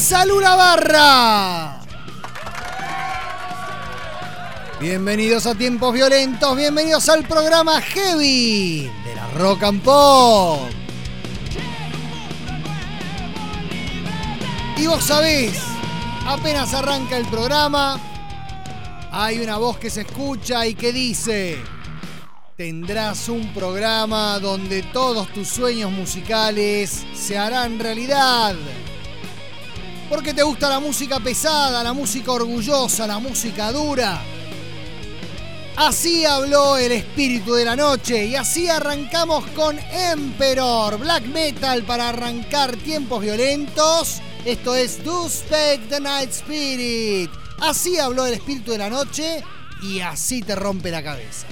Salud la barra. Bienvenidos a Tiempos Violentos, bienvenidos al programa Heavy de la Rock and Pop. Y vos sabés, apenas arranca el programa, hay una voz que se escucha y que dice: tendrás un programa donde todos tus sueños musicales se harán realidad. Porque te gusta la música pesada, la música orgullosa, la música dura. Así habló el espíritu de la noche y así arrancamos con Emperor, black metal para arrancar Tiempos Violentos. Esto es Do Spec the Night Spirit. Así habló el espíritu de la noche y así te rompe la cabeza.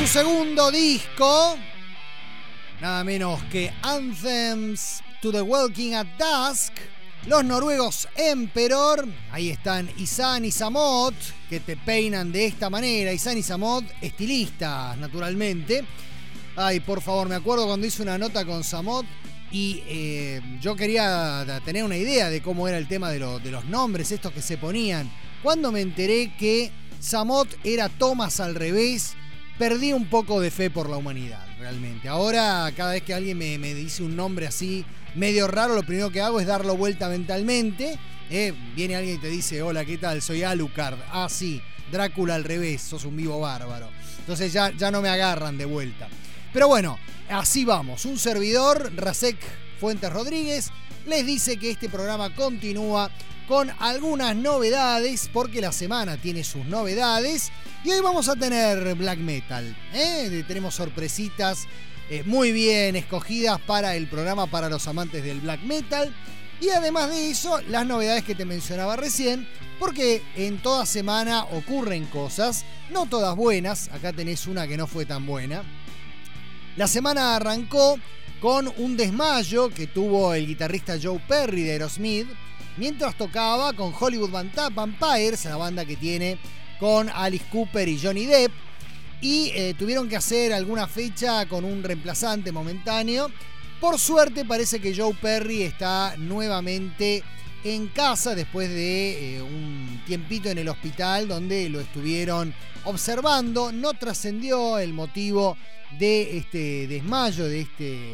su segundo disco, nada menos que Anthems to the Walking at Dusk, los noruegos Emperor. Ahí están Ihsahn y Samot, que te peinan de esta manera. Ihsahn y Samot, estilistas, naturalmente. Ay, por favor, me acuerdo cuando hice una nota con Samot y yo quería tener una idea de cómo era el tema de los nombres estos que se ponían. Cuando me enteré que Samot era Thomas al revés, perdí un poco de fe por la humanidad, realmente. Ahora, cada vez que alguien me dice un nombre así medio raro, lo primero que hago es darlo vuelta mentalmente. Viene alguien y te dice, hola, ¿qué tal? Soy Alucard. Ah, sí, Drácula al revés, sos un vivo bárbaro. Entonces ya no me agarran de vuelta. Pero bueno, así vamos. Un servidor, Rasek Fuentes Rodríguez, les dice que este programa continúa con algunas novedades, porque la semana tiene sus novedades. Y hoy vamos a tener black metal. Tenemos sorpresitas muy bien escogidas para el programa, para los amantes del black metal. Y además de eso, las novedades que te mencionaba recién, porque en toda semana ocurren cosas, no todas buenas. Acá tenés una que no fue tan buena. La semana arrancó con un desmayo que tuvo el guitarrista Joe Perry de Aerosmith mientras tocaba con Hollywood Vampires, la banda que tiene con Alice Cooper y Johnny Depp, y tuvieron que hacer alguna fecha con un reemplazante momentáneo. Por suerte parece que Joe Perry está nuevamente en casa después de un tiempito en el hospital donde lo estuvieron observando. No trascendió el motivo de este desmayo, de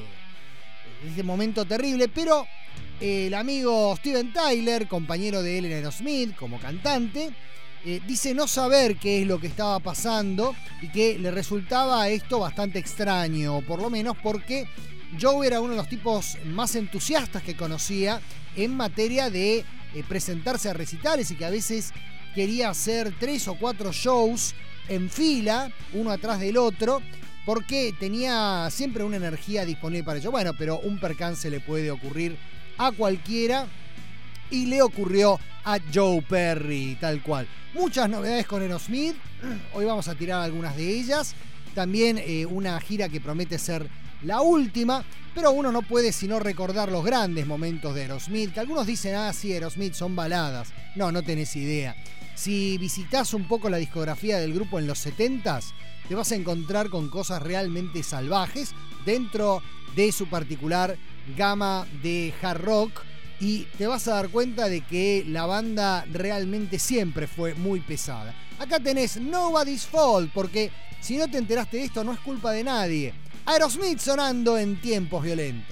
este momento terrible, pero el amigo Steven Tyler, compañero de él en Aerosmith como cantante, dice no saber qué es lo que estaba pasando y que le resultaba esto bastante extraño, por lo menos porque Joe era uno de los tipos más entusiastas que conocía en materia de presentarse a recitales, y que a veces quería hacer 3 o 4 shows en fila, uno atrás del otro, porque tenía siempre una energía disponible para ello. Bueno, pero un percance le puede ocurrir a cualquiera, y le ocurrió a Joe Perry, tal cual. Muchas novedades con Aerosmith, hoy vamos a tirar algunas de ellas. También una gira que promete ser la última, pero uno no puede sino recordar los grandes momentos de Aerosmith, que algunos dicen, sí, Aerosmith son baladas. No tenés idea. Si visitas un poco la discografía del grupo en los 70s, te vas a encontrar con cosas realmente salvajes dentro de su particular gama de hard rock, y te vas a dar cuenta de que la banda realmente siempre fue muy pesada. Acá tenés Nobody's Fault, porque si no te enteraste de esto, no es culpa de nadie. Aerosmith sonando en Tiempos Violentos.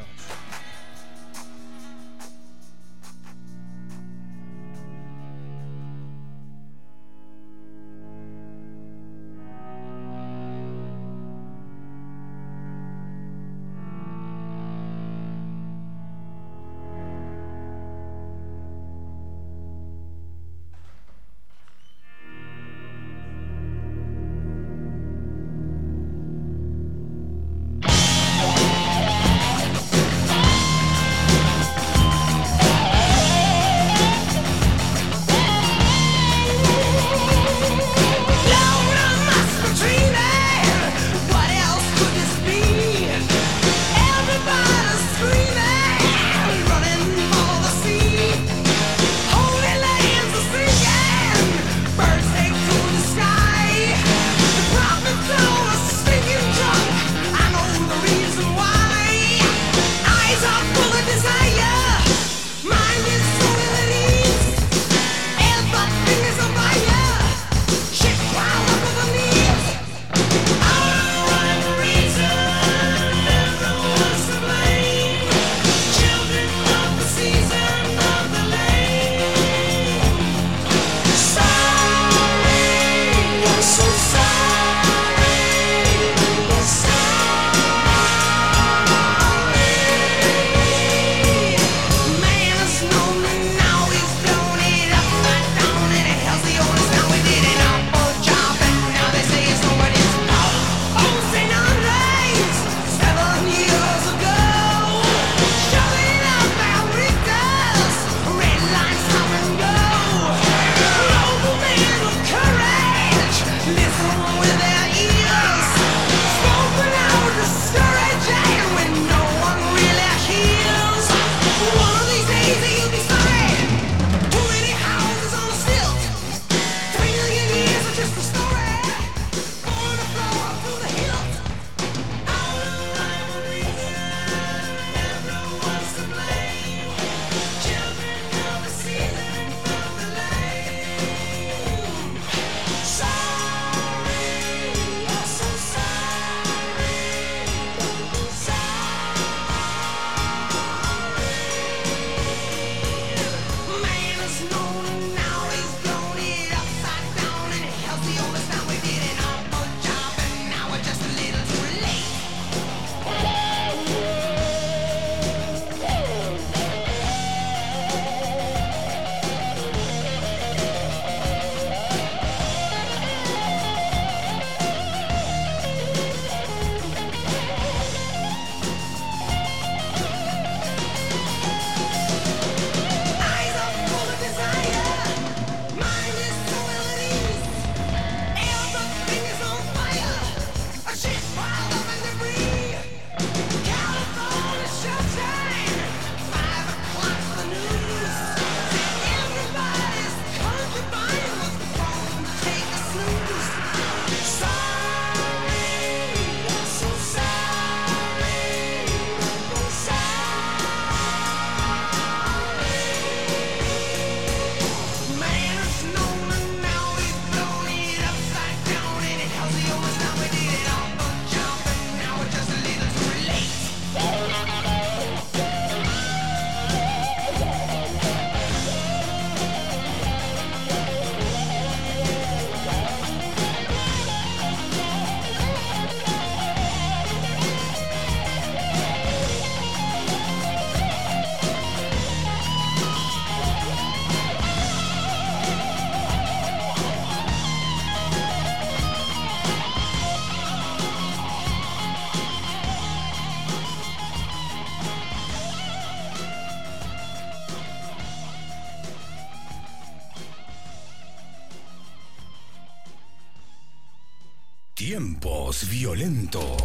Tiempos violentos.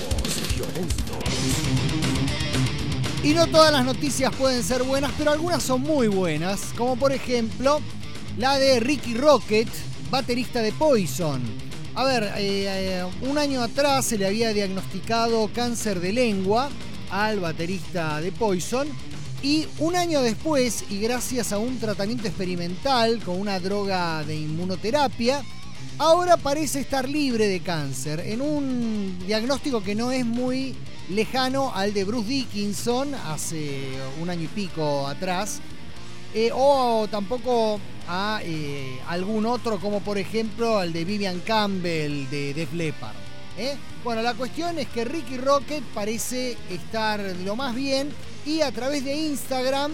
Y no todas las noticias pueden ser buenas, pero algunas son muy buenas, como por ejemplo la de Ricky Rocket, baterista de Poison. A ver, un año atrás se le había diagnosticado cáncer de lengua al baterista de Poison, y un año después, y gracias a un tratamiento experimental con una droga de inmunoterapia, ahora parece estar libre de cáncer, en un diagnóstico que no es muy lejano al de Bruce Dickinson hace un año y pico atrás, o tampoco a algún otro, como por ejemplo al de Vivian Campbell de Def Leppard. Bueno, la cuestión es que Ricky Rocket parece estar lo más bien, y a través de Instagram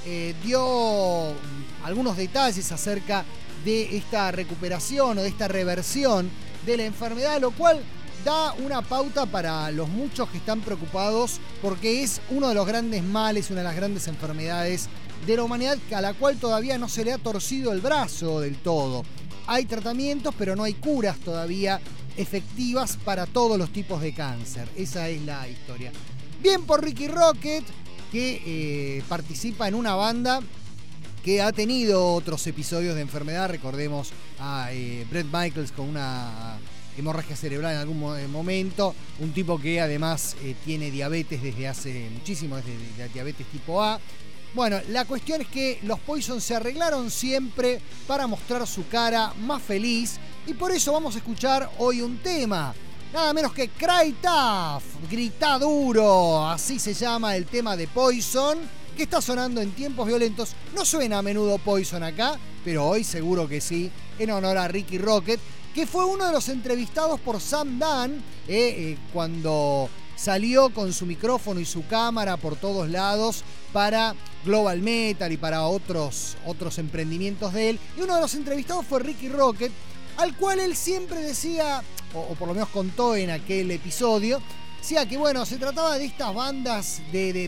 dio algunos detalles acerca de esta recuperación o de esta reversión de la enfermedad, lo cual da una pauta para los muchos que están preocupados, porque es uno de los grandes males, una de las grandes enfermedades de la humanidad, a la cual todavía no se le ha torcido el brazo del todo. Hay tratamientos, pero no hay curas todavía efectivas para todos los tipos de cáncer. Esa es la historia. Bien por Ricky Rocket, que participa en una banda que ha tenido otros episodios de enfermedad. Recordemos a Bret Michaels con una hemorragia cerebral en algún momento. Un tipo que además tiene diabetes desde hace muchísimo, desde la diabetes tipo A. Bueno, la cuestión es que los Poison se arreglaron siempre para mostrar su cara más feliz, y por eso vamos a escuchar hoy un tema. Nada menos que Cry Tough, grita duro, así se llama el tema de Poison, que está sonando en Tiempos Violentos. No suena a menudo Poison acá, pero hoy seguro que sí, en honor a Ricky Rocket, que fue uno de los entrevistados por Sam Dunn cuando salió con su micrófono y su cámara por todos lados para Global Metal y para otros emprendimientos de él. Y uno de los entrevistados fue Ricky Rocket, al cual él siempre decía, o por lo menos contó en aquel episodio, decía que bueno, se trataba de estas bandas de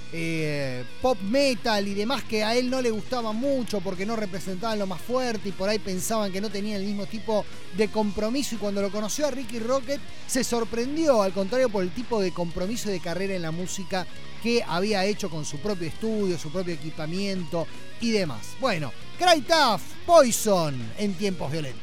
pop metal y demás que a él no le gustaban mucho porque no representaban lo más fuerte, y por ahí pensaban que no tenían el mismo tipo de compromiso, y cuando lo conoció a Ricky Rocket se sorprendió, al contrario, por el tipo de compromiso y de carrera en la música que había hecho con su propio estudio, su propio equipamiento y demás. Bueno, Cry Tough, Poison en Tiempos Violentos.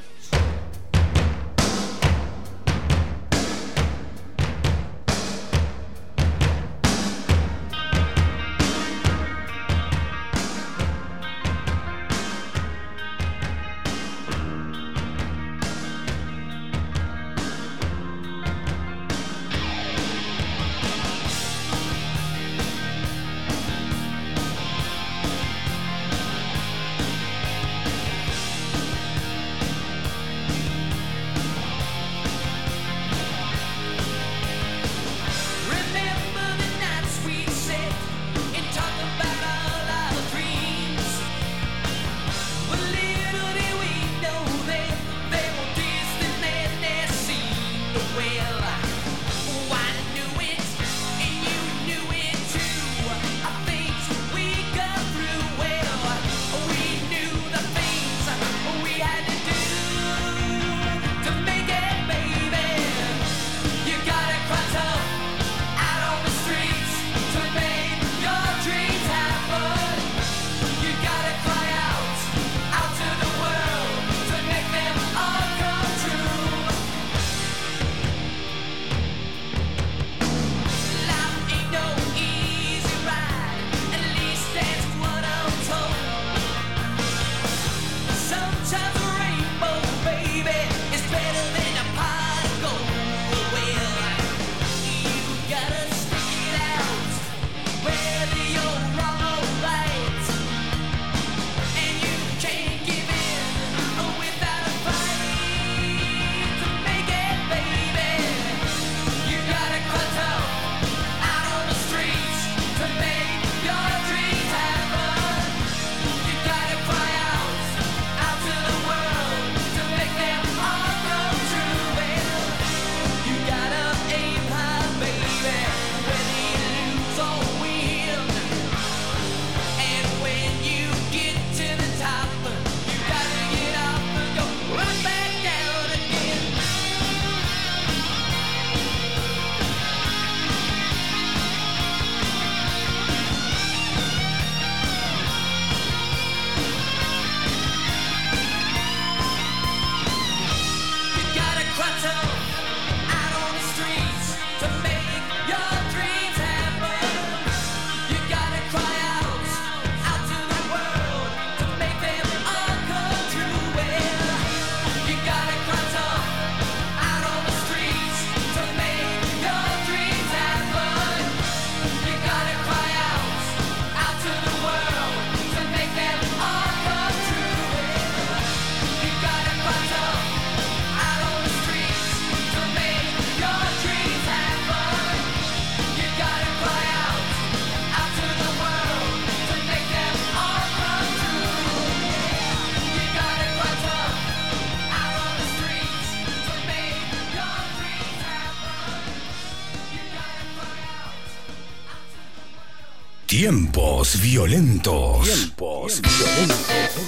Tiempos violentos. Tiempos violentos.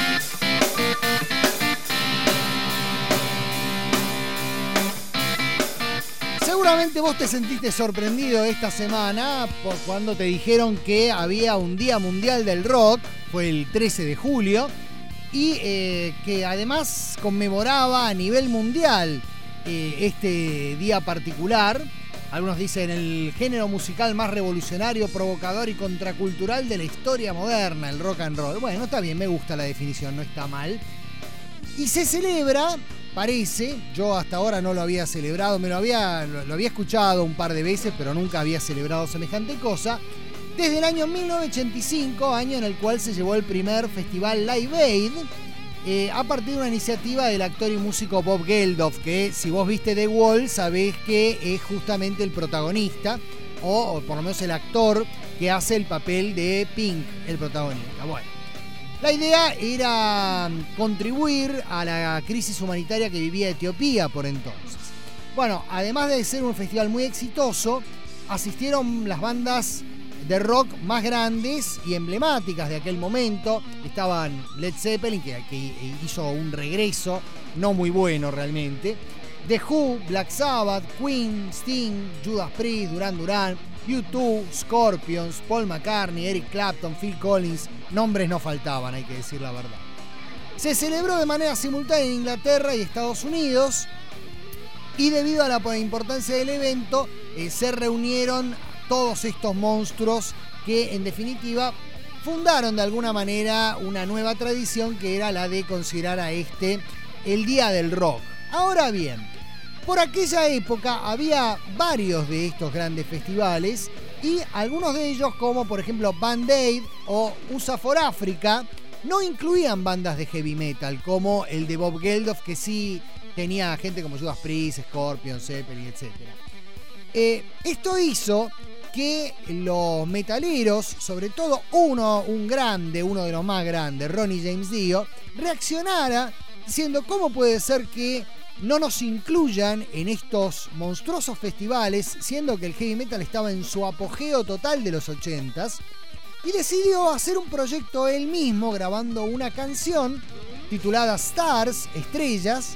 Seguramente vos te sentiste sorprendido esta semana por cuando te dijeron que había un Día Mundial del Rock, fue el 13 de julio, y que además conmemoraba a nivel mundial este día particular. Algunos dicen el género musical más revolucionario, provocador y contracultural de la historia moderna, el rock and roll. Bueno, está bien, me gusta la definición, no está mal. Y se celebra, parece, yo hasta ahora no lo había celebrado, lo había escuchado un par de veces, pero nunca había celebrado semejante cosa, desde el año 1985, año en el cual se llevó el primer festival Live Aid, a partir de una iniciativa del actor y músico Bob Geldof, que si vos viste The Wall sabés que es justamente el protagonista, o por lo menos el actor que hace el papel de Pink, el protagonista. Bueno, la idea era contribuir a la crisis humanitaria que vivía Etiopía por entonces. Bueno, además de ser un festival muy exitoso, asistieron las bandas de rock más grandes y emblemáticas de aquel momento. Estaban Led Zeppelin, que hizo un regreso no muy bueno realmente, The Who, Black Sabbath, Queen, Sting, Judas Priest, Duran Duran, U2, Scorpions, Paul McCartney, Eric Clapton, Phil Collins. Nombres no faltaban, hay que decir la verdad. Se celebró de manera simultánea en Inglaterra y Estados Unidos, y debido a la importancia del evento se reunieron todos estos monstruos que en definitiva fundaron de alguna manera una nueva tradición, que era la de considerar a el Día del Rock. Ahora bien, por aquella época había varios de estos grandes festivales, y algunos de ellos, como por ejemplo Band Aid o USA for Africa, no incluían bandas de heavy metal como el de Bob Geldof, que sí tenía gente como Judas Priest, Scorpions, Zeppelin, etc. Esto hizo que los metaleros, sobre todo un grande, uno de los más grandes, Ronnie James Dio, reaccionara diciendo: ¿cómo puede ser que no nos incluyan en estos monstruosos festivales, siendo que el heavy metal estaba en su apogeo total de los 80s? Y decidió hacer un proyecto él mismo, grabando una canción titulada Stars, Estrellas,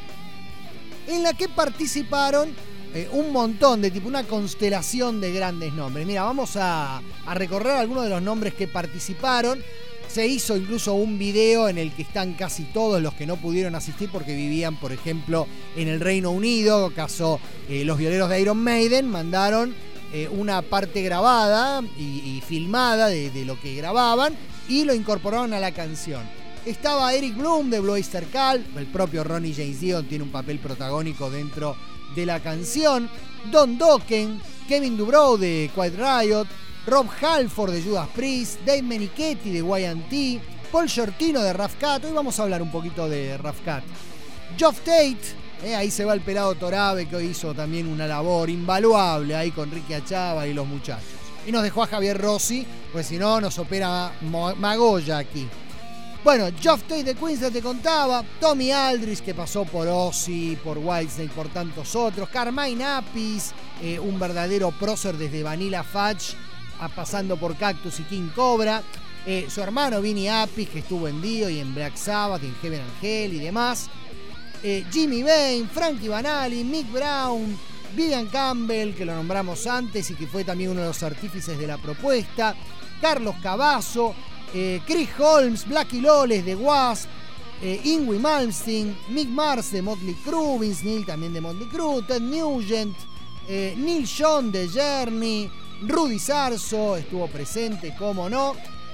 en la que participaron un montón de una constelación de grandes nombres. Mira, vamos a recorrer algunos de los nombres que participaron. Se hizo incluso un video en el que están casi todos los que no pudieron asistir porque vivían, por ejemplo, en el Reino Unido. Caso los violeros de Iron Maiden mandaron una parte grabada y filmada de lo que grababan, y lo incorporaron a la canción. Estaba Eric Bloom de Blue Oyster Cult, el propio Ronnie James Dio tiene un papel protagónico dentro de la canción, Don Dokken, Kevin DuBrow de Quiet Riot, Rob Halford de Judas Priest, Dave Menichetti de Y&T, Paul Shortino de Rough Cut. Hoy vamos a hablar un poquito de Rough Cut. Geoff Tate, ahí se va el pelado Torabe, que hoy hizo también una labor invaluable ahí con Ricky Achava y los muchachos. Y nos dejó a Javier Rossi, pues si no nos opera Magoya aquí. Bueno, Geoff Tate de Queens, ya te contaba. Tommy Aldridge, que pasó por Ozzy, por Whitesnake, por tantos otros. Carmine Appice, un verdadero prócer desde Vanilla Fudge, pasando por Cactus y King Cobra. Su hermano Vinny Appice, que estuvo en Dio y en Black Sabbath, en Heaven and Hell y demás. Jimmy Bain, Frankie Banali, Mick Brown, Vivian Campbell, que lo nombramos antes y que fue también uno de los artífices de la propuesta. Carlos Cavazo, Chris Holmes, Blackie Lawless de Wasp, Yngwie Malmsteen, Mick Mars de Motley Crue, Vince Neil también de Motley Crue, Ted Nugent, Neil Young de Journey, Rudy Sarzo estuvo presente, cómo no.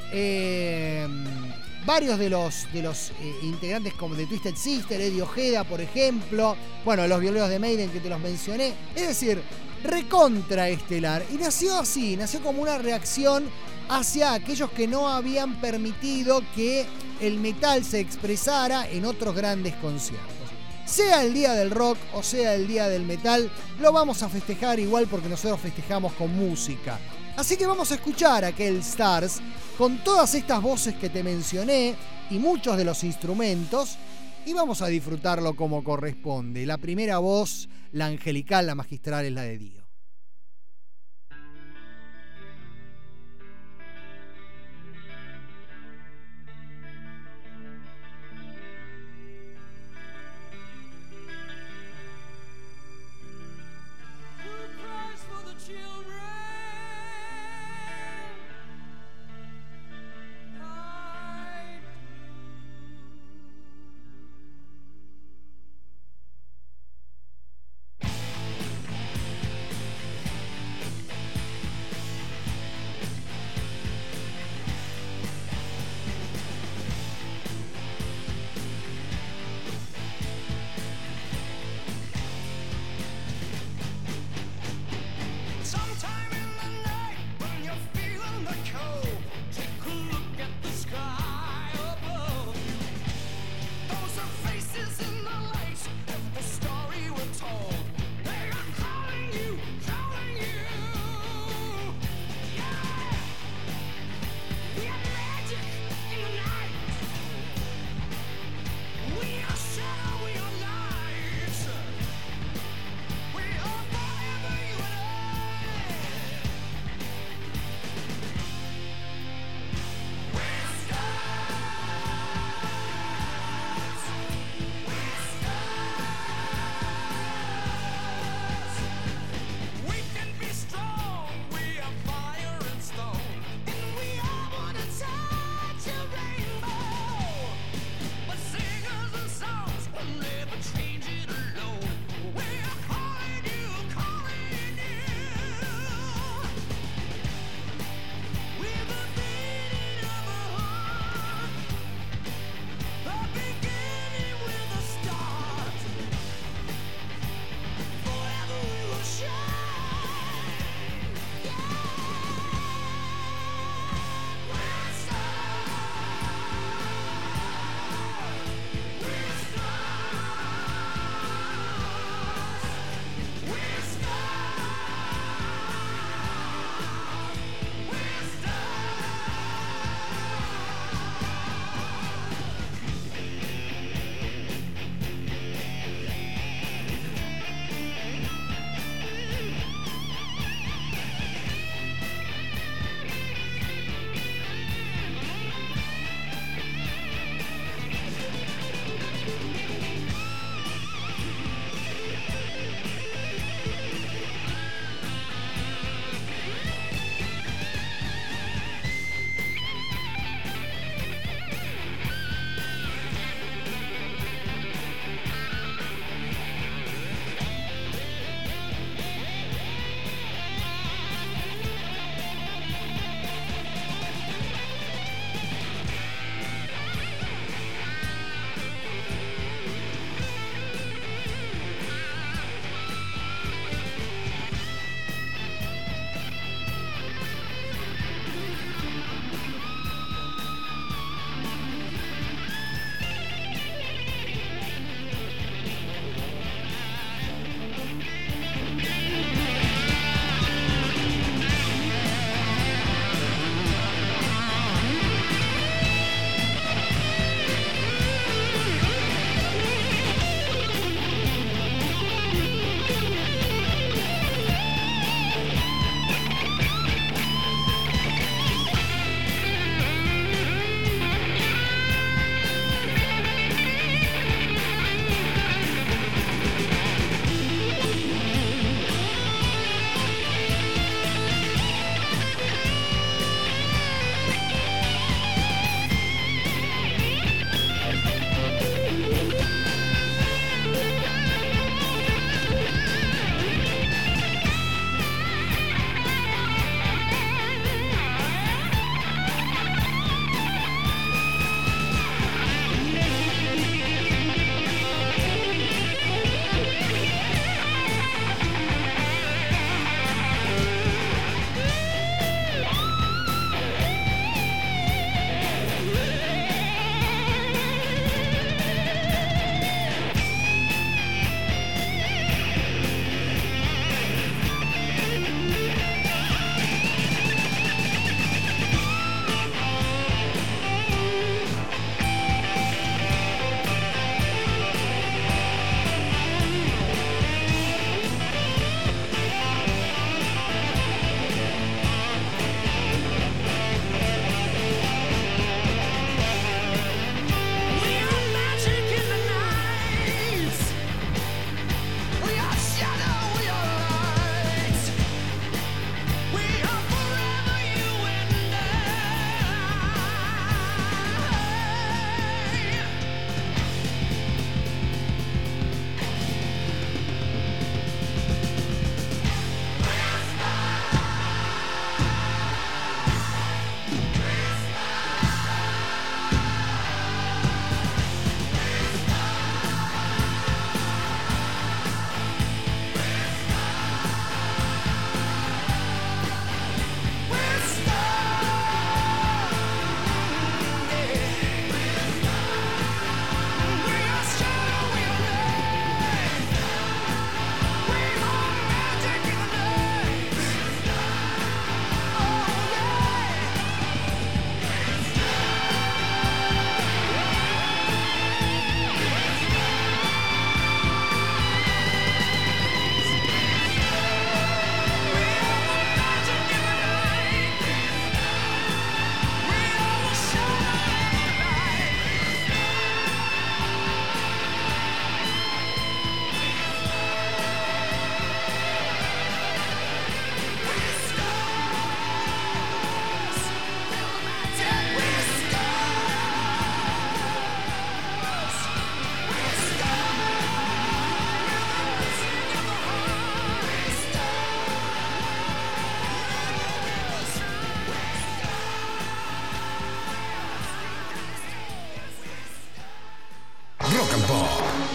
Varios de los integrantes como de Twisted Sister, Eddie Ojeda, por ejemplo. Bueno, los violeros de Maiden, que te los mencioné. Es decir, recontra estelar. Y nació así, nació como una reacción hacia aquellos que no habían permitido que el metal se expresara en otros grandes conciertos. Sea el Día del Rock o sea el Día del Metal, lo vamos a festejar igual porque nosotros festejamos con música. Así que vamos a escuchar aquel Stars con todas estas voces que te mencioné y muchos de los instrumentos, y vamos a disfrutarlo como corresponde. La primera voz, la angelical, la magistral, es la de Dio.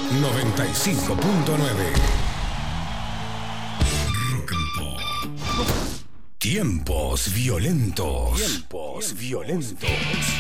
95.9. Rock and Pop. Tiempos violentos. Tiempos violentos.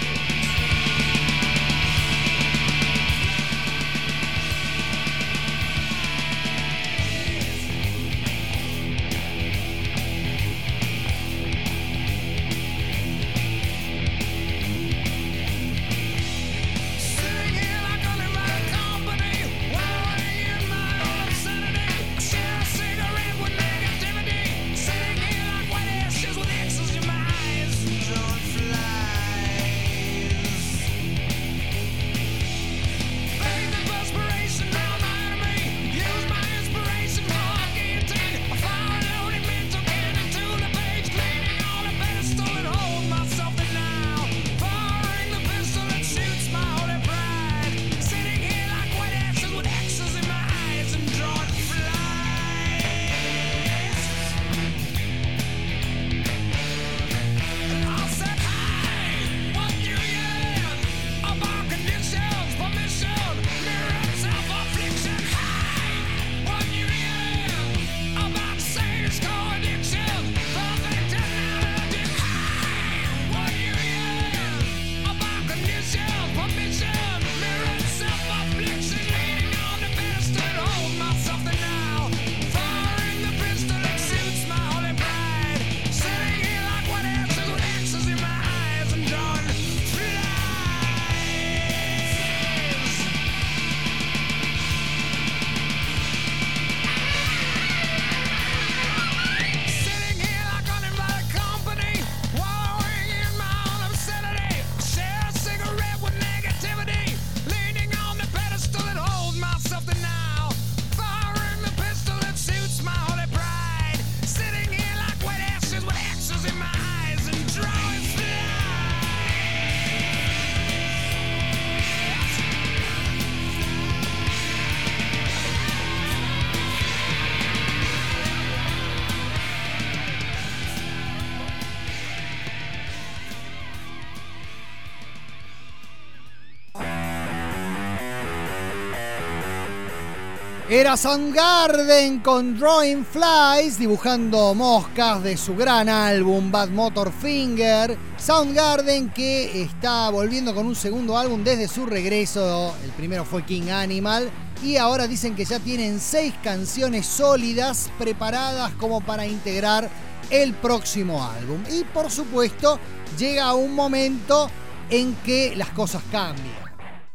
Era Soundgarden con Drawing Flies, dibujando moscas, de su gran álbum Bad Motor Finger. Soundgarden, que está volviendo con un segundo álbum desde su regreso. El primero fue King Animal y ahora dicen que ya tienen 6 canciones sólidas preparadas como para integrar el próximo álbum. Y por supuesto llega un momento en que las cosas cambian.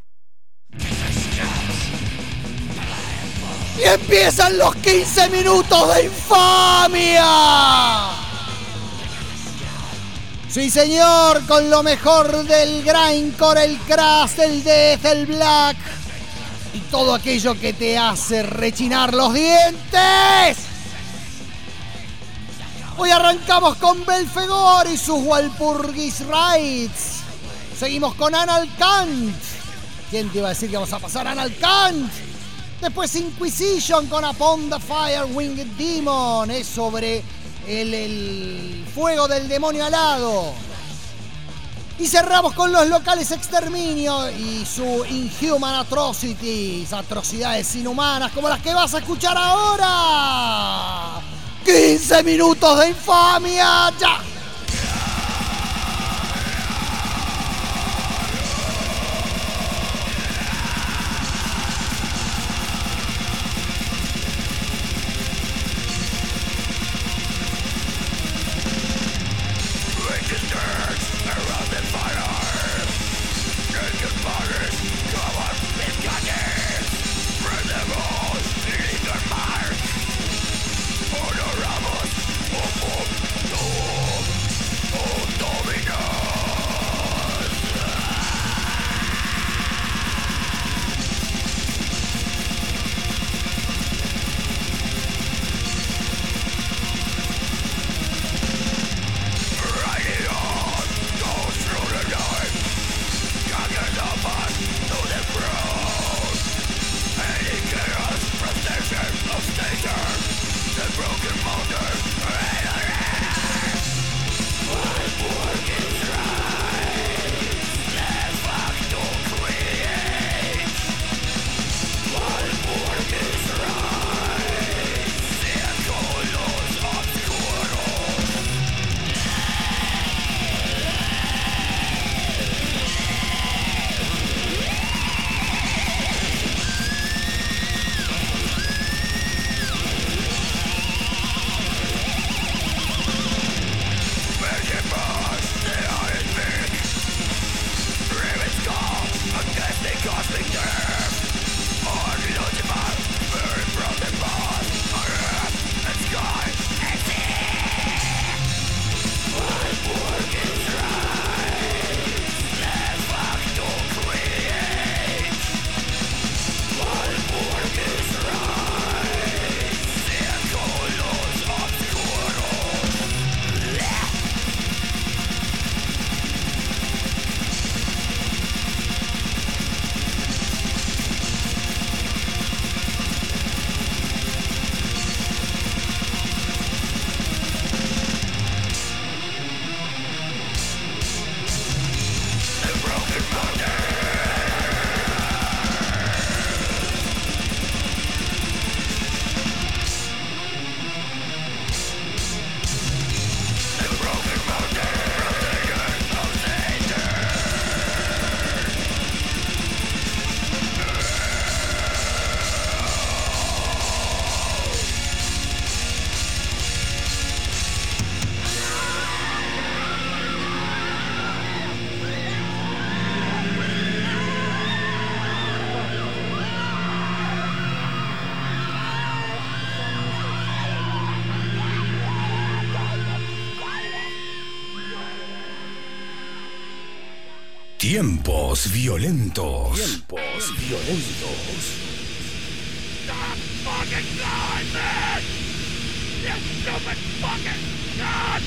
Y empiezan los 15 minutos de infamia. Sí, señor, con lo mejor del grindcore, el thrash, el death, el black y todo aquello que te hace rechinar los dientes. Hoy arrancamos con Belfegor y sus Walpurgis Rights. Seguimos con Anal Kant. ¿Quién te iba a decir que vamos a pasar a Anal Kant? Después Inquisition con Upon the Fire Winged Demon. Es sobre el fuego del demonio alado. Y cerramos con los locales Exterminio y su Inhuman Atrocities. Atrocidades inhumanas como las que vas a escuchar ahora. 15 minutos de infamia. ¡Ya! Honoramos, Tiempos violentos. Tiempos violentos. Stop fucking blowing me! You stupid fucking god!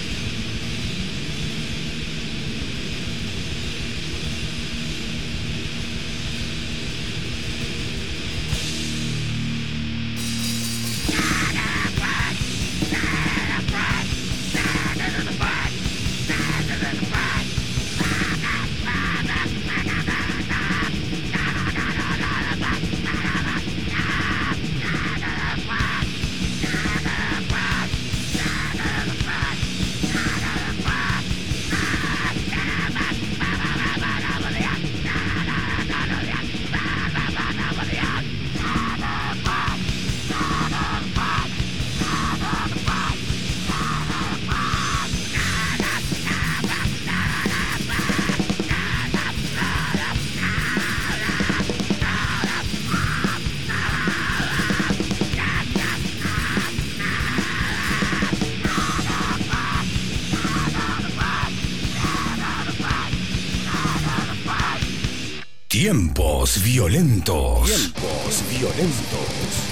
Tiempos violentos. Tiempos violentos.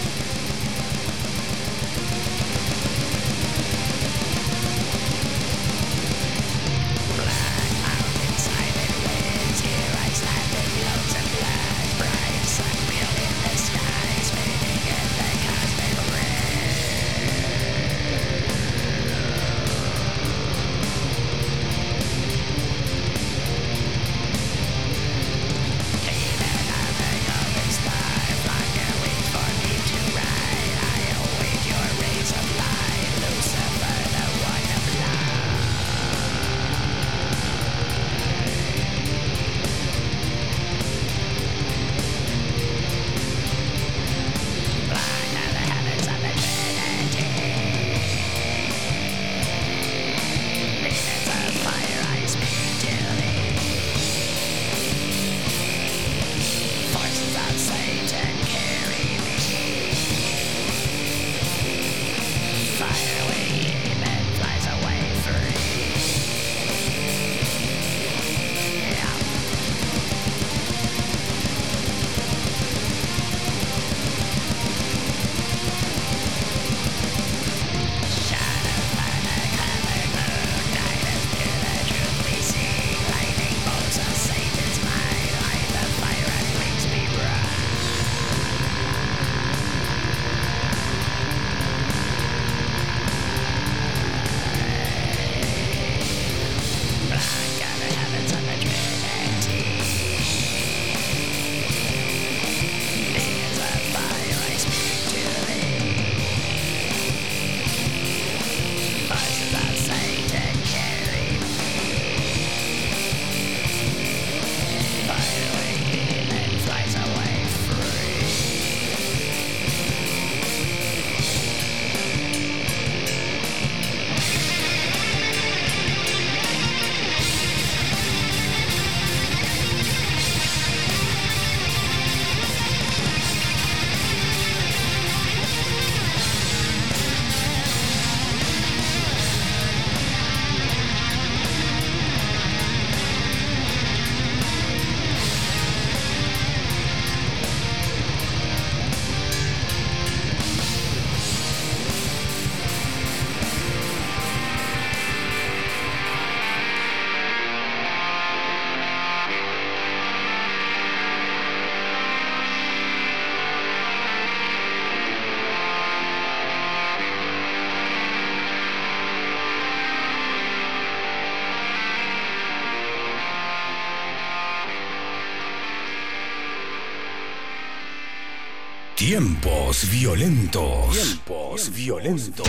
Tiempos violentos. Tiempos violentos.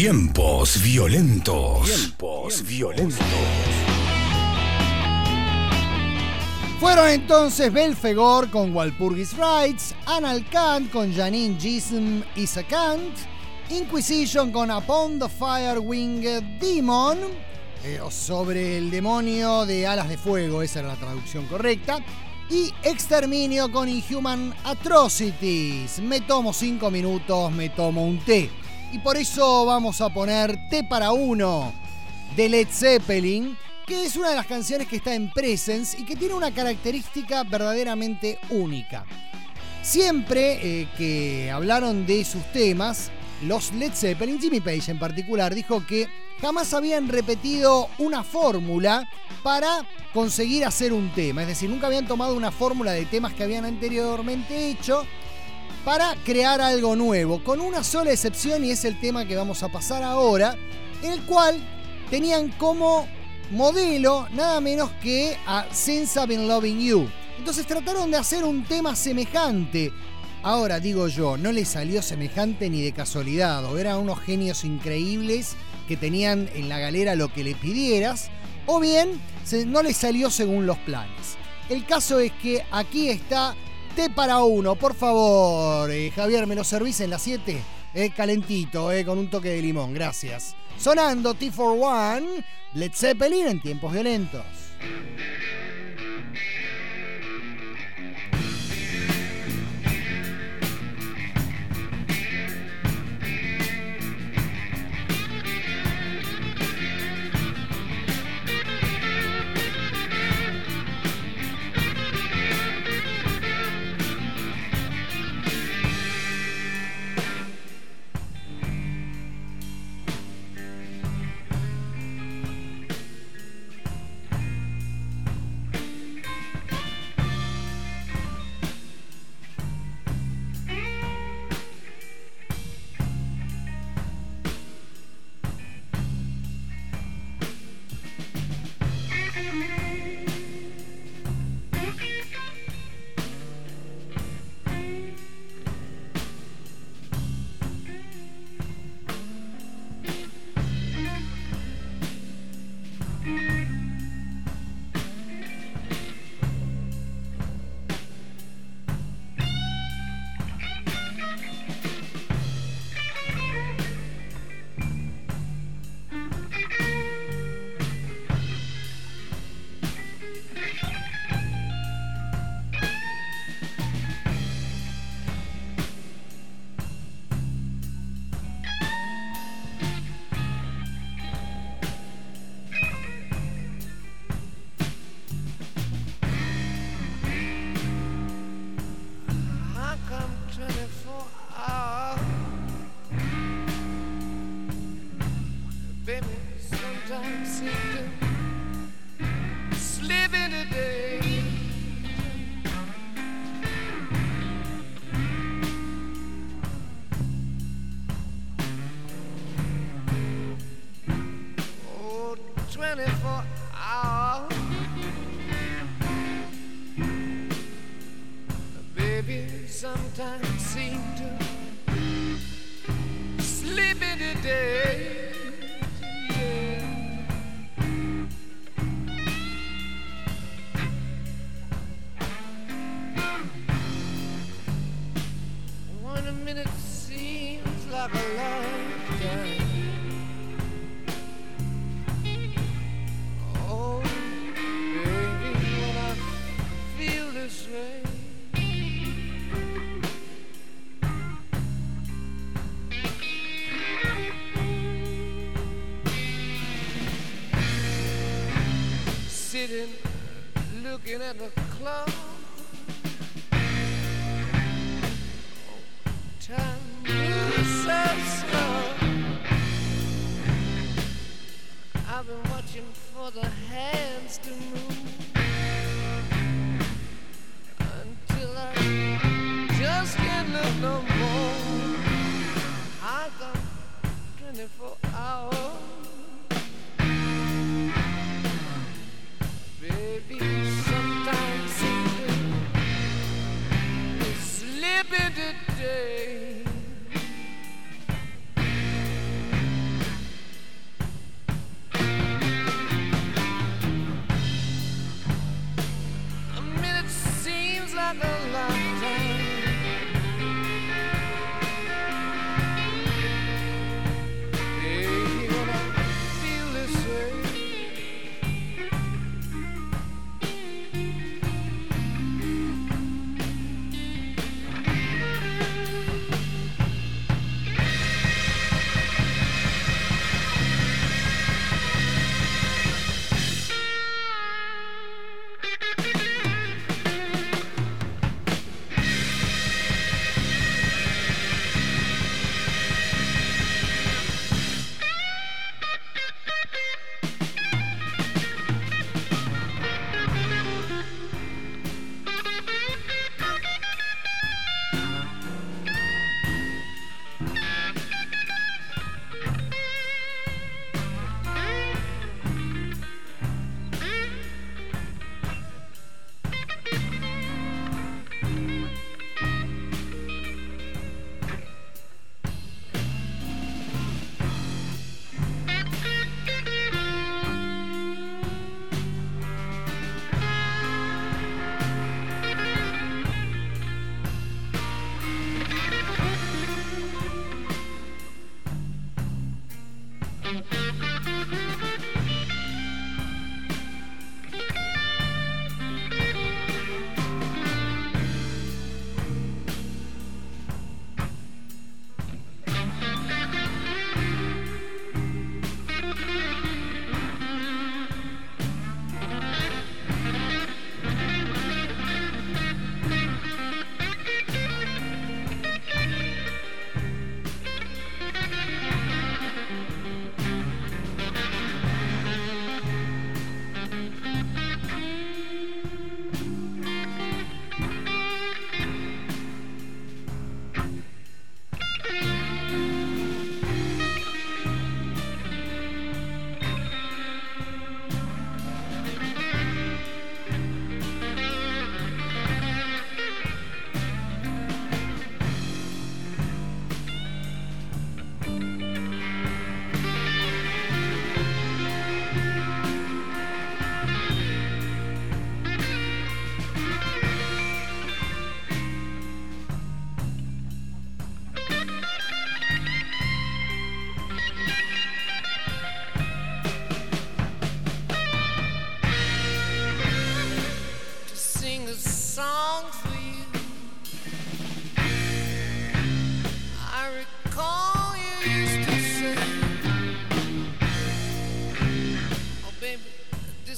Tiempos violentos. Tiempos violentos. Fueron entonces Belfegor con Walpurgis Rights, Anal Kant con Janine Jism Isakant, Inquisition con Upon the Fire Winged Demon, sobre el demonio de alas de fuego, esa era la traducción correcta, y Exterminio con Inhuman Atrocities. Me tomo 5 minutos, me tomo un té. Y por eso vamos a poner Té para Uno de Led Zeppelin, que es una de las canciones que está en Presence y que tiene una característica verdaderamente única. Siempre que hablaron de sus temas, los Led Zeppelin, Jimmy Page en particular, dijo que jamás habían repetido una fórmula para conseguir hacer un tema. Es decir, nunca habían tomado una fórmula de temas que habían anteriormente hecho para crear algo nuevo, con una sola excepción, y es el tema que vamos a pasar ahora, en el cual tenían como modelo nada menos que a Since I've Been Loving You. Entonces trataron de hacer un tema semejante. Ahora digo yo, no les salió semejante ni de casualidad, o eran unos genios increíbles que tenían en la galera lo que le pidieras, o bien no les salió según los planes. El caso es que aquí está Té para Uno. Por favor, Javier, ¿me lo servís en las 7? Calentito, con un toque de limón, gracias. Sonando T for One, Led Zeppelin en Tiempos Violentos. Sometimes seem to slip into days, yeah. 1 minute seems like a lifetime. Oh, baby, when I feel this way, sitting, looking at the clock. Time moves so slow. I've been watching for the hands to move until I just can't look no more. I got 24 hours. Baby, sometimes seem to slip into day.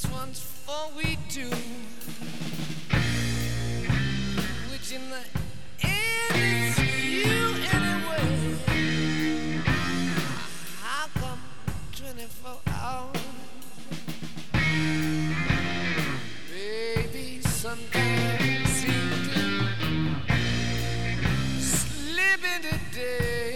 This one's for we two, which in the end is you anyway. How come 24 hours? Baby, sometimes seem to slip into day.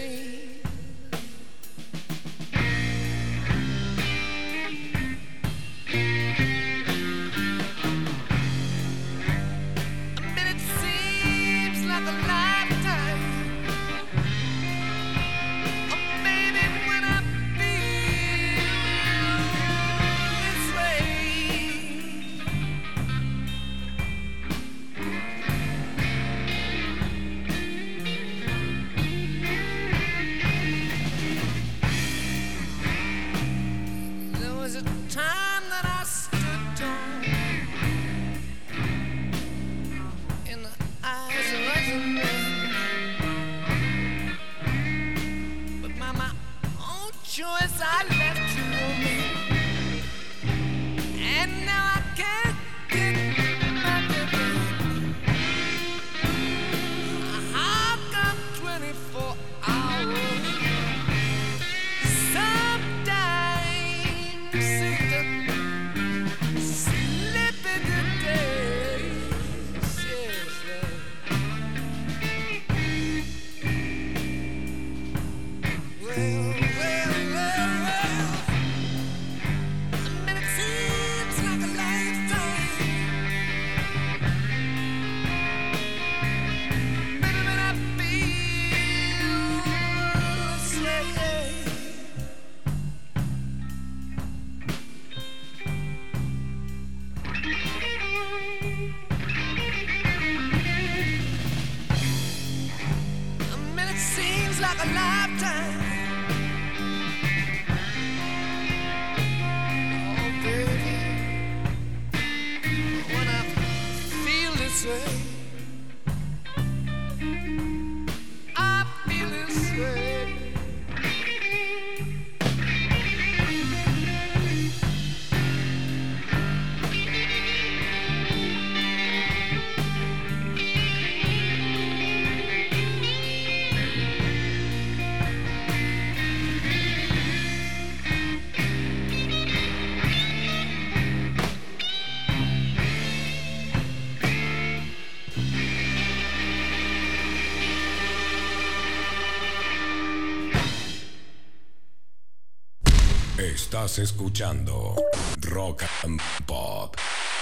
Estás escuchando Rock and Pop.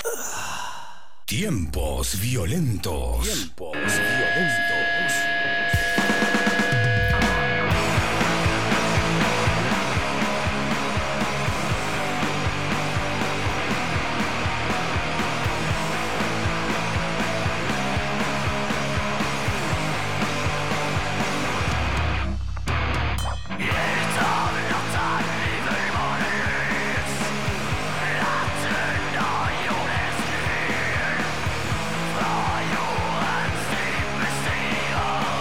Tiempos violentos. Tiempos violentos. Fly your and sleep,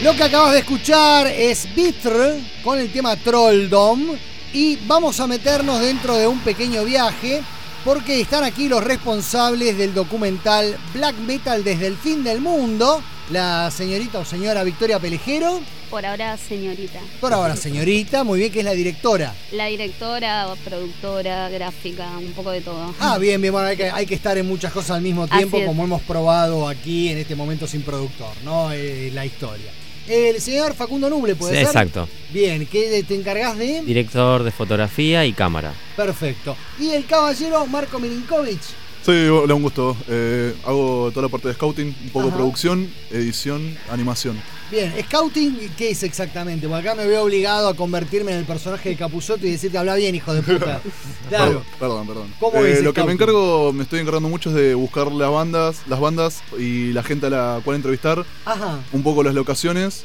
Lo que acabas de escuchar es Vitr con el tema Trolldom y vamos a meternos dentro de un pequeño viaje porque están aquí los responsables del documental Black Metal desde el fin del mundo, la señorita o señora Victoria Pelejero. Por ahora, señorita. Por ahora, señorita, muy bien, que es la directora. La directora, productora, gráfica, un poco de todo. Ah, bien, bueno, hay que estar en muchas cosas al mismo tiempo, como hemos probado aquí en este momento sin productor, ¿no? La historia. El señor Facundo Nuble, ¿puede ser? Exacto. Bien, ¿qué te encargás de? Director de fotografía y cámara. Perfecto. ¿Y el caballero Marco Milinkovic? Sí, hola, un gusto. Hago toda la parte de scouting, un poco de producción, edición, animación. Bien, scouting, ¿qué es exactamente? Porque acá me veo obligado a convertirme en el personaje de Capusotto y decirte habla bien, hijo de puta. Claro. Perdón. ¿Cómo es lo scouting? que me estoy encargando mucho es de buscar las bandas y la gente a la cual entrevistar. Ajá. Un poco las locaciones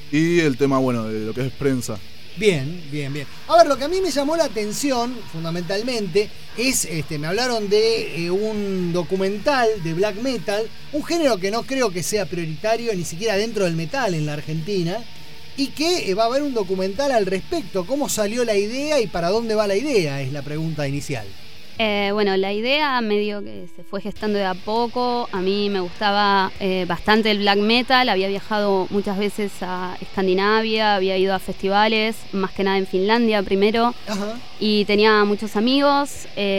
y el tema, bueno, de lo que es prensa. Bien. A ver, lo que a mí me llamó la atención, fundamentalmente, es, me hablaron de un documental de black metal, un género que no creo que sea prioritario ni siquiera dentro del metal en la Argentina, y que va a haber un documental al respecto. ¿Cómo salió la idea y para dónde va la idea? Es la pregunta inicial. Bueno, la idea medio que se fue gestando de a poco. A mí me gustaba bastante el black metal. Había viajado muchas veces a Escandinavia, había ido a festivales, más que nada en Finlandia primero. Ajá. Y tenía muchos amigos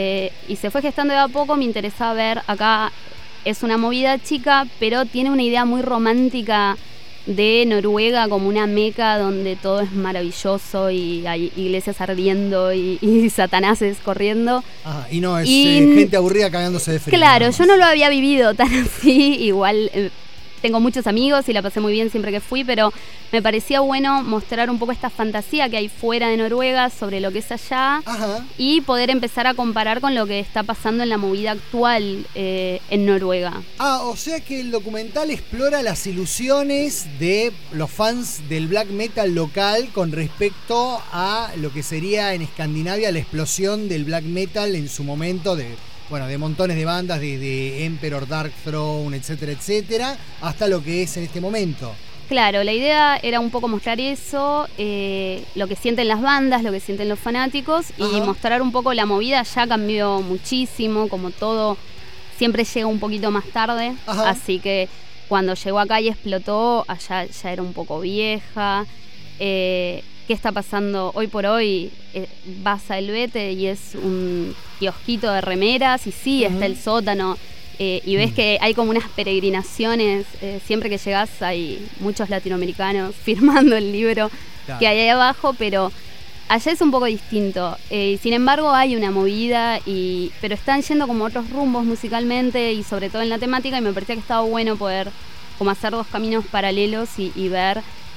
y se fue gestando de a poco. Me interesaba ver, acá es una movida chica, pero tiene una idea muy romántica de Noruega como una meca donde todo es maravilloso y hay iglesias ardiendo y satanáses corriendo. Ajá, y no es gente aburrida cagándose de frío. Claro, yo no lo había vivido tan así, igual tengo muchos amigos y la pasé muy bien siempre que fui, pero me parecía bueno mostrar un poco esta fantasía que hay fuera de Noruega sobre lo que es allá. Ajá. Y poder empezar a comparar con lo que está pasando en la movida actual en Noruega. O sea que el documental explora las ilusiones de los fans del black metal local con respecto a lo que sería en Escandinavia la explosión del black metal en su momento de montones de bandas, de Emperor, Dark Throne, etcétera, hasta lo que es en este momento. Claro, la idea era un poco mostrar eso, lo que sienten las bandas, lo que sienten los fanáticos. Ajá. Y mostrar un poco la movida. Ya cambió muchísimo, como todo, siempre llega un poquito más tarde. Ajá. Así que cuando llegó acá y explotó, allá ya era un poco vieja. ¿Qué está pasando hoy por hoy? Vas a Helvete y es un kiosquito de remeras y sí, está el sótano y ves que hay como unas peregrinaciones, siempre que llegás hay muchos latinoamericanos firmando el libro que hay ahí abajo, pero allá es un poco distinto. Sin embargo hay una movida, pero están yendo como otros rumbos musicalmente y sobre todo en la temática, y me parecía que estaba bueno poder como hacer dos caminos paralelos y ver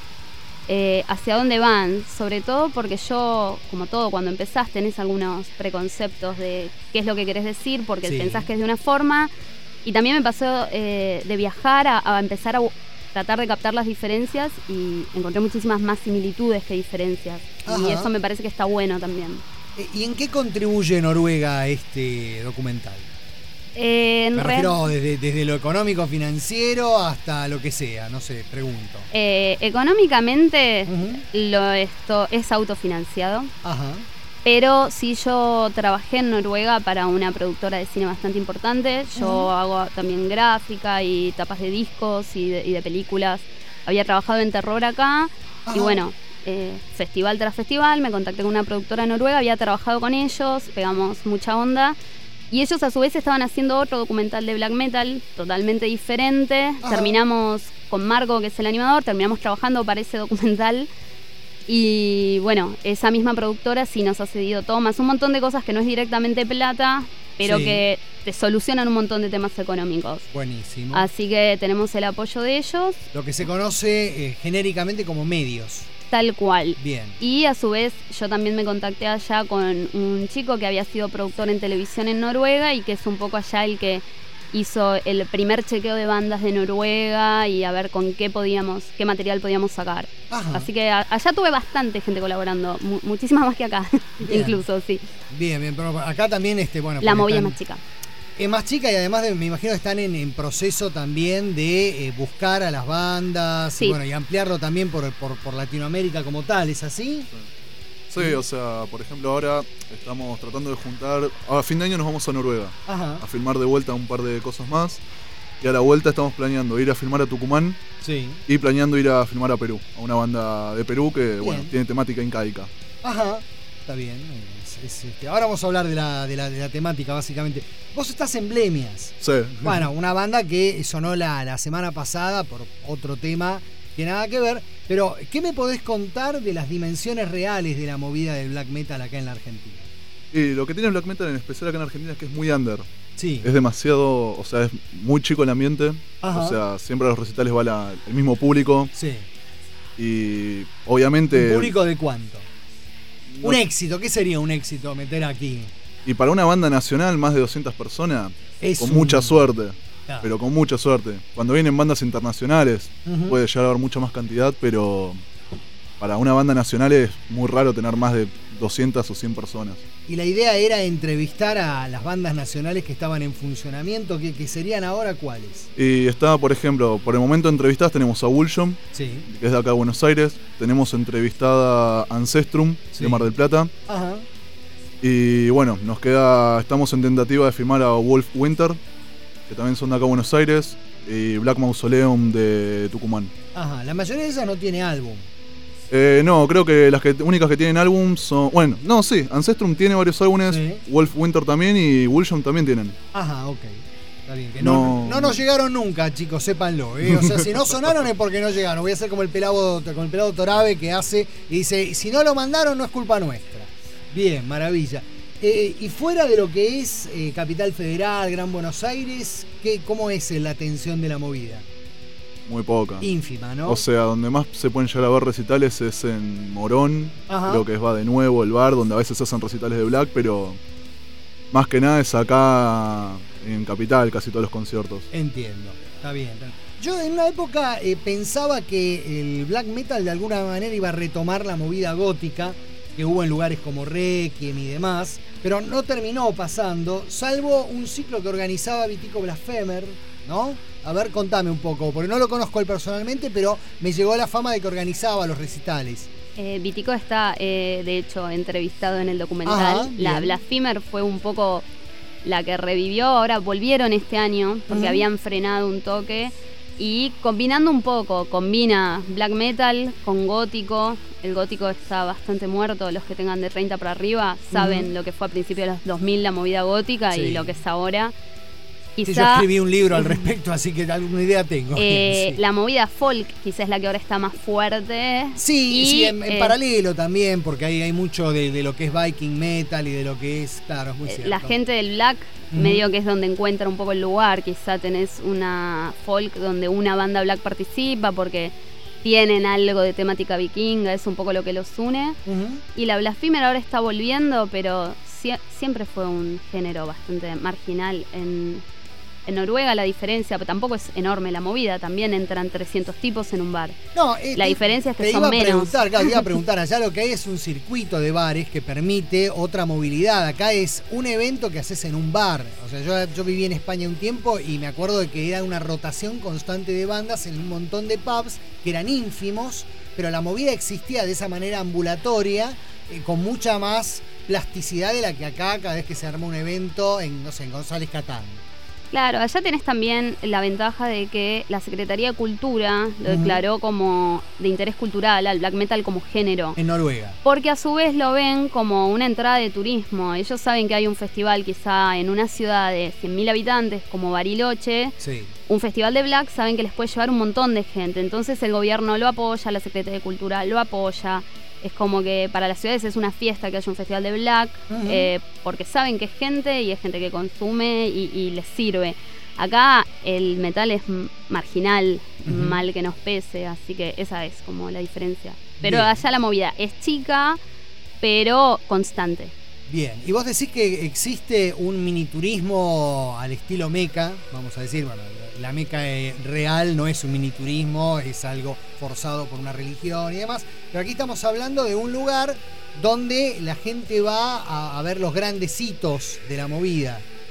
hacia dónde van, sobre todo porque yo, como todo, cuando empezás tenés algunos preconceptos de qué es lo que querés decir, porque pensás que es de una forma, y también me pasó de viajar a empezar a tratar de captar las diferencias y encontré muchísimas más similitudes que diferencias. Ajá. Y eso me parece que está bueno también. ¿Y en qué contribuye Noruega a este documental? Me refiero desde lo económico, financiero, hasta lo que sea, no sé, pregunto. Económicamente esto es autofinanciado. Ajá. Pero sí, yo trabajé en Noruega para una productora de cine bastante importante. Yo hago también gráfica y tapas de discos y de películas. Había trabajado en terror acá. Ajá. Y bueno, festival tras festival, me contacté con una productora noruega, había trabajado con ellos, pegamos mucha onda. Y ellos a su vez estaban haciendo otro documental de black metal totalmente diferente. Ajá. Terminamos con Marco, que es el animador, terminamos trabajando para ese documental. Y bueno, esa misma productora sí nos ha cedido tomas, un montón de cosas que no es directamente plata, pero que te solucionan un montón de temas económicos. Buenísimo. Así que tenemos el apoyo de ellos. Lo que se conoce genéricamente como medios. Tal cual. Bien. Y a su vez yo también me contacté allá con un chico que había sido productor en televisión en Noruega y que es un poco allá el que hizo el primer chequeo de bandas de Noruega y a ver con qué material podíamos sacar. Ajá. Así que allá tuve bastante gente colaborando, muchísima más que acá, incluso, sí. Bien, pero acá también, la movida es más chica. Es más chica y además me imagino que están en proceso también de buscar a las bandas Sí. y, bueno, y ampliarlo también por Latinoamérica como tal, ¿es así? Sí, o sea, por ejemplo, ahora estamos tratando de juntar. A fin de año nos vamos a Noruega Ajá. a filmar de vuelta un par de cosas más. Y a la vuelta estamos planeando ir a filmar a Tucumán Sí. y planeando ir a filmar a Perú, a una banda de Perú que, bueno, tiene temática incaica. Ajá. Está bien. Ahora vamos a hablar de la temática, básicamente. Vos estás en Blemias. Sí. Bueno, una banda que sonó la semana pasada por otro tema que nada que ver. Pero, ¿qué me podés contar de las dimensiones reales de la movida del black metal acá en la Argentina? Y lo que tiene el black metal en especial acá en Argentina es que es muy under. Sí. Es demasiado, o sea, es muy chico el ambiente. Ajá. O sea, siempre a los recitales va el mismo público. Sí. Y obviamente. ¿Un público de cuánto? no- Un éxito. ¿Qué sería un éxito meter aquí? Y para una banda nacional, más de 200 personas, Es con un- mucha suerte. Claro. Pero con mucha suerte. Cuando vienen bandas internacionales, Ujú. puede llegar a haber mucha más cantidad, pero para una banda nacional es muy raro tener más de 200 o 100 personas. Y la idea era entrevistar a las bandas nacionales que estaban en funcionamiento, que serían ahora cuáles. Y está, por ejemplo, por el momento de entrevistas tenemos a Bullshom, Sí. que es de acá de Buenos Aires. Tenemos entrevistada a Ancestrum, Sí. de Mar del Plata. Ajá. Y bueno, estamos en tentativa de firmar a Wolf Winter, que también son de acá de Buenos Aires, y Black Mausoleum de Tucumán. Ajá. La mayoría de esas no tiene álbum. No, creo que las únicas que tienen álbum son... Bueno, no, sí, Ancestrum tiene varios álbumes, Sí. Wolf Winter también y Bullshom también tienen. Ajá, ok. Está bien. Que No. no nos llegaron nunca, chicos, sépanlo. O sea, si no sonaron es porque no llegaron. Voy a hacer como el pelado Torabe que hace y dice, si no lo mandaron no es culpa nuestra. Bien, maravilla. Y fuera de lo que es Capital Federal, Gran Buenos Aires, ¿cómo es la atención de la movida? Muy poca. Ínfima, ¿no? O sea, donde más se pueden llegar a ver recitales es en Morón, Ajá. creo que es Va de Nuevo, el bar, donde a veces se hacen recitales de Black, pero más que nada es acá en Capital, casi todos los conciertos. Entiendo, está bien. Yo en una época pensaba que el black metal de alguna manera iba a retomar la movida gótica que hubo en lugares como Requiem y demás, pero no terminó pasando, salvo un ciclo que organizaba Vitico Blasphemer, ¿no? A ver, contame un poco, porque no lo conozco él personalmente, pero me llegó la fama de que organizaba los recitales. Vitico está, de hecho, entrevistado en el documental. Ajá, La bien. Blasphemer fue un poco la que revivió. Ahora volvieron este año porque Ujú. habían frenado un toque. Y combinando un poco, combina black metal con gótico. El gótico está bastante muerto. Los que tengan de 30 para arriba saben lo que fue a principios de los 2000 la movida gótica Sí. y lo que es ahora. Sí, yo Quizá escribí un libro al respecto, así que alguna idea tengo. Sí. la movida folk quizás es la que ahora está más fuerte. Sí, Y, sí, en paralelo también, porque hay mucho de lo que es Viking Metal y de lo que es, claro, es muy cierto. La gente del black Ujú. medio que es donde encuentra un poco el lugar. Quizá tenés una folk donde una banda black participa porque tienen algo de temática vikinga, es un poco lo que los une. Ujú. Y la Blasphemer ahora está volviendo, pero siempre fue un género bastante marginal. En Noruega la diferencia, pero tampoco es enorme la movida, también entran 300 tipos en un bar. No, La diferencia es que te son iba a menos. preguntar, claro, te iba a preguntar, allá lo que hay es un circuito de bares que permite otra movilidad. Acá es un evento que haces en un bar. O sea, yo viví en España un tiempo y me acuerdo de que era una rotación constante de bandas en un montón de pubs que eran ínfimos, pero la movida existía de esa manera ambulatoria, con mucha más plasticidad de la que acá cada vez que se arma un evento en, no sé, en González Catán. Claro, allá tenés también la ventaja de que la Secretaría de Cultura lo Ujú. declaró como de interés cultural al black metal como género. En Noruega. Porque a su vez lo ven como una entrada de turismo. Ellos saben que hay un festival quizá en una ciudad de 100.000 habitantes como Bariloche. Sí. Un festival de black, saben que les puede llevar un montón de gente. Entonces el gobierno lo apoya, la Secretaría de Cultura lo apoya. Es como que para las ciudades es una fiesta que haya un festival de black, Ujú. porque saben que es gente y es gente que consume y les sirve. Acá el metal es marginal, Ujú. mal que nos pese, así que esa es como la diferencia. Pero Bien. allá la movida es chica, pero constante. Bien, y vos decís que existe un miniturismo al estilo Meca, vamos a decir, bueno, la Meca real no es un miniturismo, es algo forzado por una religión y demás, pero aquí estamos hablando de un lugar donde la gente va a ver los grandes hitos de la movida.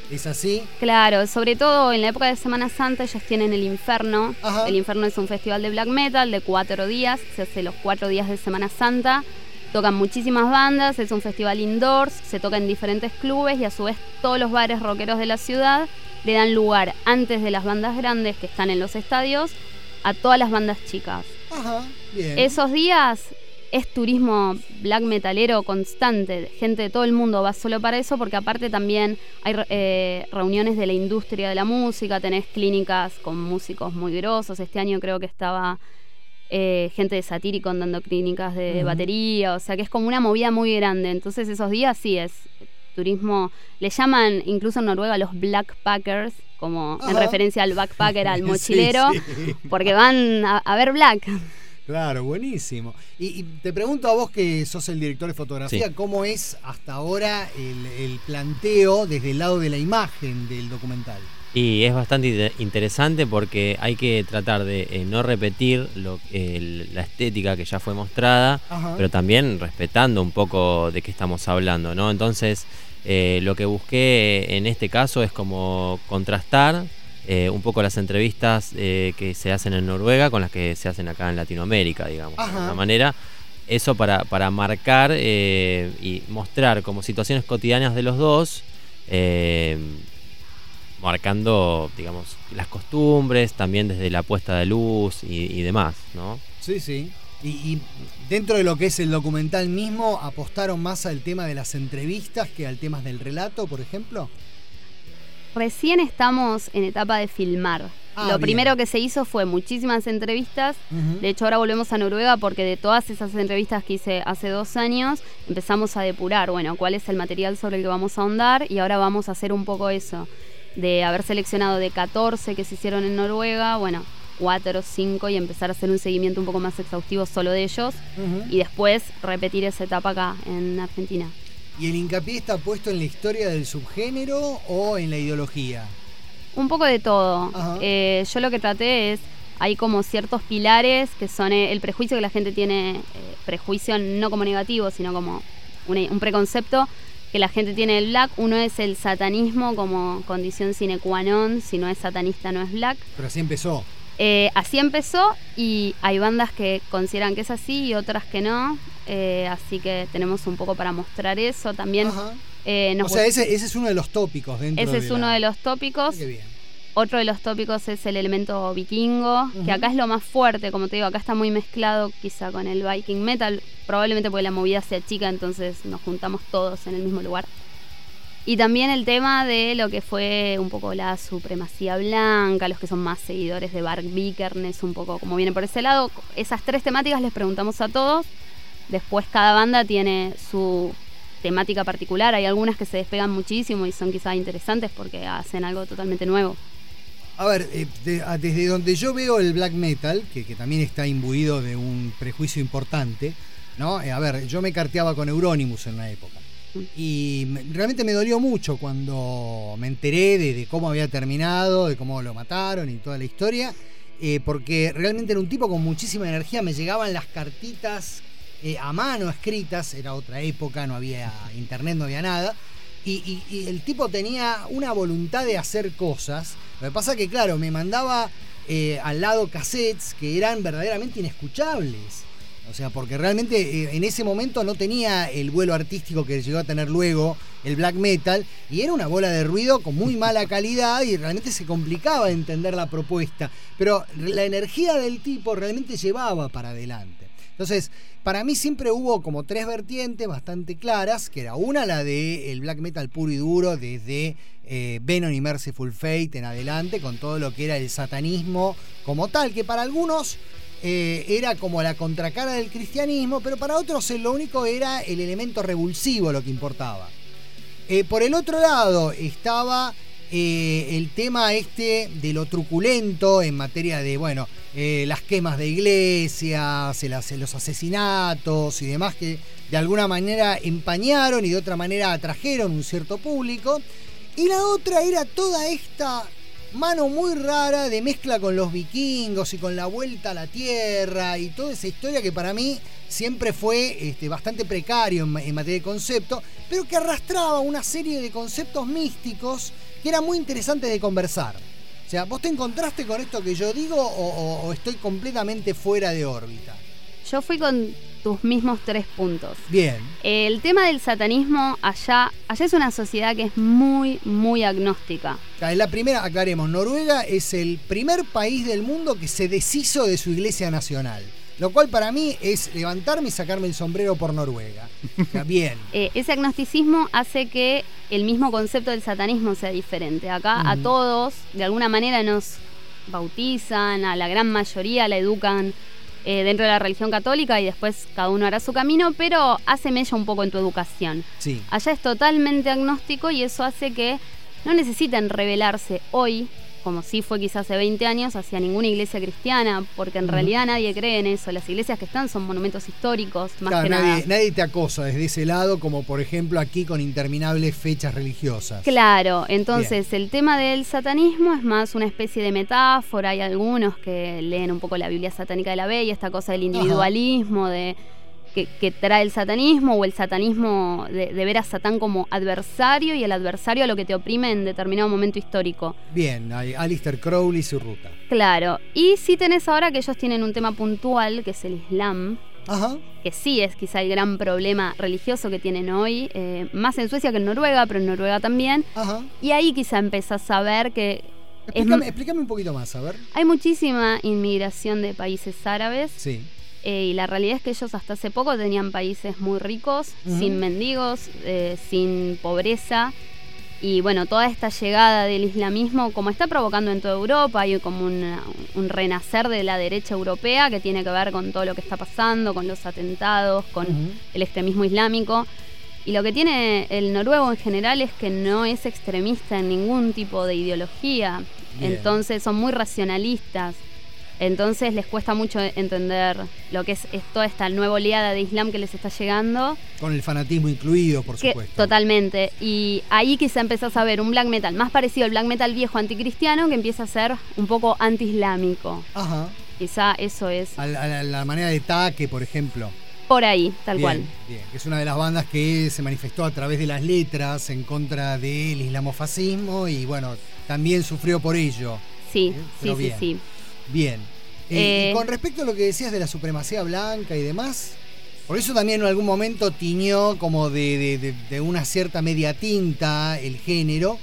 ¿Es así? Claro, sobre todo en la época de Semana Santa ellos tienen el Inferno. Ajá. El Inferno es un festival de black metal de 4 días, se hace los 4 días de Semana Santa. Tocan muchísimas bandas, es un festival indoors, se toca en diferentes clubes y a su vez todos los bares rockeros de la ciudad le dan lugar antes de las bandas grandes que están en los estadios a todas las bandas chicas. Ajá, bien. Esos días es turismo black metalero constante, gente de todo el mundo va solo para eso porque aparte también hay reuniones de la industria de la música, tenés clínicas con músicos muy grosos, este año creo que estaba gente de Satyricon dando clínicas de batería, o sea que es como una movida muy grande, entonces esos días sí es turismo, le llaman incluso en Noruega los Blackpackers, como en referencia al backpacker, al mochilero, sí. porque van a ver black. Claro, buenísimo. Y te pregunto a vos que sos el director de fotografía, Sí. ¿cómo es hasta ahora el planteo desde el lado de la imagen del documental? Y es bastante interesante porque hay que tratar de no repetir la estética que ya fue mostrada, Ajá. pero también respetando un poco de qué estamos hablando, ¿no? Entonces, lo que busqué en este caso es como contrastar un poco las entrevistas que se hacen en Noruega con las que se hacen acá en Latinoamérica, digamos, Ajá. de alguna manera. Eso para marcar y mostrar como situaciones cotidianas de los dos, marcando, digamos, las costumbres, también desde la puesta de luz y demás, ¿no? Sí, sí. Y dentro de lo que es el documental mismo, ¿apostaron más al tema de las entrevistas que al tema del relato, por ejemplo? Recién estamos en etapa de filmar. Ah, Lo bien. primero que se hizo fue muchísimas entrevistas. Ujú. De hecho, ahora volvemos a Noruega porque de todas esas entrevistas que hice hace 2 años, empezamos a depurar, bueno, cuál es el material sobre el que vamos a ahondar y ahora vamos a hacer un poco eso. De haber seleccionado de 14 que se hicieron en Noruega, bueno, 4 o 5 y empezar a hacer un seguimiento un poco más exhaustivo solo de ellos Ujú. y después repetir esa etapa acá en Argentina. ¿Y el hincapié está puesto en la historia del subgénero o en la ideología? Un poco de todo. Ajá. Yo lo que traté es, hay como ciertos pilares que son el prejuicio que la gente tiene, prejuicio no como negativo, sino como un preconcepto que la gente tiene del black. Uno es el satanismo como condición sine qua non, si no es satanista no es black. Pero así empezó. Así empezó y hay bandas que consideran que es así y otras que no, así que tenemos un poco para mostrar eso también. Ajá. Nos O sea, ese es uno de los tópicos dentro ese es uno de los tópicos. Qué bien. Otro de los tópicos es el elemento vikingo, Ujú. que acá es lo más fuerte, como te digo, acá está muy mezclado quizá con el Viking metal, probablemente porque la movida sea chica, entonces nos juntamos todos en el mismo lugar. Y también el tema de lo que fue un poco la supremacía blanca, los que son más seguidores de Varg Vikernes, un poco como viene por ese lado. Esas 3 temáticas les preguntamos a todos, después cada banda tiene su temática particular, hay algunas que se despegan muchísimo y son quizá interesantes porque hacen algo totalmente nuevo. A ver, desde donde yo veo el black metal, que también está imbuido de un prejuicio importante, ¿no? A ver, yo me carteaba con Euronymous en una época. Y realmente me dolió mucho cuando me enteré de cómo había terminado, de cómo lo mataron y toda la historia, porque realmente era un tipo con muchísima energía, me llegaban las cartitas a mano escritas, era otra época, no había internet, no había nada, y el tipo tenía una voluntad de hacer cosas. Lo que pasa es que, claro, me mandaba al lado cassettes que eran verdaderamente inescuchables. O sea, porque realmente en ese momento no tenía el vuelo artístico que llegó a tener luego el black metal, y era una bola de ruido con muy mala calidad y realmente se complicaba entender la propuesta. Pero la energía del tipo realmente llevaba para adelante. Entonces, para mí siempre hubo como 3 vertientes bastante claras, que era una la de el black metal puro y duro desde Venom y Merciful Fate en adelante, con todo lo que era el satanismo como tal, que para algunos era como la contracara del cristianismo, pero para otros lo único era el elemento revulsivo lo que importaba. Por el otro lado estaba el tema de lo truculento en materia de, bueno, las quemas de iglesias, los asesinatos y demás, que de alguna manera empañaron y de otra manera atrajeron un cierto público. Y la otra era toda esta mano muy rara de mezcla con los vikingos y con la vuelta a la tierra y toda esa historia que para mí siempre fue bastante precario en materia de concepto, pero que arrastraba una serie de conceptos místicos que era muy interesante de conversar. O sea, ¿vos te encontraste con esto que yo digo o estoy completamente fuera de órbita? Yo fui con tus mismos 3 puntos. Bien. El tema del satanismo allá es una sociedad que es muy, muy agnóstica. Es la primera, aclaremos, Noruega es el primer país del mundo que se deshizo de su iglesia nacional. Lo cual para mí es levantarme y sacarme el sombrero por Noruega. O sea, bien. Ese agnosticismo hace que el mismo concepto del satanismo sea diferente. Acá a todos, de alguna manera, nos bautizan, a la gran mayoría la educan dentro de la religión católica y después cada uno hará su camino, pero hace mella un poco en tu educación. Sí. Allá es totalmente agnóstico y eso hace que no necesiten rebelarse hoy, como sí fue quizás hace 20 años, hacia ninguna iglesia cristiana, porque en realidad nadie cree en eso. Las iglesias que están son monumentos históricos, más claro, que nada. Nadie te acosa desde ese lado, como por ejemplo aquí con interminables fechas religiosas. Claro, entonces el tema del satanismo es más una especie de metáfora. Hay algunos que leen un poco la Biblia satánica de la B y esta cosa del individualismo, que trae el satanismo, o el satanismo de ver a Satán como adversario y el adversario a lo que te oprime en determinado momento histórico. Bien, hay Aleister Crowley y su ruta. Claro, y sí tenés ahora que ellos tienen un tema puntual, que es el Islam, que sí es quizá el gran problema religioso que tienen hoy, más en Suecia que en Noruega, pero en Noruega también. Y ahí quizá empezás a ver que... Explícame un poquito más, a ver. Hay muchísima inmigración de países árabes. Sí. Y la realidad es que ellos hasta hace poco tenían países muy ricos, sin mendigos, sin pobreza. Y bueno, toda esta llegada del islamismo, como está provocando en toda Europa, hay como un renacer de la derecha europea que tiene que ver con todo lo que está pasando, con los atentados, con el extremismo islámico. Y lo que tiene el noruego en general es que no es extremista en ningún tipo de ideología. Bien. Entonces son muy racionalistas. Entonces les cuesta mucho entender lo que es toda esta nueva oleada de Islam que les está llegando. Con el fanatismo incluido, por supuesto. Totalmente. Y ahí quizá empezás a ver un black metal más parecido al black metal viejo anticristiano, que empieza a ser un poco anti-islámico. Quizá eso es... A la manera de Taque, por ejemplo. Por ahí, tal cual. Bien, que es una de las bandas que se manifestó a través de las letras en contra del islamofascismo y bueno, también sufrió por ello. Sí. Bien. Y con respecto a lo que decías de la supremacía blanca y demás, por eso también en algún momento tiñó como de una cierta media tinta el género.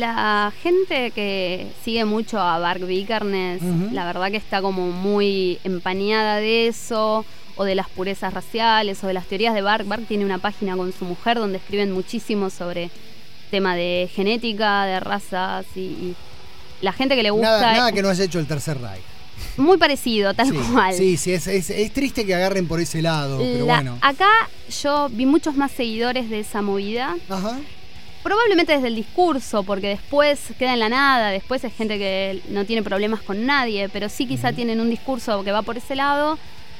La gente que sigue mucho a Varg Vikernes, la verdad que está como muy empañada de eso, o de las purezas raciales, o de las teorías de Varg. Varg tiene una página con su mujer donde escriben muchísimo sobre tema de genética, de razas y la gente que le gusta... Nada que no haya hecho el Tercer Reich. Muy parecido, tal cual. Sí, es triste que agarren por ese lado, pero bueno. Acá yo vi muchos más seguidores de esa movida. Probablemente desde el discurso, porque después queda en la nada, después es gente que no tiene problemas con nadie, pero sí quizá tienen un discurso que va por ese lado.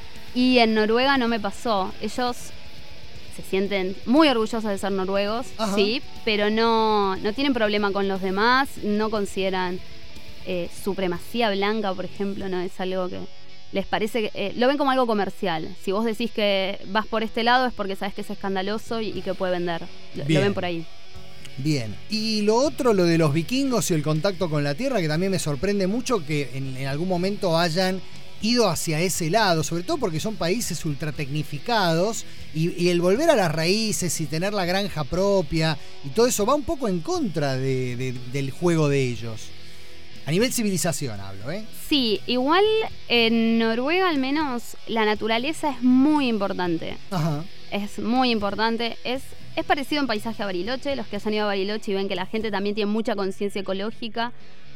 Y en Noruega no me pasó. Ellos se sienten muy orgullosos de ser noruegos, sí, pero no tienen problema con los demás, no consideran supremacía blanca, por ejemplo, no es algo que les parece, lo ven como algo comercial. Si vos decís que vas por este lado es porque sabes que es escandaloso y que puede vender. Lo ven por ahí. Bien. Y lo otro, lo de los vikingos y el contacto con la tierra, que también me sorprende mucho que en algún momento hayan ido hacia ese lado, sobre todo porque son países ultratecnificados y el volver a las raíces y tener la granja propia y todo eso va un poco en contra del juego de ellos. A nivel civilización hablo, ¿eh? Sí, igual en Noruega al menos la naturaleza es muy importante. Es muy importante. Es parecido en paisaje a Bariloche. Los que hayan ido a Bariloche y ven que la gente también tiene mucha conciencia ecológica,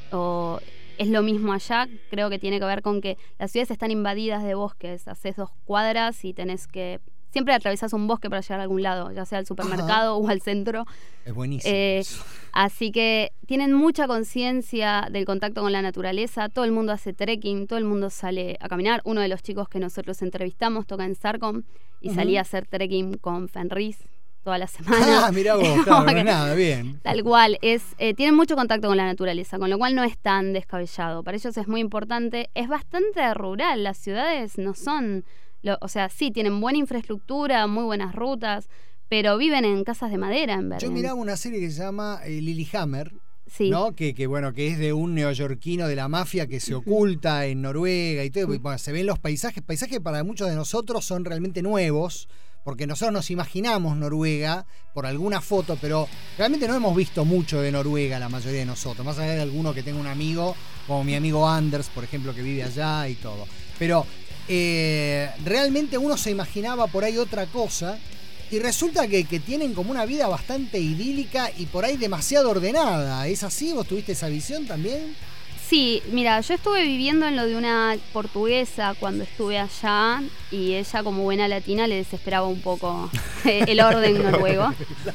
o es lo mismo allá. Creo que tiene que ver con que las ciudades están invadidas de bosques. Haces 2 cuadras y tenés que... Siempre atravesás un bosque para llegar a algún lado, ya sea al supermercado o al centro. Es buenísimo. Así que tienen mucha conciencia del contacto con la naturaleza. Todo el mundo hace trekking, todo el mundo sale a caminar. Uno de los chicos que nosotros entrevistamos toca en Sarcom y salía a hacer trekking con Fenris toda la semana. Mirá vos, claro, no es nada, bien. Tal cual, tienen mucho contacto con la naturaleza, con lo cual no es tan descabellado. Para ellos es muy importante. Es bastante rural, las ciudades no son... O sea, sí, tienen buena infraestructura, muy buenas rutas, pero viven en casas de madera en Bergen. Yo miraba una serie que se llama Lilyhammer, Sí. ¿no? Que es de un neoyorquino de la mafia que se oculta en Noruega y todo. Bueno, se ven los paisajes que para muchos de nosotros son realmente nuevos, porque nosotros nos imaginamos Noruega por alguna foto, pero realmente no hemos visto mucho de Noruega la mayoría de nosotros, más allá de alguno que tenga un amigo, como mi amigo Anders, por ejemplo, que vive allá y todo. Pero realmente uno se imaginaba por ahí otra cosa, y resulta que tienen como una vida bastante idílica y por ahí demasiado ordenada. ¿Es así? ¿Vos tuviste esa visión también? Sí, mira, yo estuve viviendo en lo de una portuguesa cuando estuve allá, y ella, como buena latina, le desesperaba un poco el orden noruego.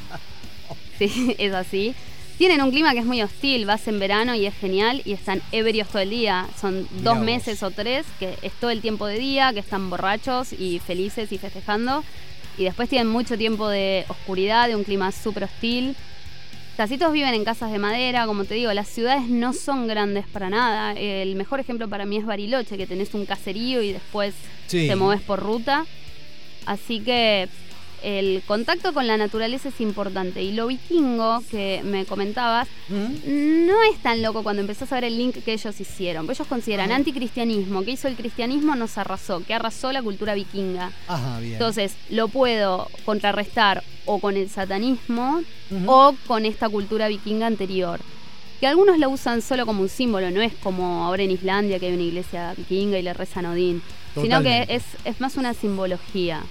Sí, es así. Tienen un clima que es muy hostil, vas en verano y es genial, y están ebrios todo el día. Son 2 meses o 3 que es todo el tiempo de día, que están borrachos y felices y festejando. Y después tienen mucho tiempo de oscuridad, de un clima súper hostil. Casi todos viven en casas de madera, como te digo, las ciudades no son grandes para nada. El mejor ejemplo para mí es Bariloche, que tenés un caserío y después te movés por ruta. Así que el contacto con la naturaleza es importante. Y lo vikingo que me comentabas, no es tan loco cuando empezás a ver el link que ellos hicieron. Ellos consideran anticristianismo. ¿Qué hizo el cristianismo? Nos arrasó. ¿Qué arrasó? La cultura vikinga. Bien. Entonces, lo puedo contrarrestar o con el satanismo o con esta cultura vikinga anterior. Que algunos la usan solo como un símbolo, no es como ahora en Islandia que hay una iglesia vikinga y le rezan a Odín. Totalmente. Sino que es más una simbología.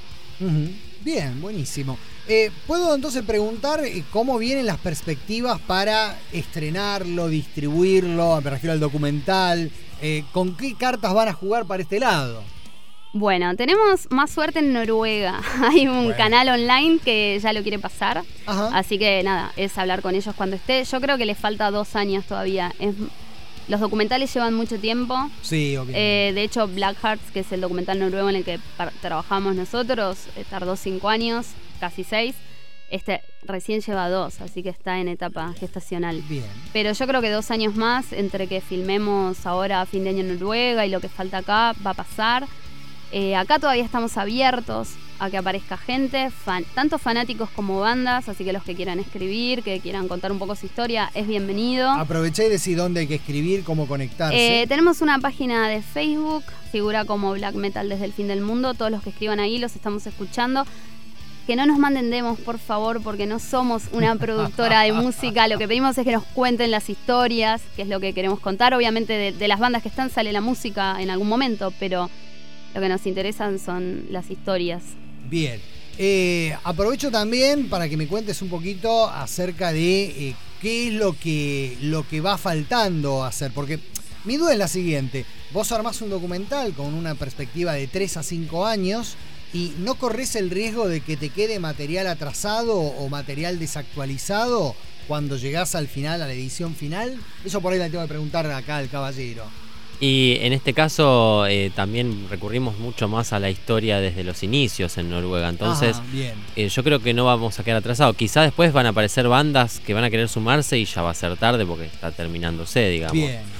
Bien, buenísimo. ¿Puedo entonces preguntar cómo vienen las perspectivas para estrenarlo, distribuirlo, me refiero al documental? ¿Con qué cartas van a jugar para este lado? Bueno, tenemos más suerte en Noruega. Hay un canal online que ya lo quiere pasar. Así que nada, es hablar con ellos cuando esté. Yo creo que les falta 2 años todavía. Los documentales llevan mucho tiempo. Sí, obviamente. De hecho, Black Hearts, que es el documental noruego en el que trabajamos nosotros, tardó 5 años, casi 6. Este recién lleva 2, así que está en etapa gestacional. Bien. Pero yo creo que 2 años más, entre que filmemos ahora a fin de año en Noruega y lo que falta acá, va a pasar. Acá todavía estamos abiertos a que aparezca gente, tanto fanáticos como bandas, así que los que quieran escribir, que quieran contar un poco su historia, es bienvenido. Aproveché y decí dónde hay que escribir, cómo conectarse. Tenemos una página de Facebook, figura como Black Metal desde el fin del mundo. Todos los que escriban ahí los estamos escuchando. Que no nos manden demos, por favor, porque no somos una productora de música. Lo que pedimos es que nos cuenten las historias, que es lo que queremos contar. Obviamente de las bandas que están sale la música en algún momento, pero lo que nos interesan son las historias. Bien. Aprovecho también para que me cuentes un poquito acerca de qué es lo que va faltando hacer, porque mi duda es la siguiente. Vos armás un documental con una perspectiva de 3 a 5 años y no corres el riesgo de que te quede material atrasado o material desactualizado cuando llegás al final, a la edición final. Eso por ahí le tengo que preguntar acá al caballero. Y en este caso también recurrimos mucho más a la historia desde los inicios en Noruega. Entonces yo creo que no vamos a quedar atrasados. Quizás después van a aparecer bandas que van a querer sumarse y ya va a ser tarde porque está terminándose, digamos.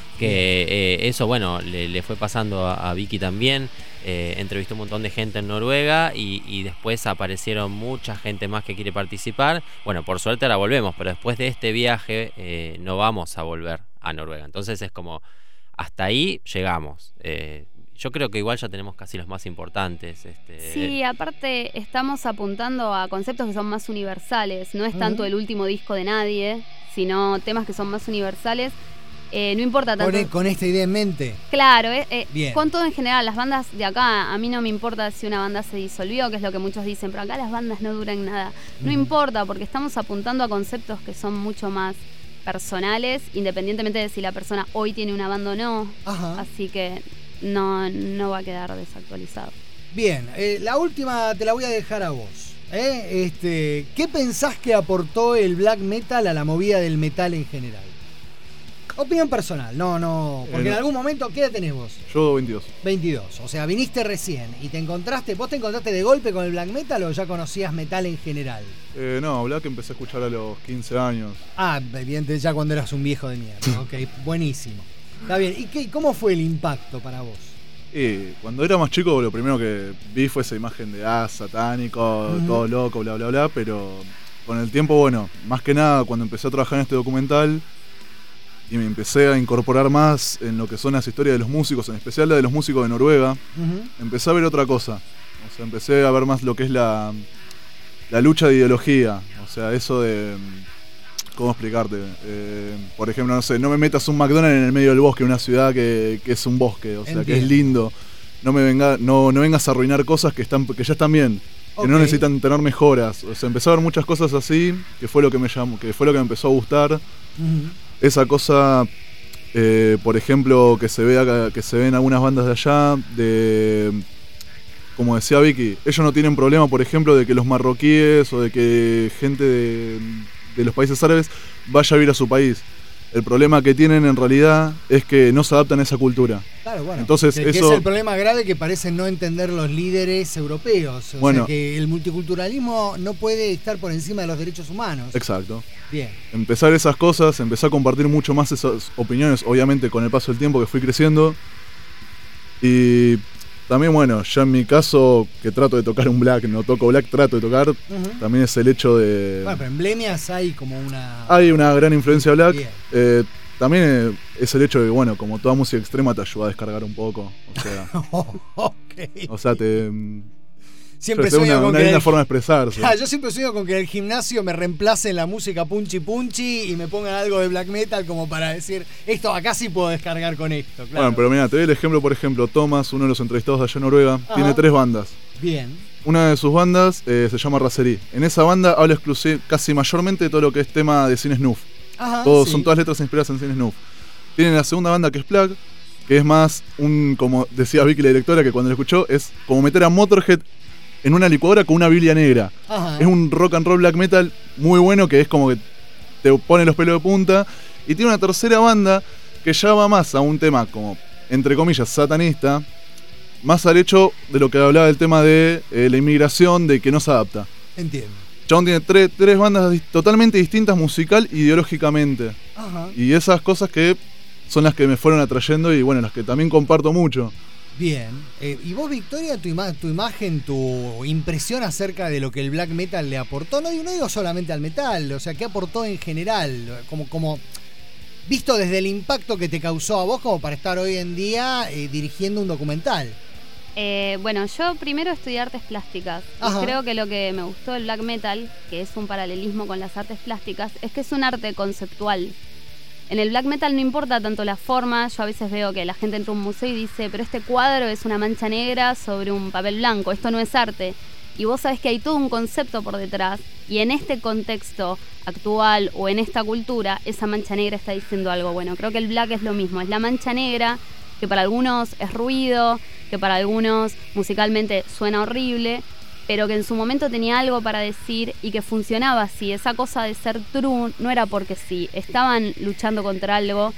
Eso, bueno, le fue pasando a Vicky también. Entrevistó un montón de gente en Noruega y después aparecieron mucha gente más que quiere participar. Bueno, por suerte ahora volvemos, pero después de este viaje no vamos a volver a Noruega. Entonces es como... Hasta ahí llegamos. Yo creo que igual ya tenemos casi los más importantes. Sí, aparte estamos apuntando a conceptos que son más universales. No es tanto el último disco de nadie, sino temas que son más universales. No importa tanto. Con esta idea en mente. Claro, con todo en general. Las bandas de acá, a mí no me importa si una banda se disolvió, que es lo que muchos dicen, pero acá las bandas no duran nada. No importa, porque estamos apuntando a conceptos que son mucho más personales, independientemente de si la persona hoy tiene una banda o no. Así que no va a quedar desactualizado. Bien, la última te la voy a dejar a vos. ¿Qué pensás que aportó el black metal a la movida del metal en general? Opinión personal, no, porque en algún momento, ¿qué edad tenés vos? Yo 22. 22, o sea, viniste recién y ¿vos te encontraste de golpe con el black metal o ya conocías metal en general? No, black empecé a escuchar a los 15 años. Evidentemente ya cuando eras un viejo de mierda, ok, buenísimo. Está bien, ¿y cómo fue el impacto para vos? Cuando era más chico lo primero que vi fue esa imagen de satánico, todo loco, bla, bla, bla, pero con el tiempo, bueno, más que nada cuando empecé a trabajar en este documental, y me empecé a incorporar más en lo que son las historias de los músicos, en especial la de los músicos de Noruega, empecé a ver otra cosa. O sea, empecé a ver más lo que es la lucha de ideología. O sea, eso de... ¿Cómo explicarte? Por ejemplo, no sé, no me metas un McDonald's en el medio del bosque, una ciudad que es un bosque, o sea, Entiendo. Que es lindo. No vengas a arruinar cosas que ya están bien, que no necesitan tener mejoras. O sea, empecé a ver muchas cosas así, que fue lo que me me empezó a gustar. Esa cosa, por ejemplo, que se ve en algunas bandas de allá, como decía Vicky, ellos no tienen problema, por ejemplo, de que los marroquíes o de que gente de los países árabes vaya a vivir a su país. El problema que tienen en realidad es que no se adaptan a esa cultura. Claro, bueno. Entonces, que es el problema grave que parecen no entender los líderes europeos. O sea que el multiculturalismo no puede estar por encima de los derechos humanos. Exacto. Bien. Empezar esas cosas, empecé a compartir mucho más esas opiniones, obviamente con el paso del tiempo que fui creciendo. Y también, bueno, ya en mi caso, que trato de tocar un black, no toco black, trato de tocar, también es el hecho de... Bueno, pero en Blemias hay como una... Hay una gran influencia black. También es el hecho de que, bueno, como toda música extrema te ayuda a descargar un poco. O sea, o sea siempre sueño con una linda forma de expresarse. Yo siempre sueño con que en el gimnasio me reemplacen la música punchi punchi y me pongan algo de black metal como para decir, esto acá sí puedo descargar con esto. Claro. Bueno, pero mira, te doy el ejemplo, por ejemplo, Thomas, uno de los entrevistados de allá en Noruega, tiene 3 bandas. Bien. Una de sus bandas se llama Racerí. En esa banda habla casi mayormente de todo lo que es tema de cine snuff. Son todas letras inspiradas en cine snuff. Tienen la segunda banda que es Plug, que es más como decía Vicky, la directora, que cuando la escuchó, es como meter a Motorhead en una licuadora con una Biblia negra. Es un rock and roll black metal muy bueno, que es como que te pone los pelos de punta. Y tiene una tercera banda que ya va más a un tema como, entre comillas, satanista, más al hecho de lo que hablaba del tema de la inmigración, de que no se adapta. Entiendo. Chabón tiene tres bandas totalmente distintas musical e ideológicamente. Y esas cosas que son las que me fueron atrayendo y bueno, las que también comparto mucho. Bien. ¿Y vos, Victoria, tu imagen, tu impresión acerca de lo que el black metal le aportó? No digo solamente al metal, o sea, ¿qué aportó en general? Como visto desde el impacto que te causó a vos como para estar hoy en día dirigiendo un documental. Bueno, yo primero estudié artes plásticas. Y creo que lo que me gustó del black metal, que es un paralelismo con las artes plásticas, es que es un arte conceptual. En el black metal no importa tanto la forma. Yo a veces veo que la gente entra a un museo y dice, pero este cuadro es una mancha negra sobre un papel blanco, esto no es arte. Y vos sabés que hay todo un concepto por detrás, y en este contexto actual o en esta cultura, esa mancha negra está diciendo algo. Bueno, creo que el black es lo mismo, es la mancha negra que para algunos es ruido, que para algunos musicalmente suena horrible, pero que en su momento tenía algo para decir y que funcionaba así. Esa cosa de ser true no era porque sí, estaban luchando contra algo.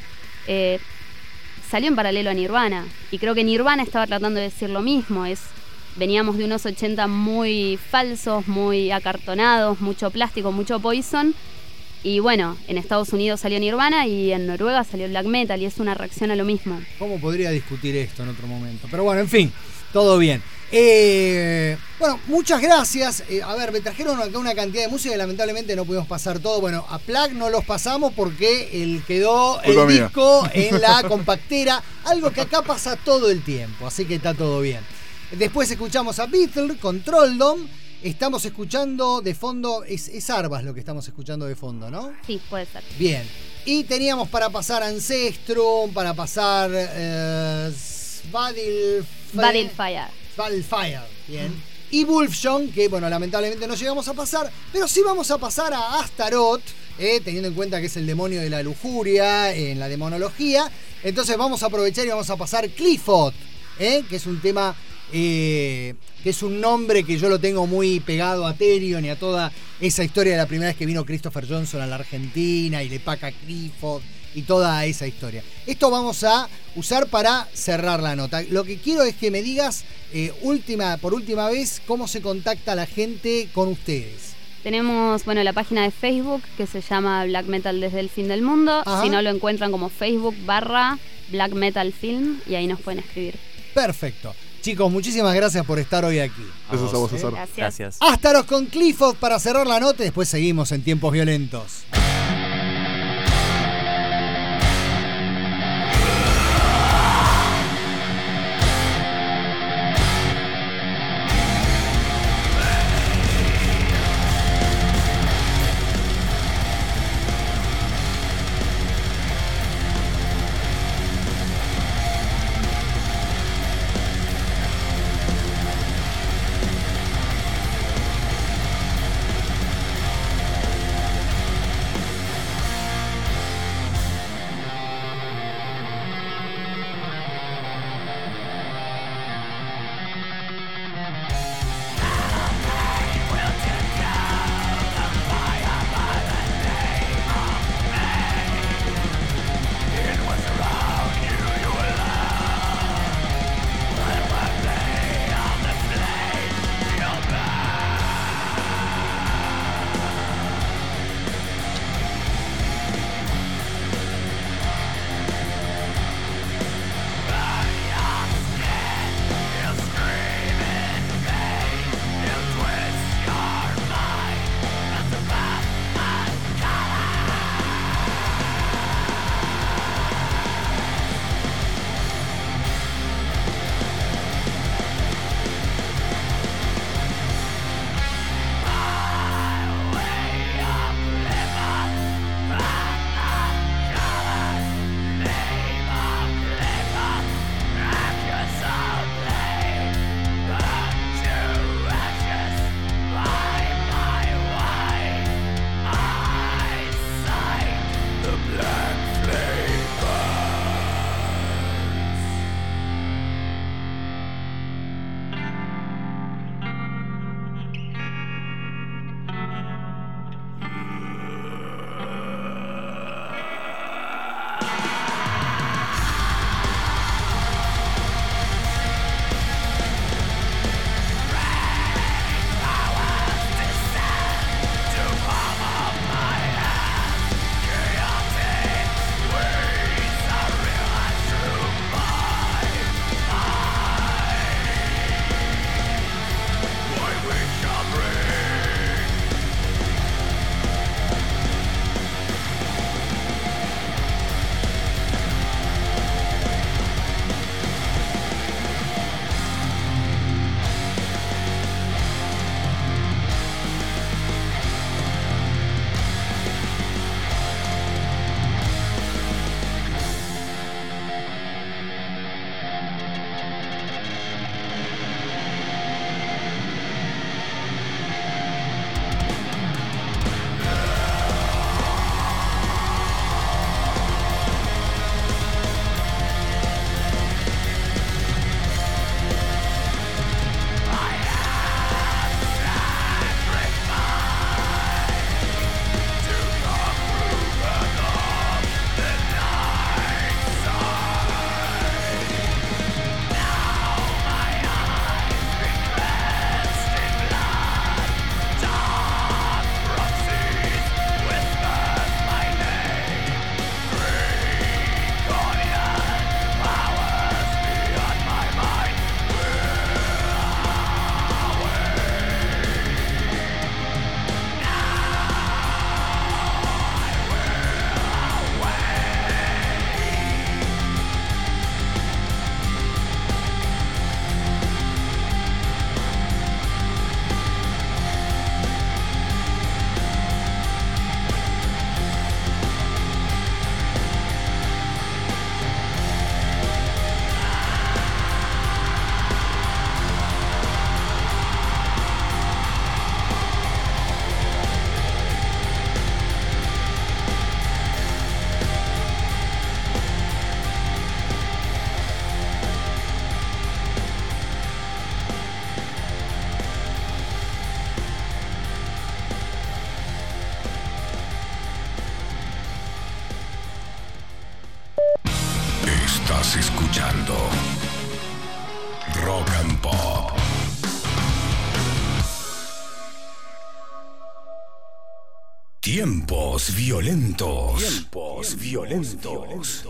Salió en paralelo a Nirvana, y creo que Nirvana estaba tratando de decir lo mismo. Veníamos de unos 80 muy falsos, muy acartonados, mucho plástico, mucho Poison. Y bueno, en Estados Unidos salió Nirvana y en Noruega salió el black metal, y es una reacción a lo mismo. ¿Cómo podría discutir esto en otro momento? Pero bueno, en fin, todo bien. Bueno, muchas gracias. A ver, me trajeron acá una cantidad de música y lamentablemente no pudimos pasar todo. Bueno, a Plug no los pasamos porque quedó el disco en la compactera, algo que acá pasa todo el tiempo, así que está todo bien. Después escuchamos a Beatles con Trolldom. Estamos escuchando de fondo, es Arbas lo que estamos escuchando de fondo, ¿no? Sí, puede ser. Bien. Y teníamos para pasar Ancestrum, para pasar Battlefield Fire, bien. Y Wolfsong, que bueno, lamentablemente no llegamos a pasar, pero sí vamos a pasar a Astaroth, teniendo en cuenta que es el demonio de la lujuria en la demonología. Entonces vamos a aprovechar y vamos a pasar Clifford, que es un tema, que es un nombre que yo lo tengo muy pegado a Therion y a toda esa historia de la primera vez que vino Christopher Johnson a la Argentina y le paca a Clifford y toda esa historia. Esto vamos a usar para cerrar la nota. Lo que quiero es que me digas por última vez cómo se contacta la gente con ustedes. Tenemos, la página de Facebook que se llama Black Metal desde el fin del mundo. Si no, lo encuentran como Facebook/Black Metal Film y ahí nos pueden escribir. Perfecto. Chicos, muchísimas gracias por estar hoy aquí. Gracias a vos, César. Gracias. Astaroth con Clifford para cerrar la nota y después seguimos en Tiempos Violentos. Estás escuchando Rock and Pop. Tiempos violentos. Tiempos violentos.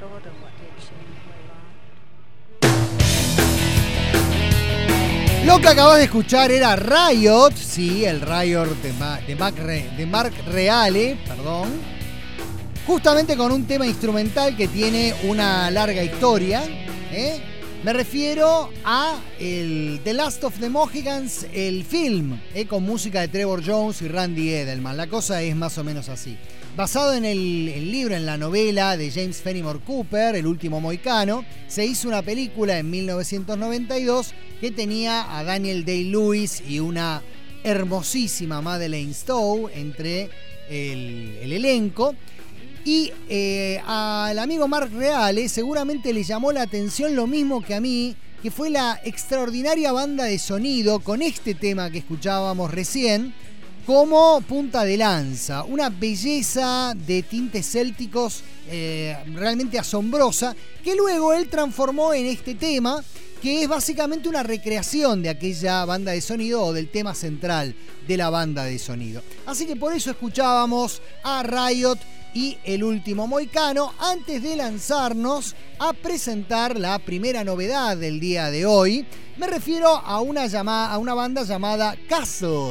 daughter what did she know. Lo que acabas de escuchar era Riot, sí, el Riot de Mark Reale, perdón, justamente con un tema instrumental que tiene una larga historia, Me refiero a The Last of the Mohicans, el film, con música de Trevor Jones y Randy Edelman. La cosa es más o menos así. Basado en el libro, en la novela de James Fenimore Cooper, El último mohicano, se hizo una película en 1992 que tenía a Daniel Day-Lewis y una hermosísima Madeleine Stowe entre el elenco. Y al amigo Mark Reale seguramente le llamó la atención lo mismo que a mí, que fue la extraordinaria banda de sonido con este tema que escuchábamos recién como punta de lanza. Una belleza de tintes célticos realmente asombrosa, que luego él transformó en este tema, que es básicamente una recreación de aquella banda de sonido o del tema central de la banda de sonido. Así que por eso escuchábamos a Riot y El último mohicano, antes de lanzarnos a presentar la primera novedad del día de hoy. Me refiero a una banda llamada Castle,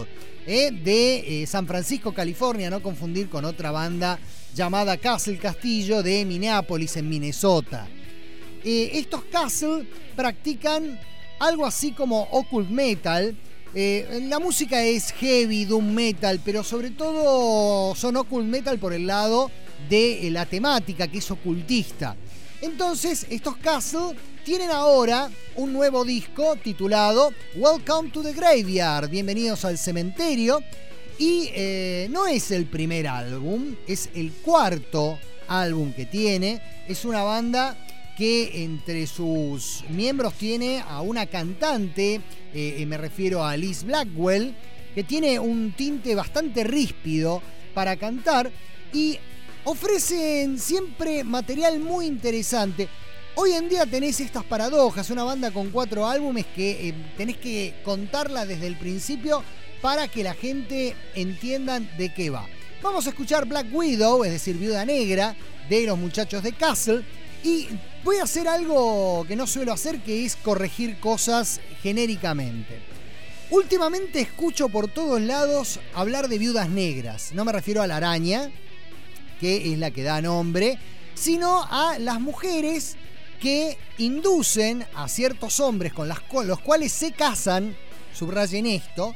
de San Francisco, California, no confundir con otra banda llamada Castle Castillo de Minneapolis, en Minnesota. Estos Castle practican algo así como occult metal. La música es heavy, doom metal, pero sobre todo son occult metal por el lado de la temática, que es ocultista. Entonces, estos Castle tienen ahora un nuevo disco titulado Welcome to the Graveyard, Bienvenidos al Cementerio, y no es el primer álbum, es el cuarto álbum que tiene. Es una banda que entre sus miembros tiene a una cantante, me refiero a Liz Blackwell, que tiene un tinte bastante ríspido para cantar y ofrecen siempre material muy interesante. Hoy en día tenés estas paradojas, una banda con 4 álbumes que tenés que contarla desde el principio para que la gente entienda de qué va. Vamos a escuchar Black Widow, es decir, Viuda Negra, de los muchachos de Castle, y voy a hacer algo que no suelo hacer, que es corregir cosas genéricamente. Últimamente escucho por todos lados hablar de viudas negras. No me refiero a la araña, que es la que da nombre, sino a las mujeres que inducen a ciertos hombres con los cuales se casan, subrayen esto,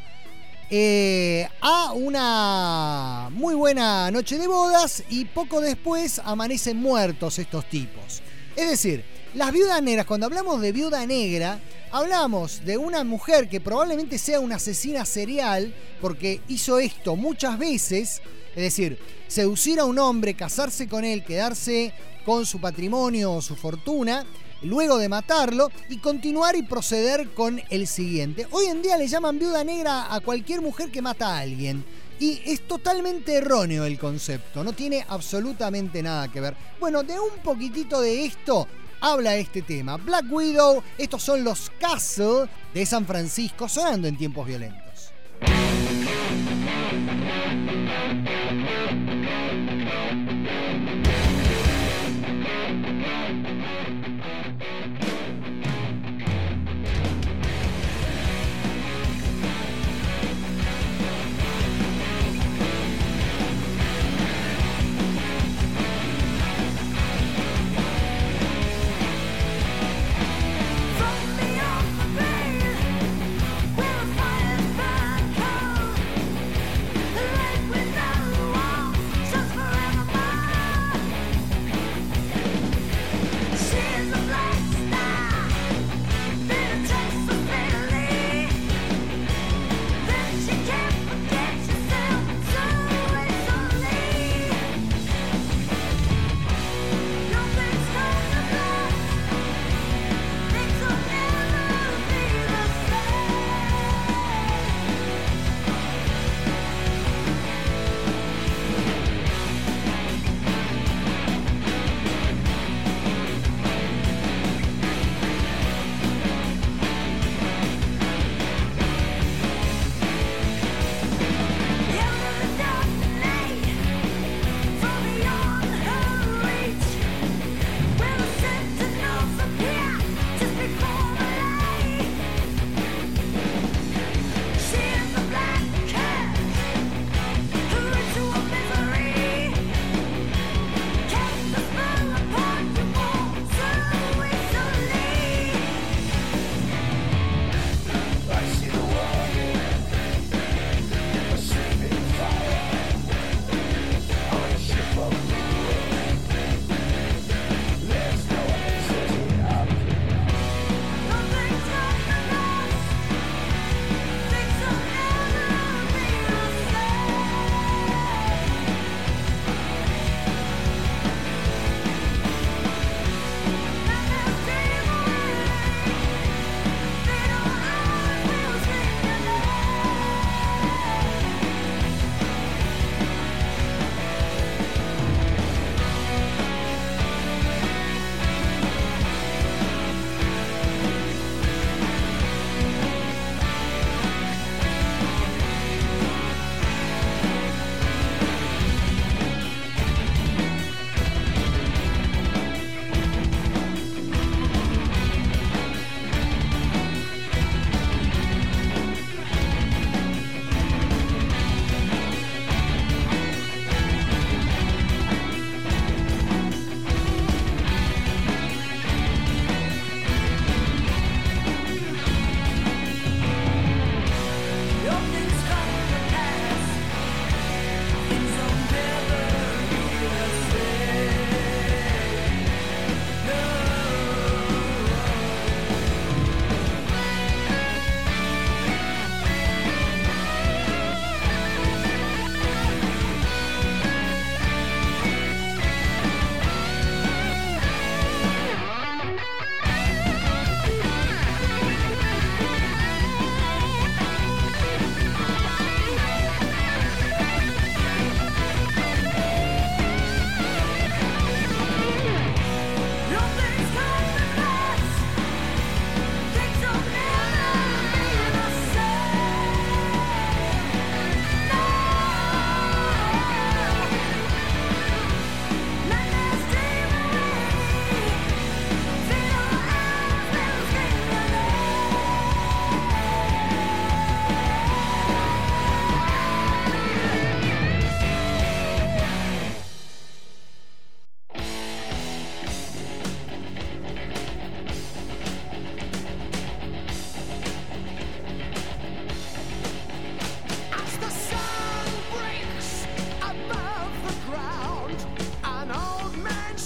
a una muy buena noche de bodas y poco después amanecen muertos estos tipos. Es decir, las viudas negras, cuando hablamos de viuda negra, hablamos de una mujer que probablemente sea una asesina serial porque hizo esto muchas veces, es decir, seducir a un hombre, casarse con él, quedarse con su patrimonio o su fortuna, luego de matarlo y continuar y proceder con el siguiente. Hoy en día le llaman viuda negra a cualquier mujer que mata a alguien. Y es totalmente erróneo el concepto, no tiene absolutamente nada que ver. Bueno, de un poquitito de esto habla este tema. Black Widow, estos son los Castle de San Francisco, sonando en Tiempos Violentos. From the off the veil, where a fire burns.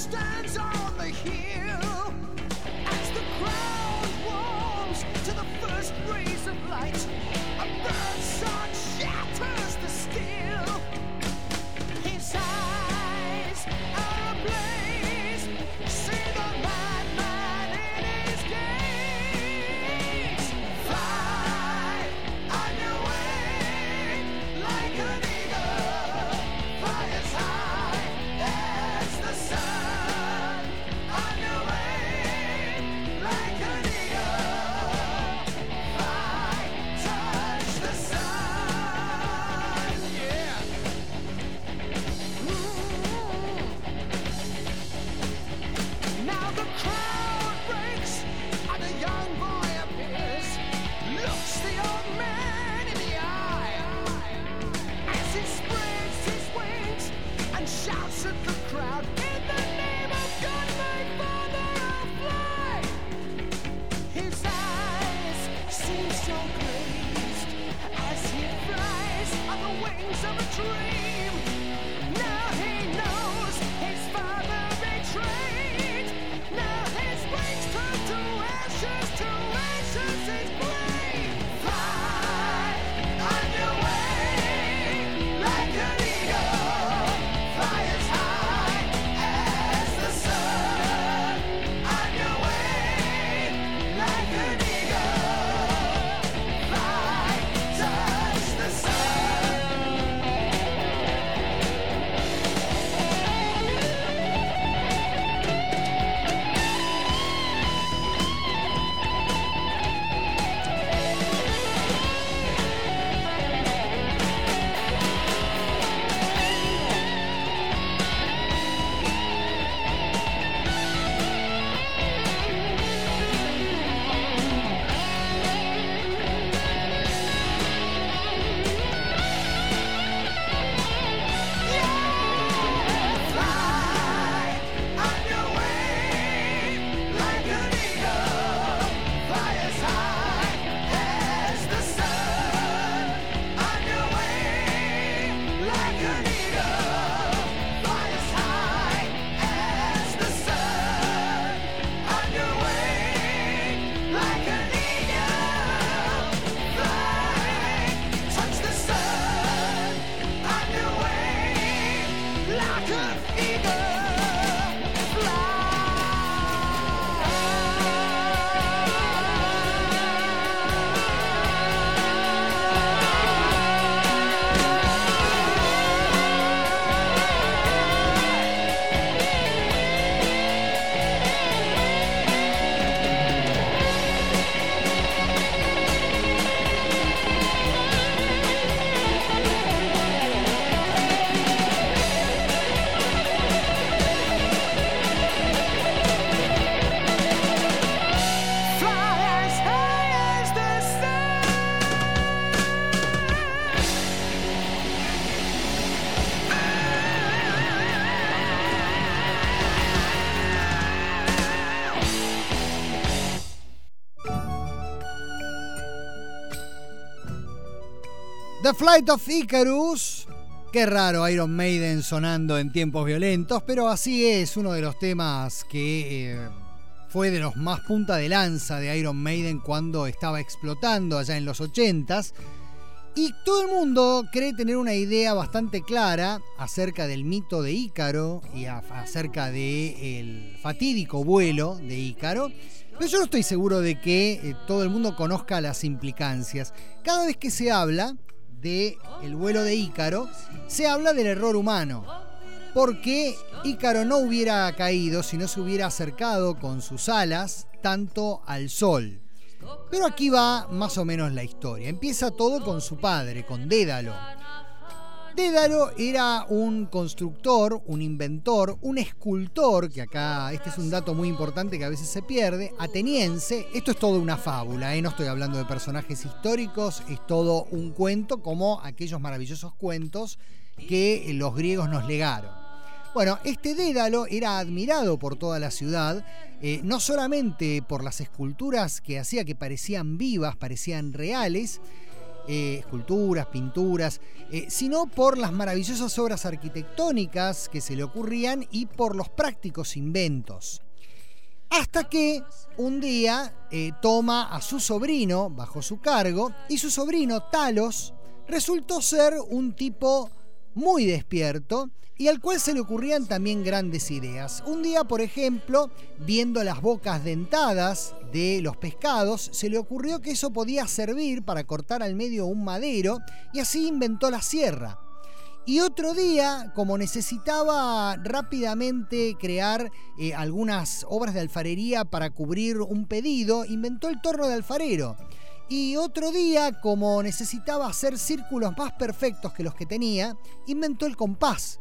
stands on the hill as the crowd warms to the first rays of light. A bird's song shatters the still. His eyes are ablaze. See the madman in his gaze. Fly on your way like an eagle. Fly as high as the sun. On your way like an eagle. Fly, touch the sun. Yeah. Now the crowd breaks and a young boy appears. Looks the old man in the eye as he spreads his wings and shouts at the crowd, in the name of God, my Father, I'll fly. His eyes seem so glazed as he flies on the wings of a dream. Now he knows his father betrayed. Now his wings turn to ashes his brain. Fly on your way like an eagle. Fly as high as the sun. On your way like an eagle. Fly, touch the sun. Fly on your way like an eagle. Fly as high as the sun. On your way like an eagle. Fly as high as the sun. On your way like an eagle. Fly, touch the sun. On your way like an eagle. Fly as high as the The Flight of Icarus. Qué raro Iron Maiden sonando en tiempos violentos, pero así es, uno de los temas que fue de los más punta de lanza de Iron Maiden cuando estaba explotando allá en los 80s. Y todo el mundo cree tener una idea bastante clara acerca del mito de Ícaro y acerca del fatídico vuelo de Ícaro. Pero yo no estoy seguro de que todo el mundo conozca las implicancias. Cada vez que se habla del vuelo de Ícaro, se habla del error humano. Porque Ícaro no hubiera caído si no se hubiera acercado con sus alas tanto al sol. Pero aquí va más o menos la historia. Empieza todo con su padre, con Dédalo. Dédalo era un constructor, un inventor, un escultor, que acá este es un dato muy importante que a veces se pierde, ateniense. Esto es todo una fábula, no estoy hablando de personajes históricos, es todo un cuento como aquellos maravillosos cuentos que los griegos nos legaron. Bueno, este Dédalo era admirado por toda la ciudad, no solamente por las esculturas que hacía que parecían vivas, parecían reales, esculturas, pinturas, sino por las maravillosas obras arquitectónicas que se le ocurrían y por los prácticos inventos. Hasta que un día toma a su sobrino bajo su cargo, y su sobrino Talos resultó ser un tipo muy despierto y al cual se le ocurrían también grandes ideas. Un día, por ejemplo, viendo las bocas dentadas de los pescados, se le ocurrió que eso podía servir para cortar al medio un madero, y así inventó la sierra. Y otro día, como necesitaba rápidamente crear algunas obras de alfarería para cubrir un pedido, inventó el torno de alfarero. Y otro día, como necesitaba hacer círculos más perfectos que los que tenía, inventó el compás.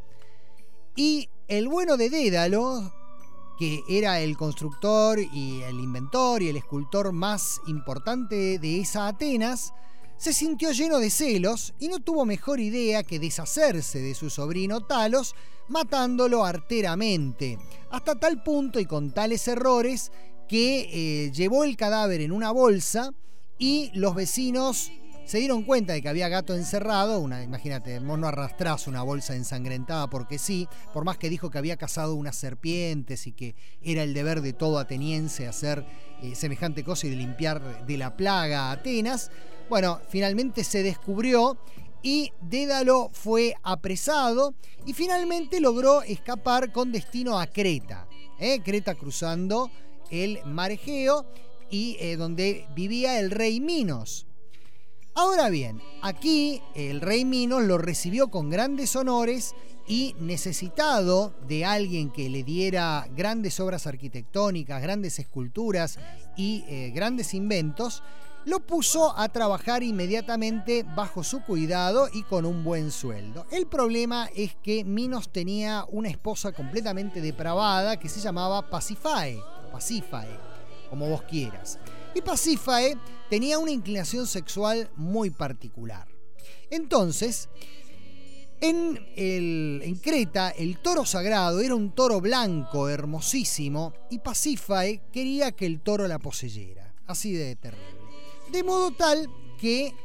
Y el bueno de Dédalo, que era el constructor y el inventor y el escultor más importante de esa Atenas, se sintió lleno de celos y no tuvo mejor idea que deshacerse de su sobrino Talos, matándolo arteramente, hasta tal punto y con tales errores que llevó el cadáver en una bolsa, y los vecinos se dieron cuenta de que había gato encerrado. Imagínate, vos no arrastrás una bolsa ensangrentada porque sí, por más que dijo que había cazado unas serpientes y que era el deber de todo ateniense hacer semejante cosa y de limpiar de la plaga a Atenas. Bueno, finalmente se descubrió y Dédalo fue apresado y finalmente logró escapar con destino a Creta. Creta cruzando el mar Egeo, y donde vivía el rey Minos. Ahora bien, aquí el rey Minos lo recibió con grandes honores y, necesitado de alguien que le diera grandes obras arquitectónicas, grandes esculturas y grandes inventos, lo puso a trabajar inmediatamente bajo su cuidado y con un buen sueldo. El problema es que Minos tenía una esposa completamente depravada que se llamaba Pasífae, como vos quieras. Y Pasífae tenía una inclinación sexual muy particular. Entonces, en Creta, el toro sagrado era un toro blanco, hermosísimo, y Pasífae quería que el toro la poseyera. Así de terrible. De modo tal que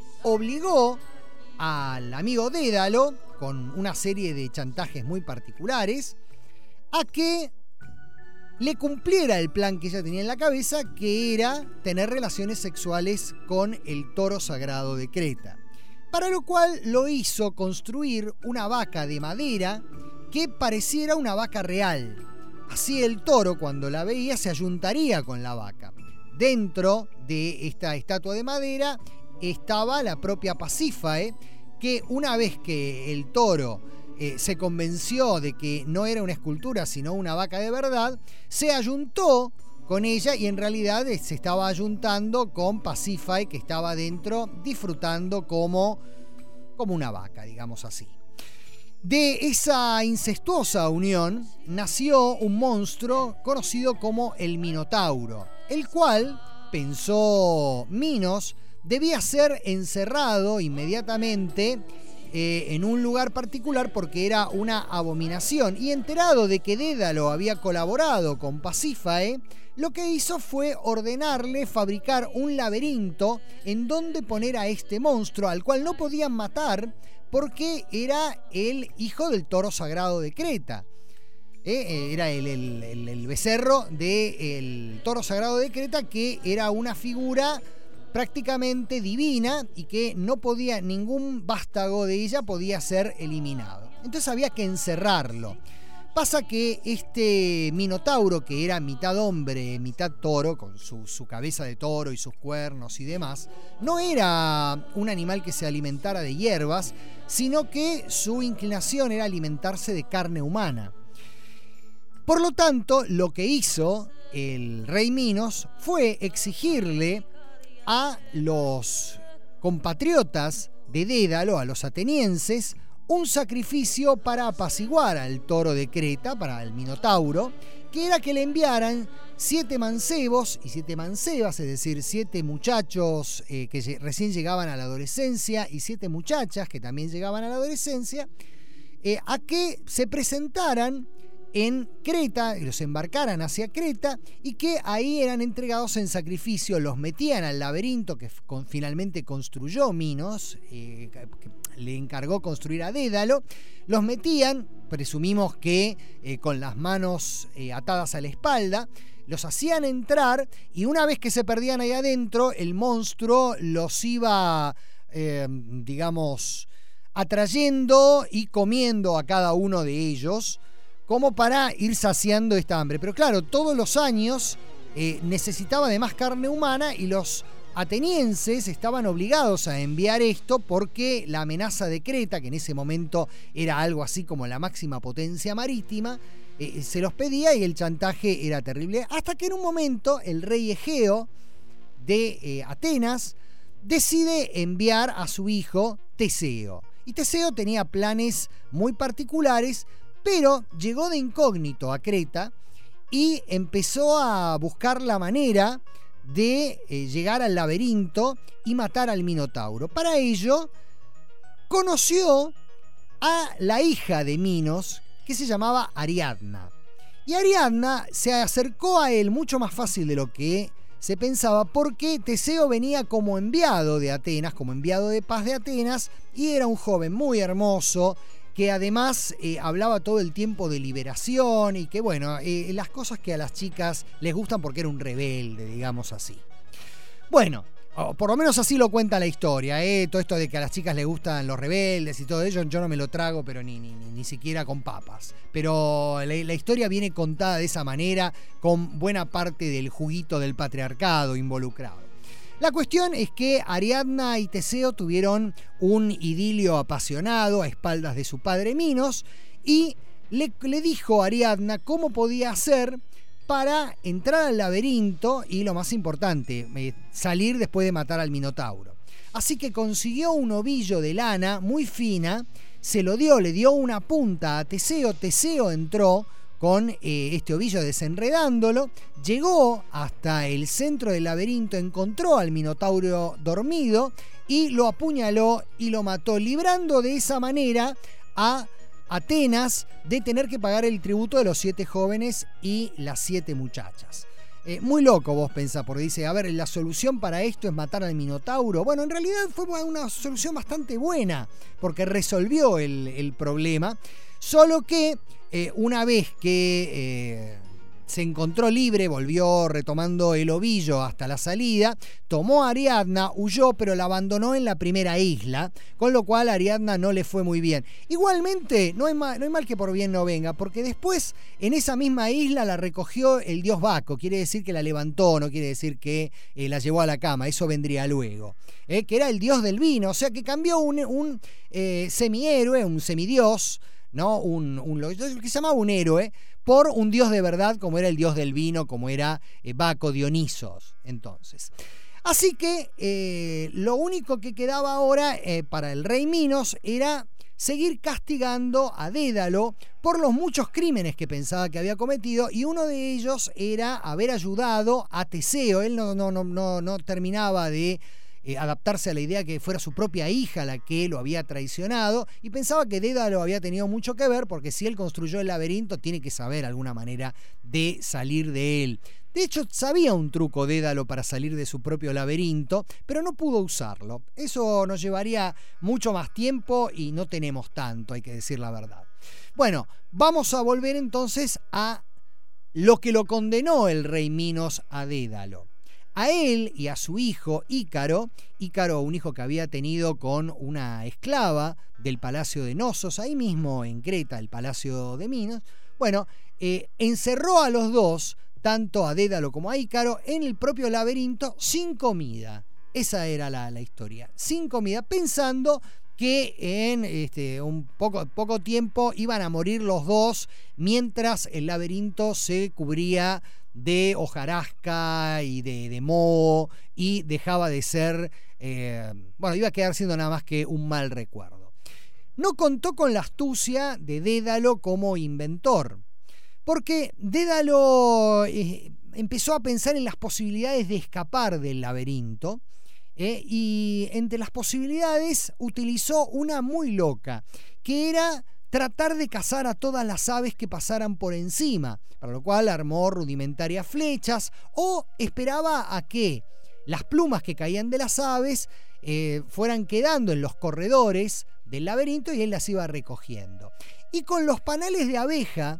obligó al amigo Dédalo, con una serie de chantajes muy particulares, a que le cumpliera el plan que ella tenía en la cabeza, que era tener relaciones sexuales con el toro sagrado de Creta. Para lo cual lo hizo construir una vaca de madera que pareciera una vaca real. Así el toro, cuando la veía, se ayuntaría con la vaca. Dentro de esta estatua de madera estaba la propia Pasífae, que una vez que el toro se convenció de que no era una escultura sino una vaca de verdad, se ayuntó con ella y en realidad se estaba ayuntando con Pasífae, que estaba dentro disfrutando como una vaca, digamos así. De esa incestuosa unión nació un monstruo conocido como el Minotauro, el cual, pensó Minos, debía ser encerrado inmediatamente en un lugar particular porque era una abominación. Y enterado de que Dédalo había colaborado con Pasífae, lo que hizo fue ordenarle fabricar un laberinto en donde poner a este monstruo, al cual no podían matar porque era el hijo del toro sagrado de Creta. Era el becerro del toro sagrado de Creta, que era una figura prácticamente divina y que no podía, ningún vástago de ella podía ser eliminado. Entonces había que encerrarlo. Pasa que este Minotauro, que era mitad hombre, mitad toro, con su cabeza de toro y sus cuernos y demás, no era un animal que se alimentara de hierbas, sino que su inclinación era alimentarse de carne humana. Por lo tanto, lo que hizo el rey Minos fue exigirle a los compatriotas de Dédalo, a los atenienses, un sacrificio para apaciguar al toro de Creta, para el Minotauro, que era que le enviaran 7 mancebos y 7 mancebas, es decir, 7 muchachos que recién llegaban a la adolescencia y 7 muchachas que también llegaban a la adolescencia, a que se presentaran en Creta, que los embarcaran hacia Creta y que ahí eran entregados en sacrificio, los metían al laberinto que finalmente construyó Minos, que le encargó construir a Dédalo, los metían, presumimos que con las manos atadas a la espalda, los hacían entrar y una vez que se perdían ahí adentro, el monstruo los iba, digamos, atrayendo y comiendo a cada uno de ellos, como para ir saciando esta hambre. Pero claro, todos los años necesitaba de más carne humana y los atenienses estaban obligados a enviar esto porque la amenaza de Creta, que en ese momento era algo así como la máxima potencia marítima, se los pedía y el chantaje era terrible. Hasta que en un momento el rey Egeo de Atenas decide enviar a su hijo Teseo. Y Teseo tenía planes muy particulares, pero llegó de incógnito a Creta y empezó a buscar la manera de llegar al laberinto y matar al Minotauro. Para ello, conoció a la hija de Minos, que se llamaba Ariadna. Y Ariadna se acercó a él mucho más fácil de lo que se pensaba, porque Teseo venía como enviado de Atenas, como enviado de paz de Atenas, y era un joven muy hermoso, que además hablaba todo el tiempo de liberación y que, bueno, las cosas que a las chicas les gustan porque era un rebelde, digamos así. Bueno, por lo menos así lo cuenta la historia, todo esto de que a las chicas les gustan los rebeldes y todo ello, yo no me lo trago, pero ni siquiera con papas. Pero la historia viene contada de esa manera, con buena parte del juguito del patriarcado involucrado. La cuestión es que Ariadna y Teseo tuvieron un idilio apasionado a espaldas de su padre Minos y le dijo a Ariadna cómo podía hacer para entrar al laberinto y, lo más importante, salir después de matar al Minotauro. Así que consiguió un ovillo de lana muy fina, se lo dio, le dio una punta a Teseo, Teseo entró con este ovillo desenredándolo, llegó hasta el centro del laberinto, encontró al Minotauro dormido y lo apuñaló y lo mató, librando de esa manera a Atenas de tener que pagar el tributo de los 7 jóvenes y las 7 muchachas. Muy loco vos pensás, porque dice, a ver, la solución para esto es matar al Minotauro. Bueno, en realidad fue una solución bastante buena, porque resolvió el problema, solo que una vez que se encontró libre, volvió retomando el ovillo hasta la salida, tomó a Ariadna, huyó, pero la abandonó en la primera isla, con lo cual a Ariadna no le fue muy bien. Igualmente, no hay mal que por bien no venga, porque después en esa misma isla la recogió el dios Baco, quiere decir que la levantó, no quiere decir que la llevó a la cama, eso vendría luego, que era el dios del vino, o sea que cambió un semihéroe, un semidios, ¿no? Lo que se llamaba un héroe, por un dios de verdad, como era el dios del vino, como era Baco, Dionisos. Entonces, así que lo único que quedaba ahora para el rey Minos era seguir castigando a Dédalo por los muchos crímenes que pensaba que había cometido, y uno de ellos era haber ayudado a Teseo. Él no terminaba de adaptarse a la idea que fuera su propia hija la que lo había traicionado, y pensaba que Dédalo había tenido mucho que ver, porque si él construyó el laberinto tiene que saber alguna manera de salir de él. De hecho, sabía un truco Dédalo para salir de su propio laberinto, pero no pudo usarlo. Eso nos llevaría mucho más tiempo y no tenemos tanto, hay que decir la verdad. Bueno, vamos a volver entonces a lo que lo condenó el rey Minos a Dédalo. A él y a su hijo Ícaro, un hijo que había tenido con una esclava del palacio de Nosos, ahí mismo en Creta, el palacio de Minos, bueno, encerró a los dos, tanto a Dédalo como a Ícaro, en el propio laberinto sin comida. Esa era la historia, sin comida, pensando que en un poco tiempo iban a morir los dos, mientras el laberinto se cubría de hojarasca y de moho, y dejaba de ser, iba a quedar siendo nada más que un mal recuerdo. No contó con la astucia de Dédalo como inventor, porque Dédalo empezó a pensar en las posibilidades de escapar del laberinto, y entre las posibilidades utilizó una muy loca, que era tratar de cazar a todas las aves que pasaran por encima, para lo cual armó rudimentarias flechas o esperaba a que las plumas que caían de las aves fueran quedando en los corredores del laberinto y él las iba recogiendo. Y con los panales de abeja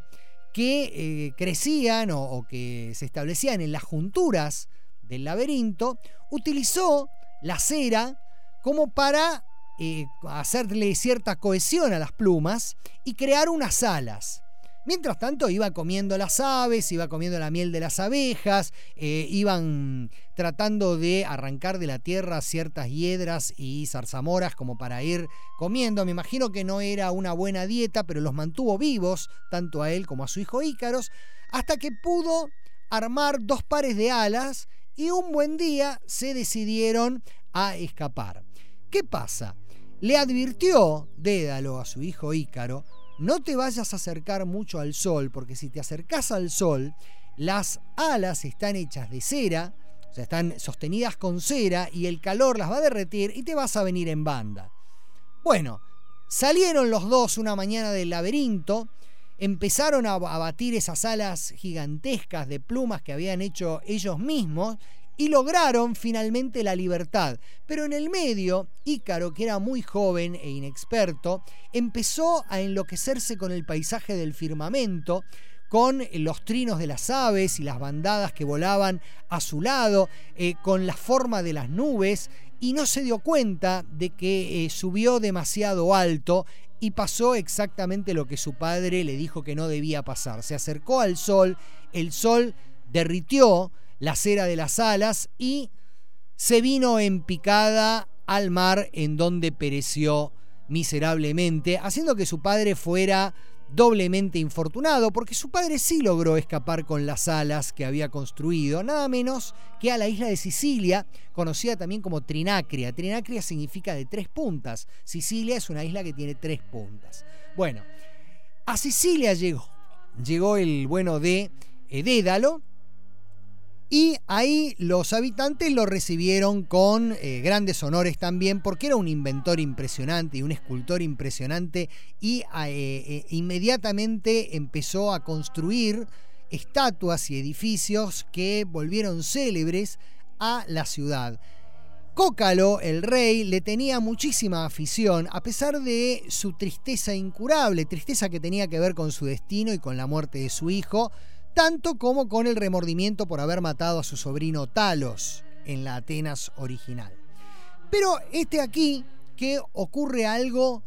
que crecían o que se establecían en las junturas del laberinto, utilizó la cera como para hacerle cierta cohesión a las plumas y crear unas alas. Mientras tanto iba comiendo las aves, iba comiendo la miel de las abejas, iban tratando de arrancar de la tierra ciertas hiedras y zarzamoras como para ir comiendo. Me imagino que no era una buena dieta, pero los mantuvo vivos, tanto a él como a su hijo Ícaros, hasta que pudo armar 2 pares de alas y un buen día se decidieron a escapar. ¿Qué pasa? Le advirtió Dédalo a su hijo Ícaro: no te vayas a acercar mucho al sol, porque si te acercas al sol, las alas están hechas de cera, o sea, están sostenidas con cera y el calor las va a derretir y te vas a venir en banda. Bueno, salieron los dos una mañana del laberinto, empezaron a batir esas alas gigantescas de plumas que habían hecho ellos mismos y lograron finalmente la libertad. Pero en el medio, Ícaro, que era muy joven e inexperto, empezó a enloquecerse con el paisaje del firmamento, con los trinos de las aves y las bandadas que volaban a su lado, con la forma de las nubes, y no se dio cuenta de que subió demasiado alto y pasó exactamente lo que su padre le dijo que no debía pasar. Se acercó al sol, el sol derritió la cera de las alas y se vino en picada al mar, en donde pereció miserablemente, haciendo que su padre fuera doblemente infortunado, porque su padre sí logró escapar con las alas que había construido, nada menos que a la isla de Sicilia, conocida también como Trinacria. Trinacria significa de 3 puntas. Sicilia es una isla que tiene 3 puntas. Bueno, a Sicilia llegó el bueno de Dédalo, y ahí los habitantes lo recibieron con grandes honores también, porque era un inventor impresionante y un escultor impresionante, y inmediatamente empezó a construir estatuas y edificios que volvieron célebres a la ciudad. Cócalo, el rey, le tenía muchísima afición, a pesar de su tristeza incurable, tristeza que tenía que ver con su destino y con la muerte de su hijo, tanto como con el remordimiento por haber matado a su sobrino Talos en la Atenas original. Pero aquí que ocurre algo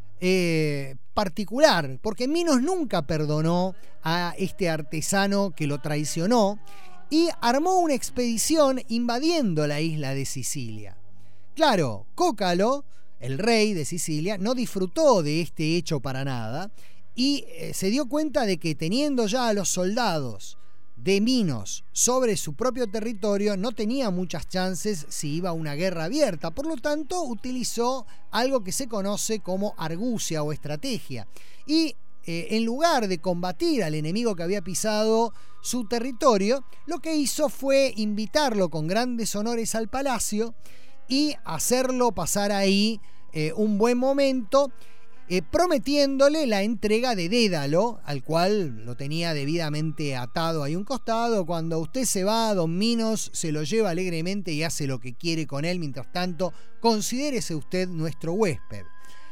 particular, porque Minos nunca perdonó a este artesano que lo traicionó y armó una expedición invadiendo la isla de Sicilia. Claro, Cócalo, el rey de Sicilia, no disfrutó de este hecho para nada, y se dio cuenta de que teniendo ya a los soldados de Minos sobre su propio territorio, no tenía muchas chances si iba a una guerra abierta. Por lo tanto, utilizó algo que se conoce como argucia o estrategia. Y en lugar de combatir al enemigo que había pisado su territorio, lo que hizo fue invitarlo con grandes honores al palacio y hacerlo pasar ahí un buen momento, prometiéndole la entrega de Dédalo, al cual lo tenía debidamente atado ahí un costado. Cuando usted se va, don Minos se lo lleva alegremente y hace lo que quiere con él. Mientras tanto, considérese usted nuestro huésped.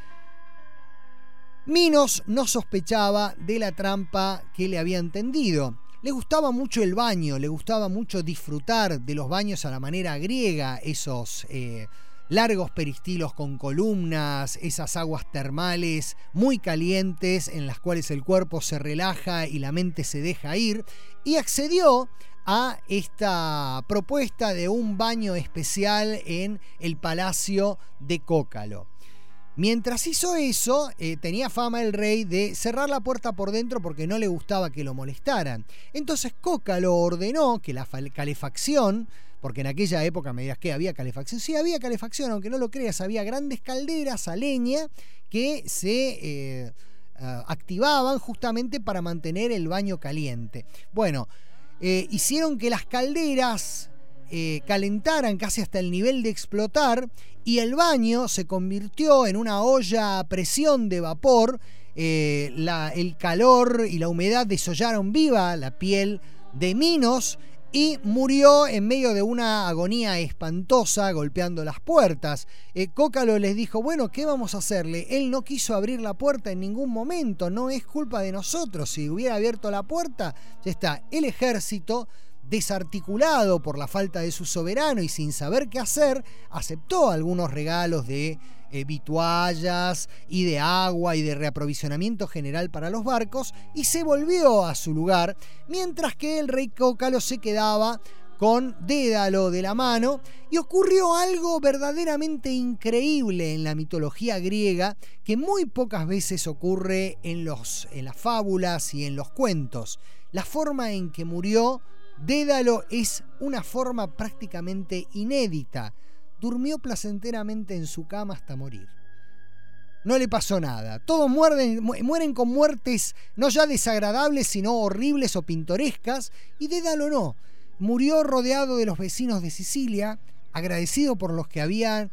Minos no sospechaba de la trampa que le habían tendido. Le gustaba mucho el baño, le gustaba mucho disfrutar de los baños a la manera griega, esos largos peristilos con columnas, esas aguas termales muy calientes en las cuales el cuerpo se relaja y la mente se deja ir, y accedió a esta propuesta de un baño especial en el palacio de Cócalo. Mientras hizo eso, tenía fama el rey de cerrar la puerta por dentro porque no le gustaba que lo molestaran. Entonces Cócalo ordenó que la calefacción, porque en aquella época me dirás que había calefacción. Sí, había calefacción, aunque no lo creas, había grandes calderas a leña que se activaban justamente para mantener el baño caliente. Bueno, hicieron que las calderas calentaran casi hasta el nivel de explotar, y el baño se convirtió en una olla a presión de vapor el calor y la humedad desollaron viva la piel de Minos y murió en medio de una agonía espantosa golpeando las puertas. Cócalo les dijo, bueno, ¿qué vamos a hacerle? Él no quiso abrir la puerta en ningún momento, no es culpa de nosotros. Si hubiera abierto la puerta, ya está. El ejército, desarticulado por la falta de su soberano y sin saber qué hacer, aceptó algunos regalos de vituallas y de agua y de reaprovisionamiento general para los barcos y se volvió a su lugar, mientras que el rey Cócalo se quedaba con Dédalo de la mano. Y ocurrió algo verdaderamente increíble en la mitología griega que muy pocas veces ocurre en las fábulas y en los cuentos. La forma en que murió Dédalo es una forma prácticamente inédita. Durmió placenteramente en su cama hasta morir. No le pasó nada. Todos mueren con muertes no ya desagradables, sino horribles o pintorescas, y Dédalo no. Murió rodeado de los vecinos de Sicilia, agradecidos por lo que había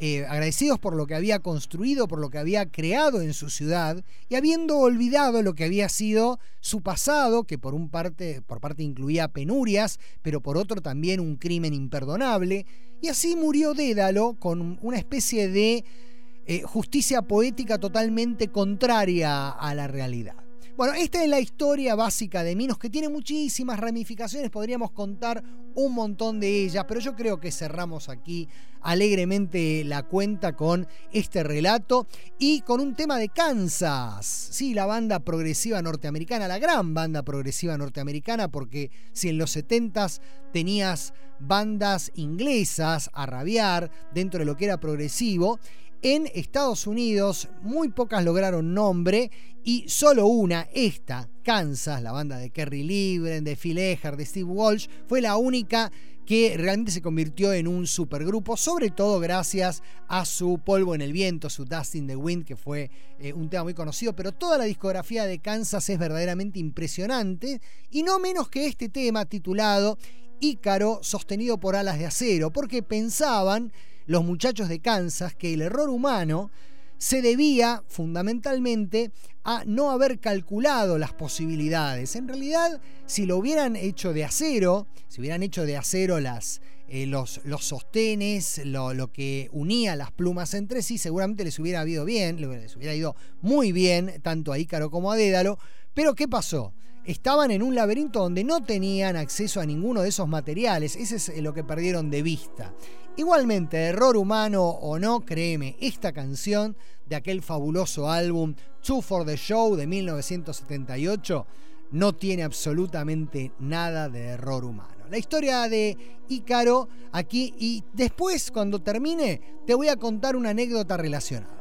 construido, por lo que había creado en su ciudad, y habiendo olvidado lo que había sido su pasado, que por parte incluía penurias, pero por otro también un crimen imperdonable. Y así murió Dédalo con una especie de justicia poética totalmente contraria a la realidad. Bueno, esta es la historia básica de Minos, que tiene muchísimas ramificaciones, podríamos contar un montón de ellas, pero yo creo que cerramos aquí alegremente la cuenta con este relato y con un tema de Kansas. Sí, la banda progresiva norteamericana, la gran banda progresiva norteamericana, porque si en los 70s tenías bandas inglesas a rabiar dentro de lo que era progresivo, en Estados Unidos muy pocas lograron nombre y solo una, esta, Kansas, la banda de Kerry Livgren, de Phil Ehart, de Steve Walsh, fue la única que realmente se convirtió en un supergrupo, sobre todo gracias a su Polvo en el Viento, su Dust in the Wind, que fue un tema muy conocido, pero toda la discografía de Kansas es verdaderamente impresionante, y no menos que este tema titulado Ícaro sostenido por alas de acero, porque pensaban los muchachos de Kansas que el error humano se debía fundamentalmente a no haber calculado las posibilidades. En realidad, si lo hubieran hecho de acero, si hubieran hecho de acero los sostenes, lo que unía las plumas entre sí, seguramente les hubiera ido muy bien, tanto a Ícaro como a Dédalo. Pero ¿qué pasó? Estaban en un laberinto donde no tenían acceso a ninguno de esos materiales. Ese es lo que perdieron de vista. Igualmente, error humano o no, créeme, esta canción de aquel fabuloso álbum Two for the Show de 1978 no tiene absolutamente nada de error humano. La historia de Ícaro aquí, y después, cuando termine, te voy a contar una anécdota relacionada.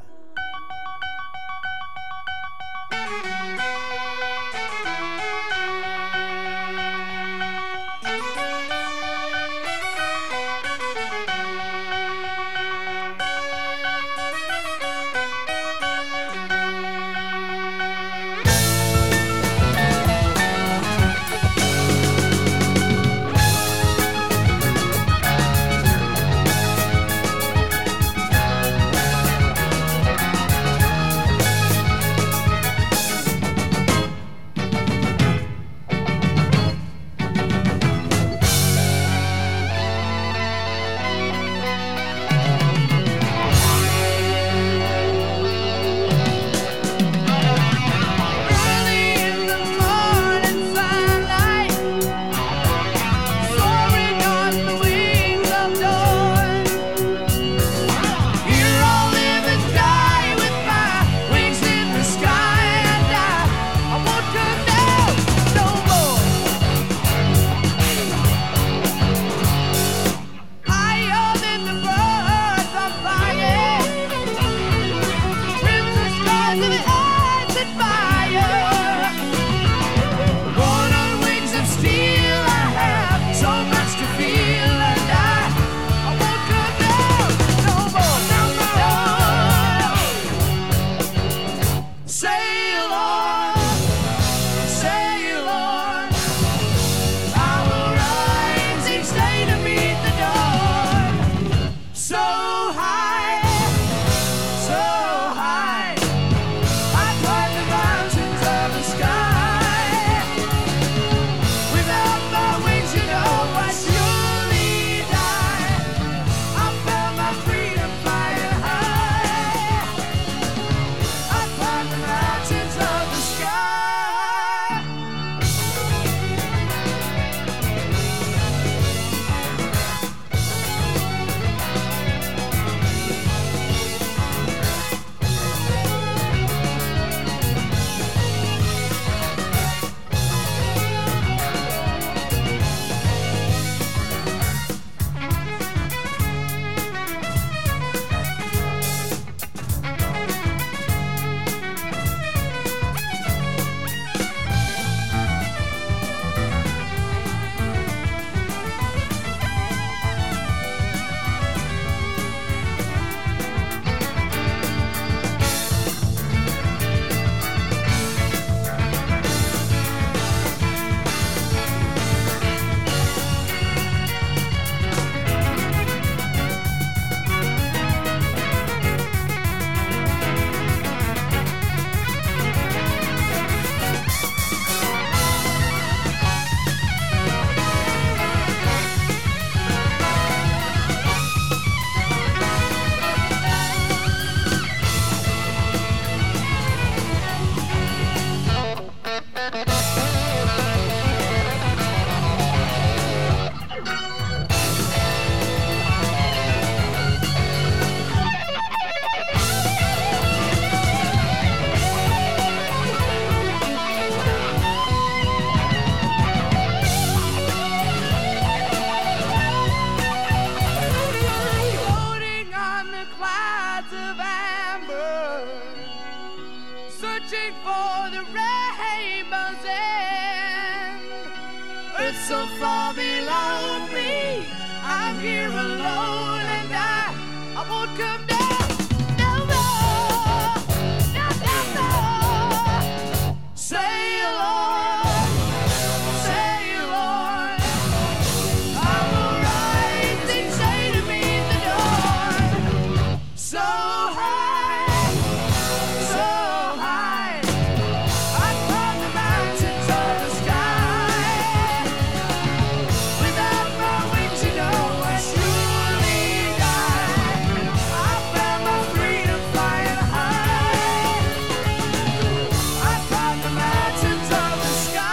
far below me. I'm here alone and I won't come down. No more. No, no, no. Sail on. Sail on. I will rise and say to me the dawn. So high. So high. I climb the mountains of the sky. Without my wings, you know, I surely die. I found my freedom flying high. I climb the mountains of the sky.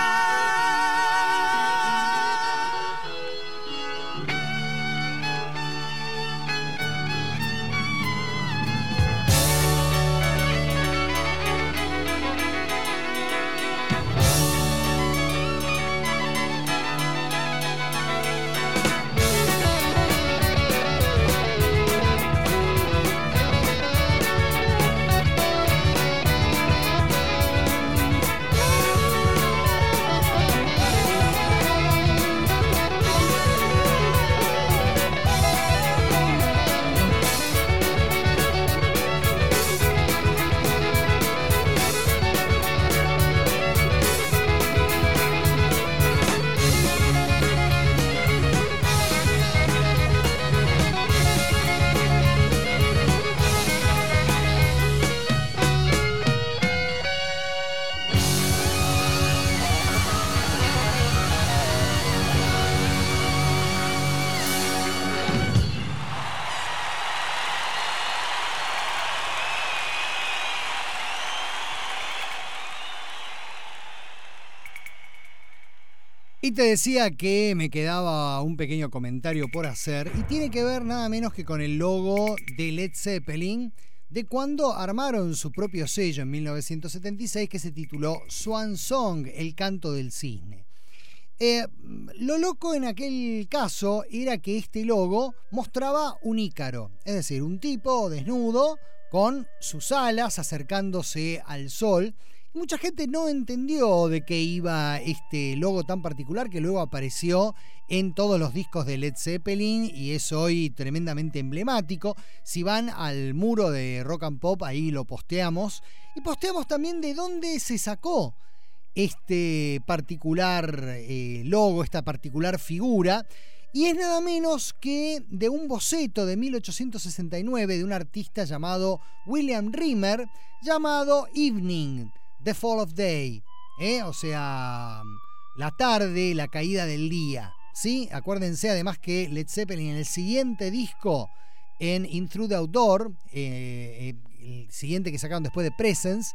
Y te decía que me quedaba un pequeño comentario por hacer y tiene que ver nada menos que con el logo de Led Zeppelin de cuando armaron su propio sello en 1976 que se tituló Swan Song, el canto del cisne. Lo loco en aquel caso era que este logo mostraba un ícaro, es decir, un tipo desnudo con sus alas acercándose al sol. Mucha gente no entendió de qué iba este logo tan particular que luego apareció en todos los discos de Led Zeppelin y es hoy tremendamente emblemático. Si van al muro de Rock and Pop, ahí lo posteamos. Y posteamos también de dónde se sacó este particular logo, esta particular figura. Y es nada menos que de un boceto de 1869 de un artista llamado William Rimmer, llamado Evening, The Fall of Day, o sea, la tarde, la caída del día, ¿sí? Acuérdense además que Led Zeppelin en el siguiente disco, en In Through the Outdoor, el siguiente que sacaron después de Presence,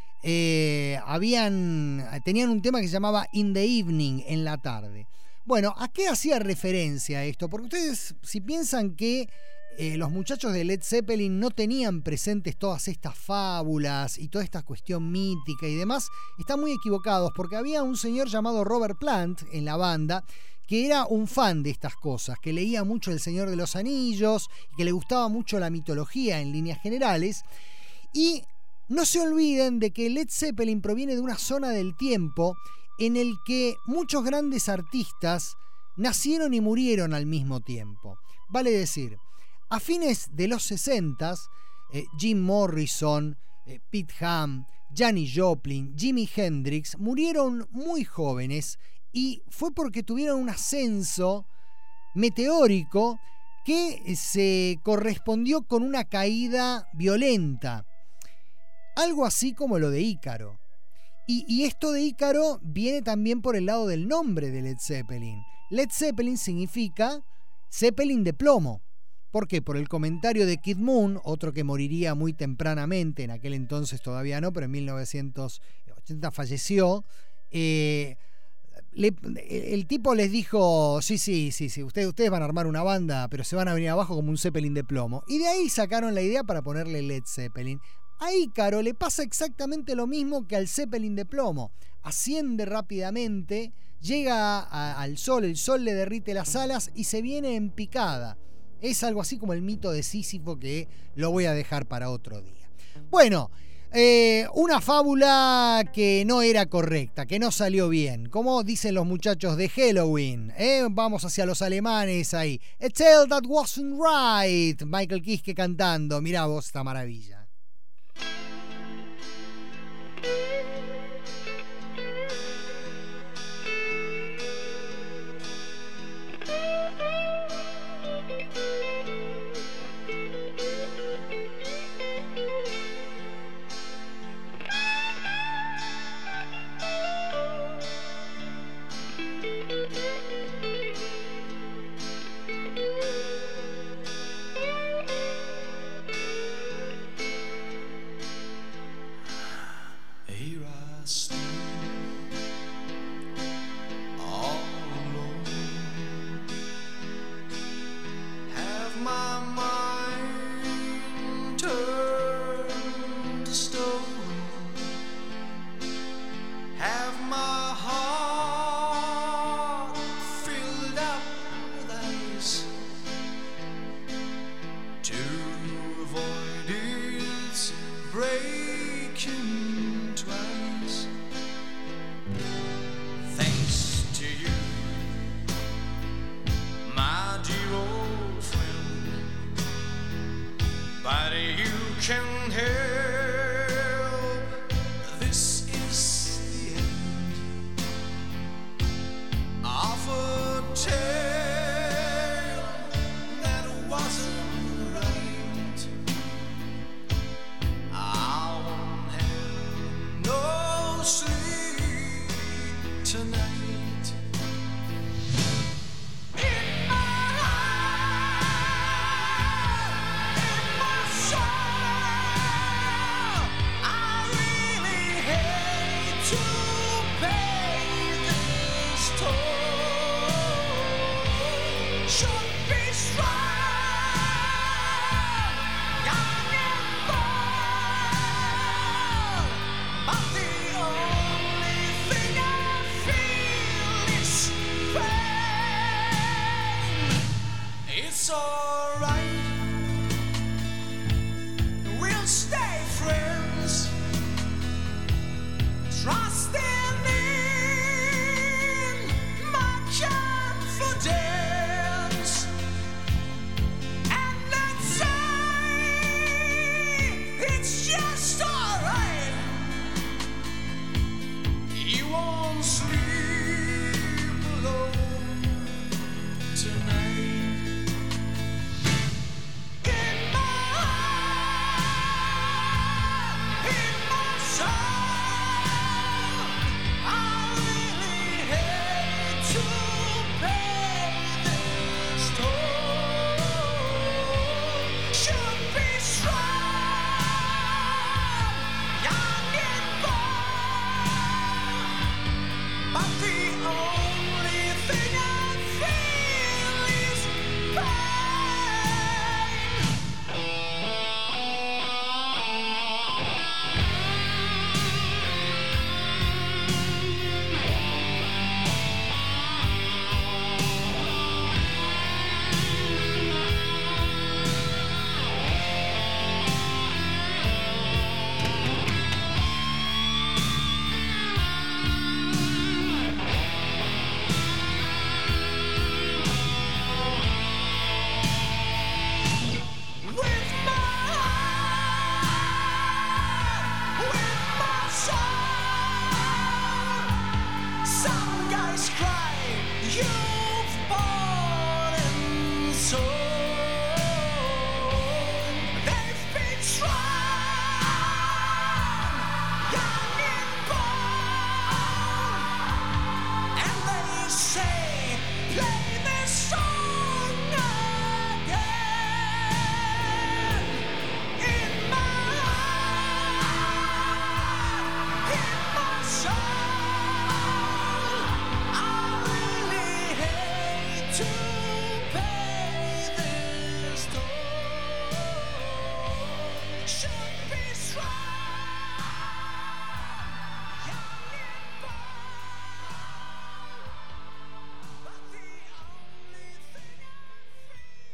tenían un tema que se llamaba In the Evening, en la tarde. Bueno, ¿a qué hacía referencia esto? Porque ustedes, si piensan que los muchachos de Led Zeppelin no tenían presentes todas estas fábulas y toda esta cuestión mítica y demás, están muy equivocados, porque había un señor llamado Robert Plant en la banda que era un fan de estas cosas, que leía mucho El Señor de los Anillos y que le gustaba mucho la mitología en líneas generales. Y no se olviden de que Led Zeppelin proviene de una zona del tiempo en el que muchos grandes artistas nacieron y murieron al mismo tiempo. Vale decir, a fines de los 60s, Jim Morrison, Pete Ham, Janis Joplin, Jimi Hendrix murieron muy jóvenes y fue porque tuvieron un ascenso meteórico que se correspondió con una caída violenta. Algo así como lo de Ícaro. Y esto de Ícaro viene también por el lado del nombre de Led Zeppelin. Led Zeppelin significa Zeppelin de plomo. ¿Por qué? Por el comentario de Kid Moon, otro que moriría muy tempranamente, en aquel entonces todavía no, pero en 1980 falleció. El tipo les dijo, sí, ustedes van a armar una banda, pero se van a venir abajo como un Zeppelin de plomo. Y de ahí sacaron la idea para ponerle Led Zeppelin. A Ícaro le pasa exactamente lo mismo que al Zeppelin de plomo. Asciende rápidamente, llega al sol, el sol le derrite las alas y se viene en picada. Es algo así como el mito de Sísifo, que lo voy a dejar para otro día. Bueno, Una fábula que no era correcta, que no salió bien. Como dicen los muchachos de Halloween. Vamos hacia los alemanes ahí. A tale that wasn't right. Michael Kiske cantando. Mirá vos esta maravilla.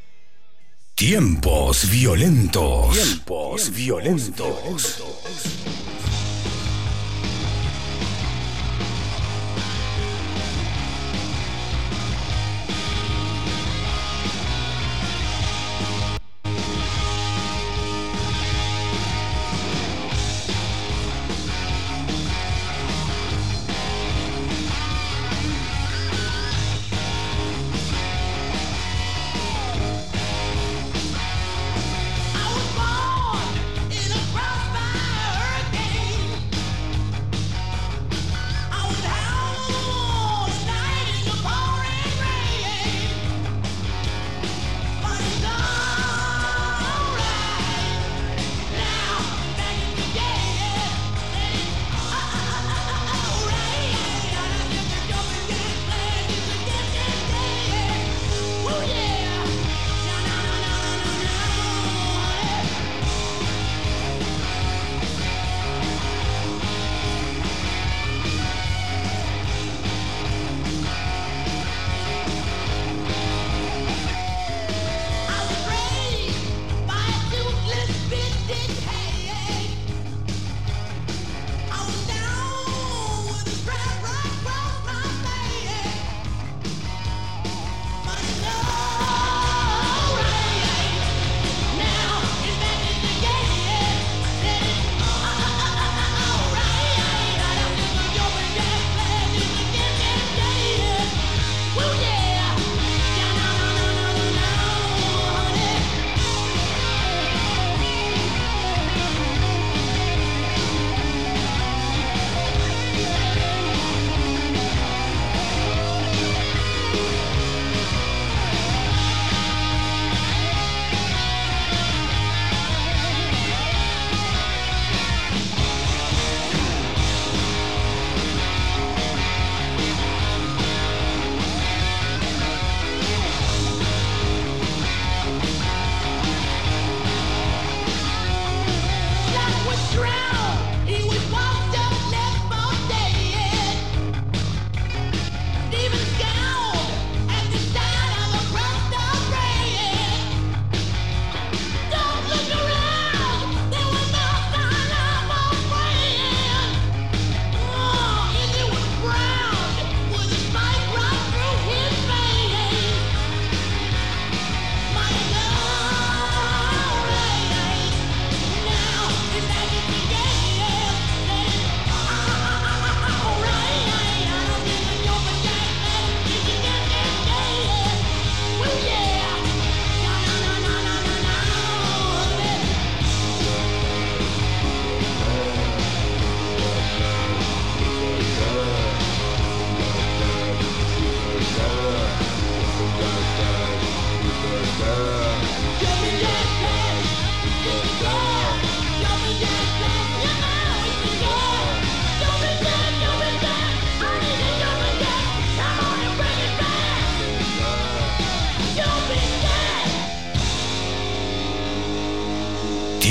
Tiempos violentos. Tiempos violentos.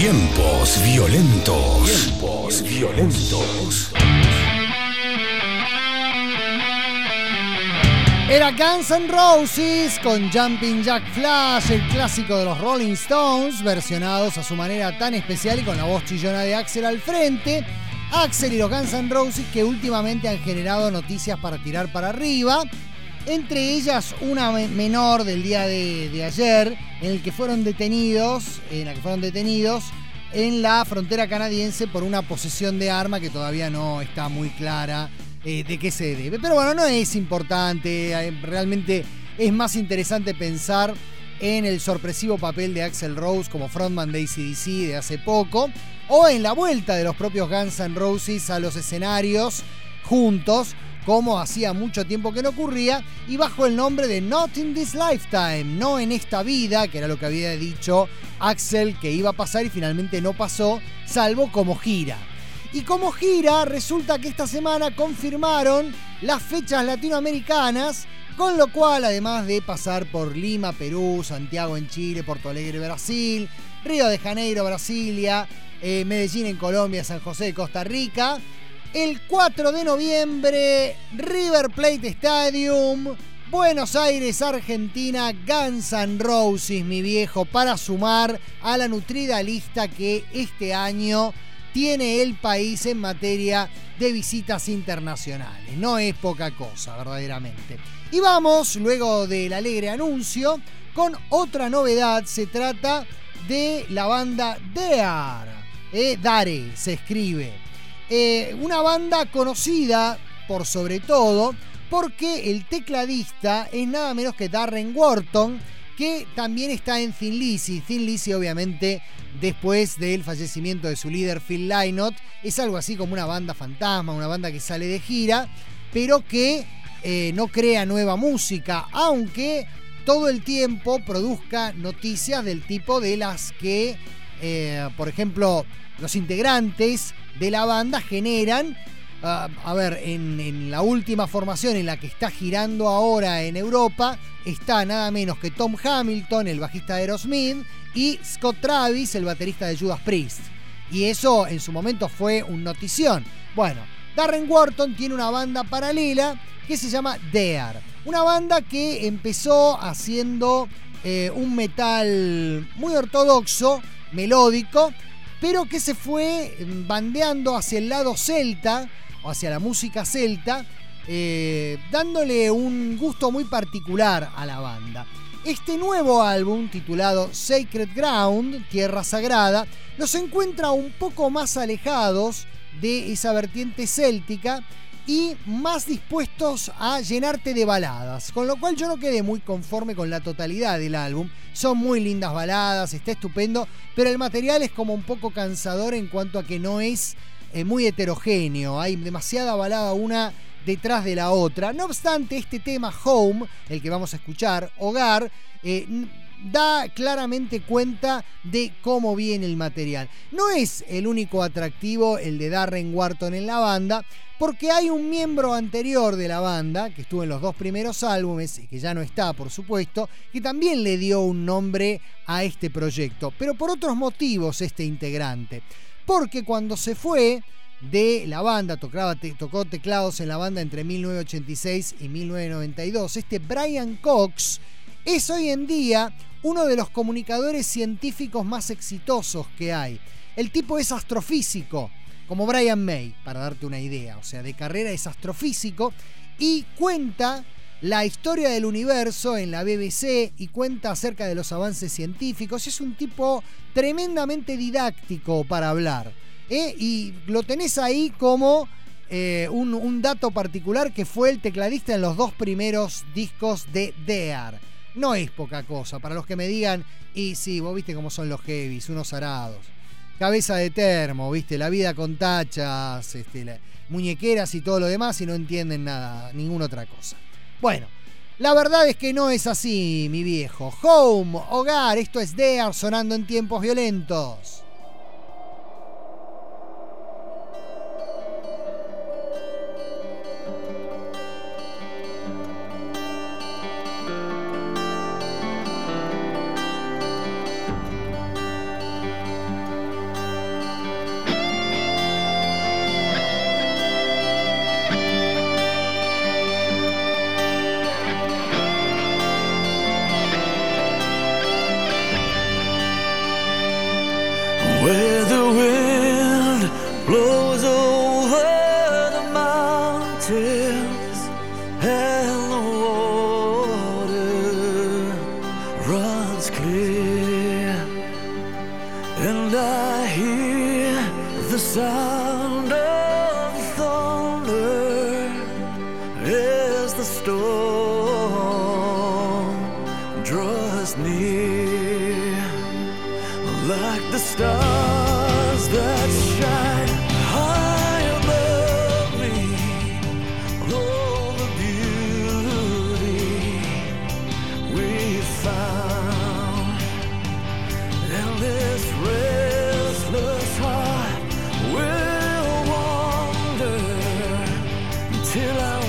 Tiempos violentos. Tiempos violentos. Era Guns N' Roses con Jumping Jack Flash, el clásico de los Rolling Stones, versionados a su manera tan especial y con la voz chillona de Axl al frente. Axl y los Guns N' Roses que últimamente han generado noticias para tirar para arriba, entre ellas una menor del día de ayer, en la que fueron detenidos en la frontera canadiense por una posesión de arma que todavía no está muy clara de qué se debe. Pero bueno, no es importante, realmente es más interesante pensar en el sorpresivo papel de Axl Rose como frontman de AC/DC de hace poco, o en la vuelta de los propios Guns N' Roses a los escenarios juntos, como hacía mucho tiempo que no ocurría, y bajo el nombre de Not in This Lifetime, no en esta vida, que era lo que había dicho Axl que iba a pasar y finalmente no pasó, salvo como gira. Y como gira, resulta que esta semana confirmaron las fechas latinoamericanas, con lo cual, además de pasar por Lima, Perú, Santiago en Chile, Porto Alegre, Brasil, Río de Janeiro, Brasilia, Medellín en Colombia, San José de Costa Rica, el 4 de noviembre, River Plate Stadium, Buenos Aires, Argentina, Guns N' Roses, mi viejo, para sumar a la nutrida lista que este año tiene el país en materia de visitas internacionales. No es poca cosa, verdaderamente. Y vamos, luego del alegre anuncio, con otra novedad. Se trata de la banda Dare. Dare se escribe. Una banda conocida, por sobre todo, porque el tecladista es nada menos que Darren Wharton, que también está en Thin Lizzy. Thin Lizzy, obviamente, después del fallecimiento de su líder Phil Lynott, es algo así como una banda fantasma, una banda que sale de gira, pero que no crea nueva música, aunque todo el tiempo produzca noticias del tipo de las que, por ejemplo, los integrantes de la banda generan. En la última formación en la que está girando ahora en Europa está nada menos que Tom Hamilton, el bajista de Aerosmith, y Scott Travis, el baterista de Judas Priest. Y eso en su momento fue un notición. Bueno, Darren Wharton tiene una banda paralela que se llama Dare. Una banda que empezó haciendo un metal muy ortodoxo, melódico, pero que se fue bandeando hacia el lado celta, o hacia la música celta, dándole un gusto muy particular a la banda. Este nuevo álbum, titulado Sacred Ground, Tierra Sagrada, los encuentra un poco más alejados de esa vertiente céltica y más dispuestos a llenarte de baladas, con lo cual yo no quedé muy conforme con la totalidad del álbum. Son muy lindas baladas, está estupendo, pero el material es como un poco cansador en cuanto a que no es muy heterogéneo, hay demasiada balada una detrás de la otra. No obstante, este tema Home, el que vamos a escuchar, Hogar, da claramente cuenta de cómo viene el material. No es el único atractivo el de Darren Wharton en la banda, porque hay un miembro anterior de la banda, que estuvo en los dos primeros álbumes y que ya no está, por supuesto, que también le dio un nombre a este proyecto, pero por otros motivos este integrante. Porque cuando se fue de la banda, tocó teclados en la banda entre 1986 y 1992, este Brian Cox es hoy en día uno de los comunicadores científicos más exitosos que hay. El tipo es astrofísico, como Brian May, para darte una idea. O sea, de carrera es astrofísico y cuenta la historia del universo en la BBC y cuenta acerca de los avances científicos. Es un tipo tremendamente didáctico para hablar, y lo tenés ahí como un dato particular, que fue el tecladista en los dos primeros discos de Dare. No es poca cosa. Para los que me digan, y sí, vos viste cómo son los heavies, unos arados, cabeza de termo, viste, la vida con tachas, muñequeras y todo lo demás, y no entienden nada, ninguna otra cosa. Bueno, la verdad es que no es así, mi viejo. Home, Hogar, esto es Dare sonando en Tiempos Violentos. where the wind blows over the mountains and the water runs clear, and I hear the sound of thunder as the storm draws near, like the stars that shine high above me. All the beauty we found, and this restless heart will wander till I'm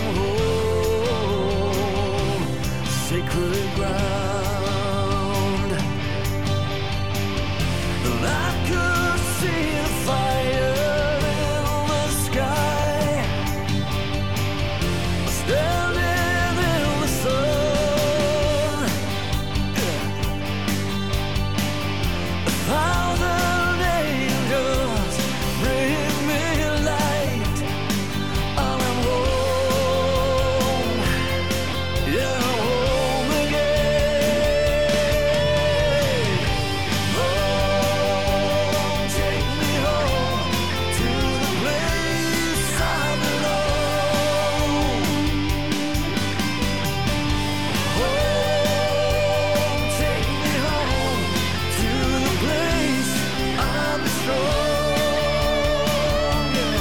home, sacred ground. And I could see the fire in the sky, standing in the sun. 1,000 angels bring me light, and I'm home, yeah, I'm home again. Home, take me home to the place I belong. Home, take me home to the place I'm strong, yeah.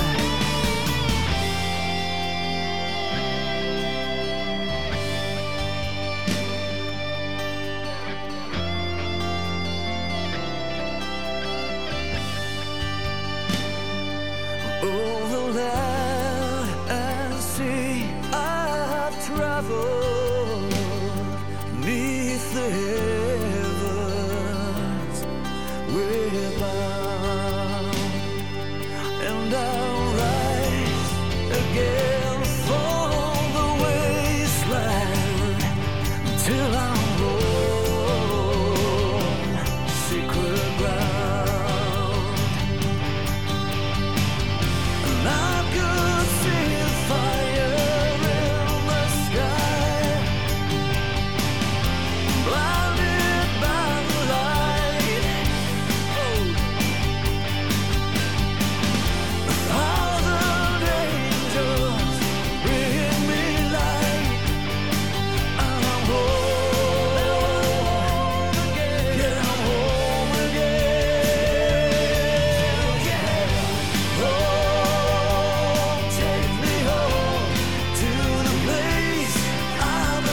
Over land and sea I've traveled, neath the heavens we're bound, and I'll rise again from the wasteland till I'm home, secret ground. And I could see the fire in the sky, blinded by the light. Oh. 1,000 angels bring me light, and I'm home again. Yeah, I'm home again. Yeah. Home, take me home to the place I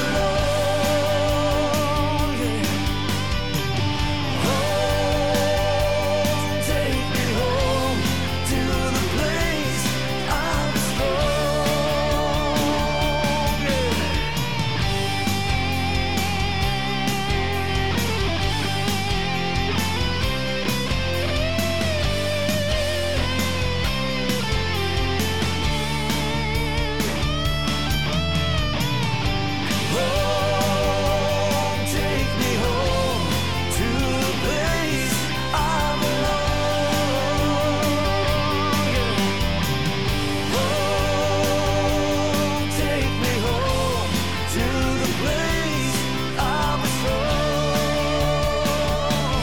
belong. Yeah. Home, take me home to the place I'm strong. Yeah. Home, take me home to the place I belong. Yeah. Home, take me home to the place I'm strong.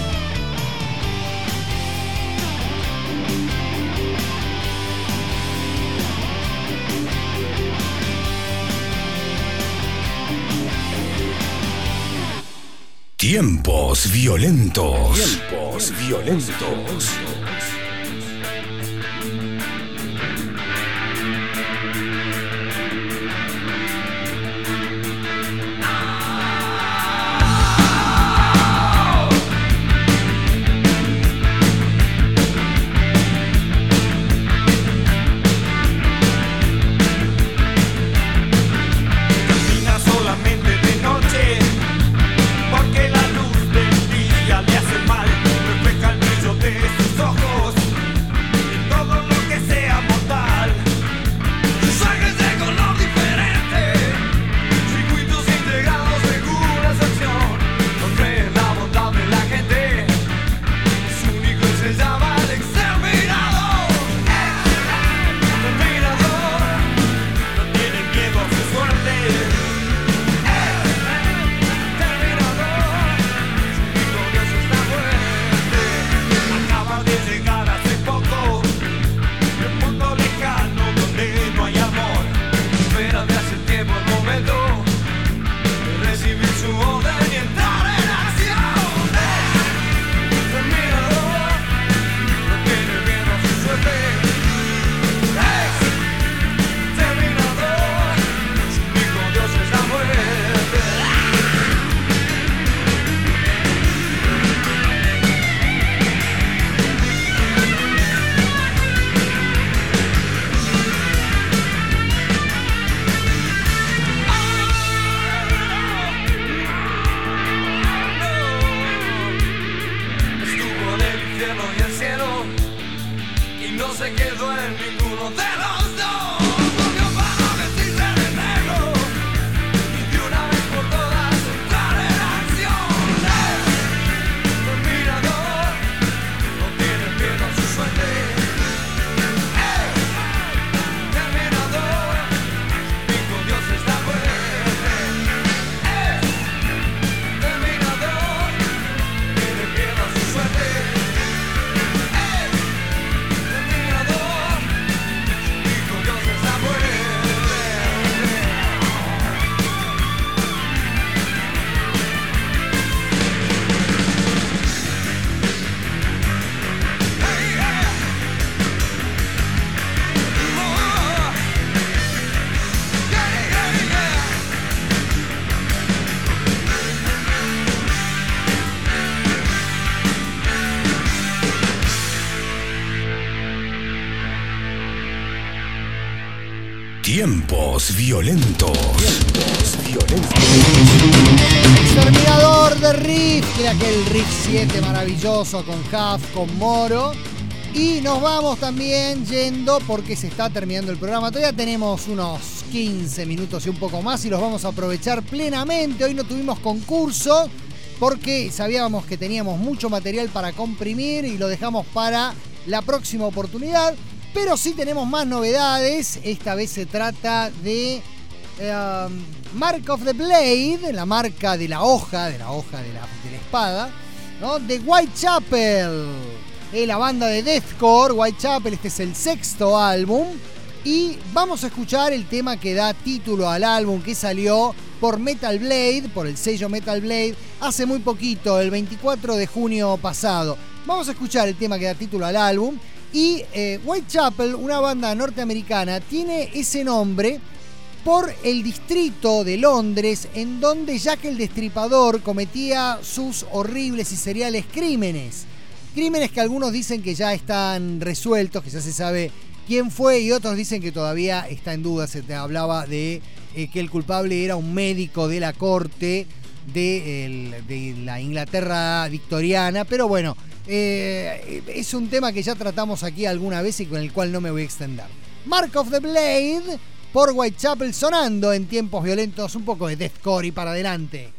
Tiempos violentos. Tiempos violentos. Camina solamente de noche, porque la luz del día le hace mal, refleja el brillo de sus ojos. Tiempos violentos. Exterminador de riff, que era aquel riff 7 maravilloso con Huff, con Moro. Y nos vamos también yendo porque se está terminando el programa. Todavía tenemos unos 15 minutos y un poco más y los vamos a aprovechar plenamente. Hoy no tuvimos concurso porque sabíamos que teníamos mucho material para comprimir y lo dejamos para la próxima oportunidad. Pero sí tenemos más novedades. Esta vez se trata de Mark of the Blade, la marca de la hoja de la espada, ¿no? De Whitechapel. La banda de deathcore Whitechapel. Este es el 6º álbum y vamos a escuchar el tema que da título al álbum, que salió por Metal Blade, por el sello Metal Blade, hace muy poquito, el 24 de junio pasado. Vamos a escuchar el tema que da título al álbum. Y Whitechapel, una banda norteamericana, tiene ese nombre por el distrito de Londres en donde Jack el Destripador cometía sus horribles y seriales crímenes. Crímenes que algunos dicen que ya están resueltos, que ya se sabe quién fue, y otros dicen que todavía está en duda. Se te hablaba de que el culpable era un médico de la corte de la Inglaterra victoriana, pero bueno, es un tema que ya tratamos aquí alguna vez y con el cual no me voy a extender. Mark of the Blade por Whitechapel, sonando en Tiempos Violentos, un poco de deathcore y para adelante.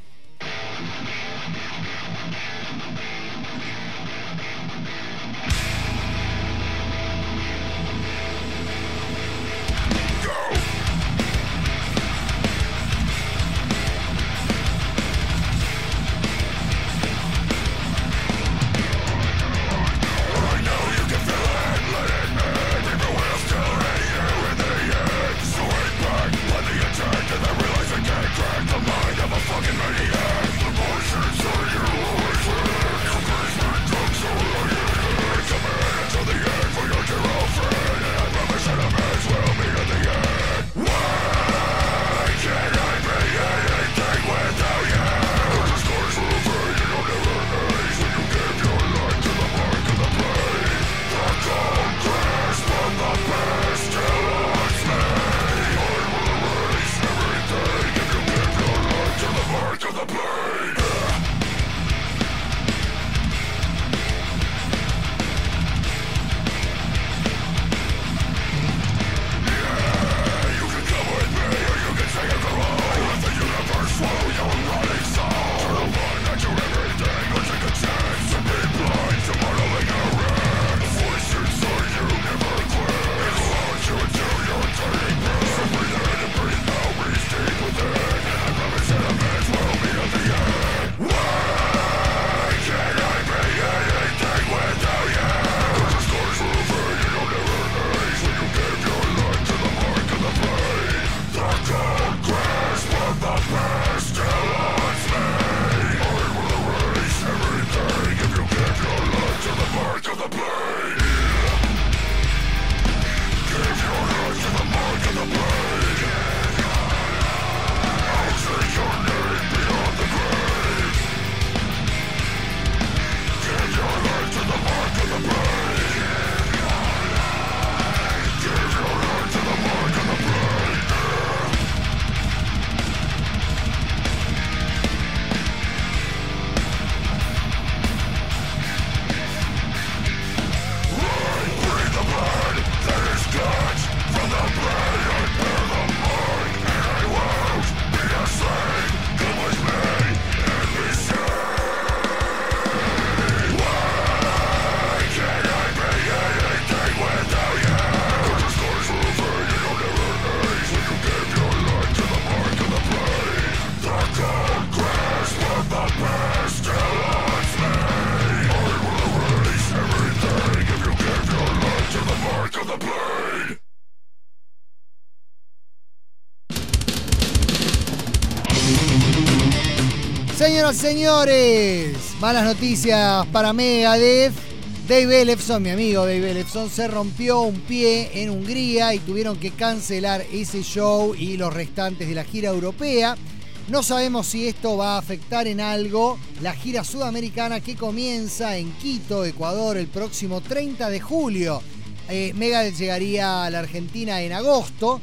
Señoras y señores, malas noticias para Megadeth. Dave Ellefson, mi amigo Dave Ellefson, se rompió un pie en Hungría y tuvieron que cancelar ese show y los restantes de la gira europea. No sabemos si esto va a afectar en algo la gira sudamericana que comienza en Quito, Ecuador, el próximo 30 de julio. Megadeth llegaría a la Argentina en agosto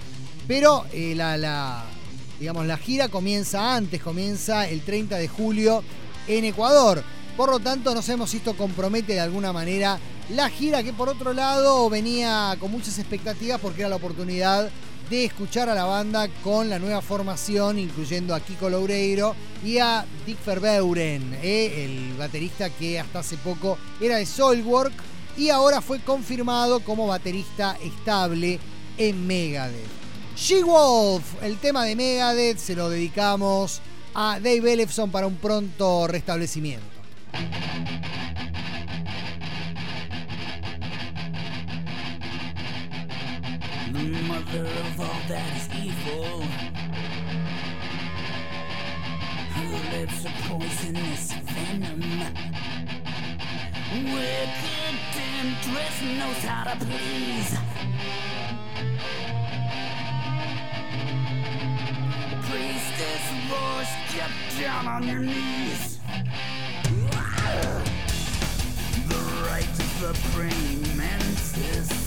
Pero digamos, la gira comienza antes, comienza el 30 de julio en Ecuador. Por lo tanto, no sabemos si esto compromete de alguna manera la gira, que por otro lado venía con muchas expectativas porque era la oportunidad de escuchar a la banda con la nueva formación, incluyendo a Kiko Loureiro y a Dick Verbeuren, el baterista que hasta hace poco era de Soilwork y ahora fue confirmado como baterista estable en Megadeth. She-Wolf, el tema de Megadeth, se lo dedicamos a Dave Ellefson para un pronto restablecimiento. Mother of all that is evil, her lips are poisonous venom. Wicked temptress knows how to please. Priestess roars, get down on your knees. The right of the praying mantis.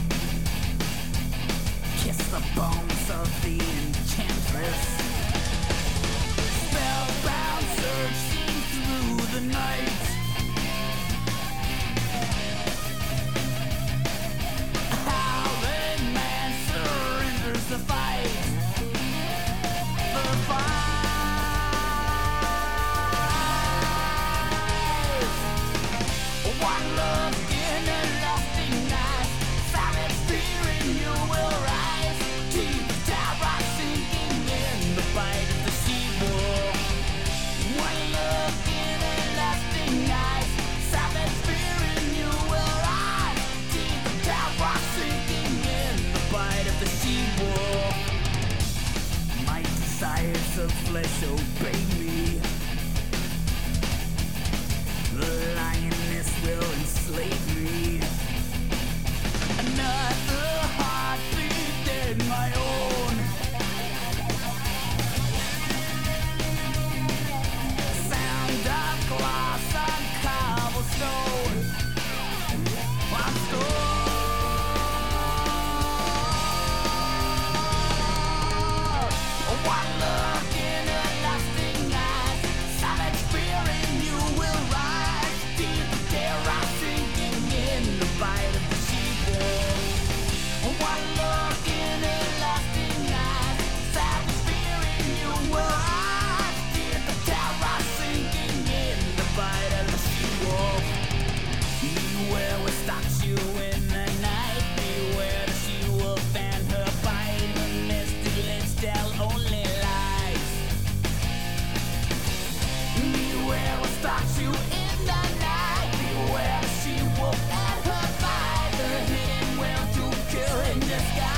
Kiss the bones of the enchantress. Spellbound searching through the night. Howling man surrenders the fight. The fight. One look in a lasting night. Savage fear in you will rise. Deep terror sinking in the bite of the sea-wolf. One look in a lasting night. Savage fear in you will rise. Deep terror sinking in the bite of the sea-wolf. My desires of flesh obey me. The lioness will enslave me. Another heartbeat than my own. Sound of glass on cobblestone. I'm scorned. One look in a lasting eyes. Savage fear in you will rise. Deep terror sinking in the bite of the sea-wolf. One look in a lasting eyes. Savage fear in you will rise. Deep terror sinking in the bite of the sea-wolf. Beware what stalks you in the night. Beware the she-wolf and her bite. Her mystic lips tell only lies. Beware what stalks you in the night. Beware the she-wolf and her bite. The hidden will to kill in disguise.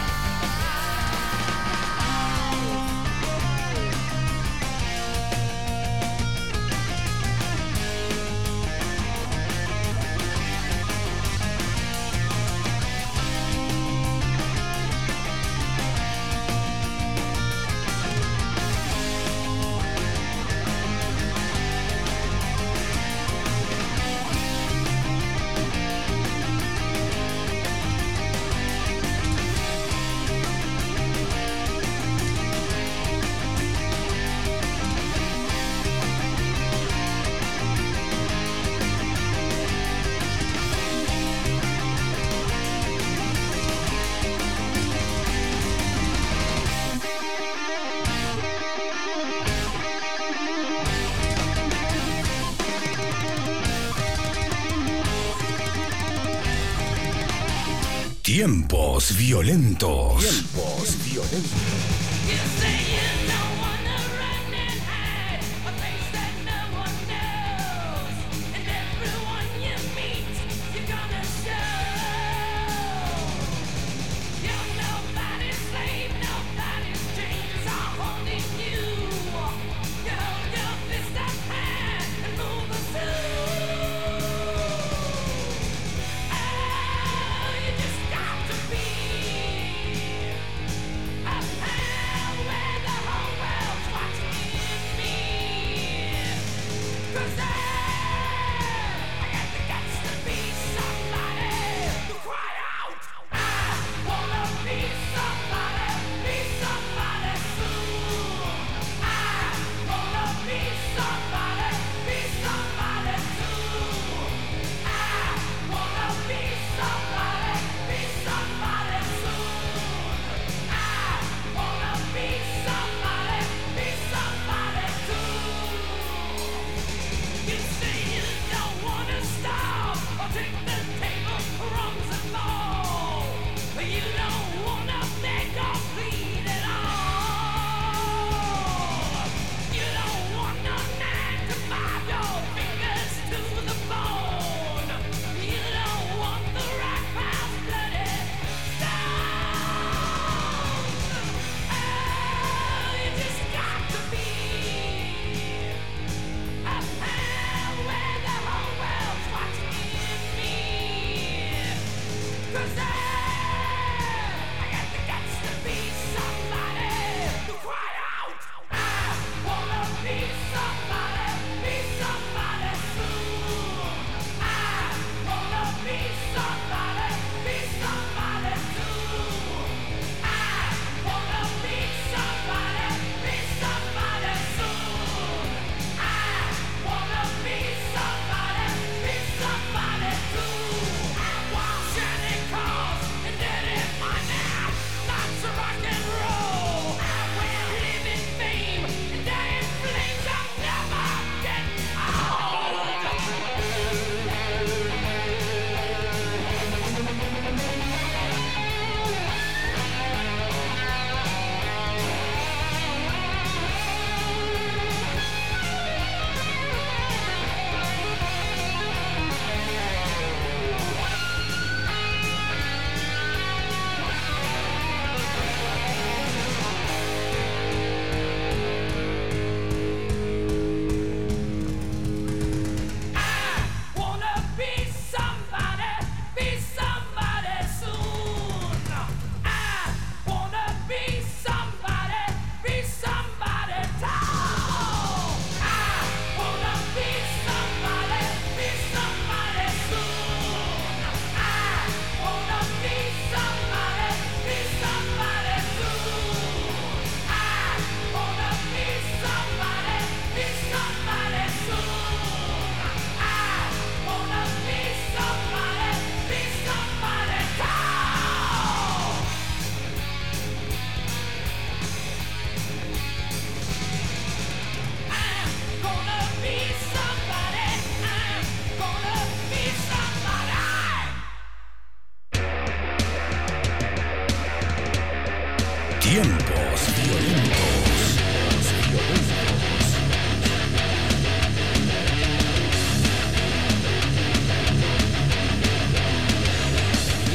Tiempos violentos. Tiempos violentos. You say you don't wanna run and hide, a place that no one knows, and everyone you meet, you're gonna show. You're nobody's slave, nobody's chains are holding you. You hold your fist up high and move us through. Oh, you just got to be a pal where the whole world's watching me. 'Cause I got the guts to be somebody who cry out. I wanna be somebody.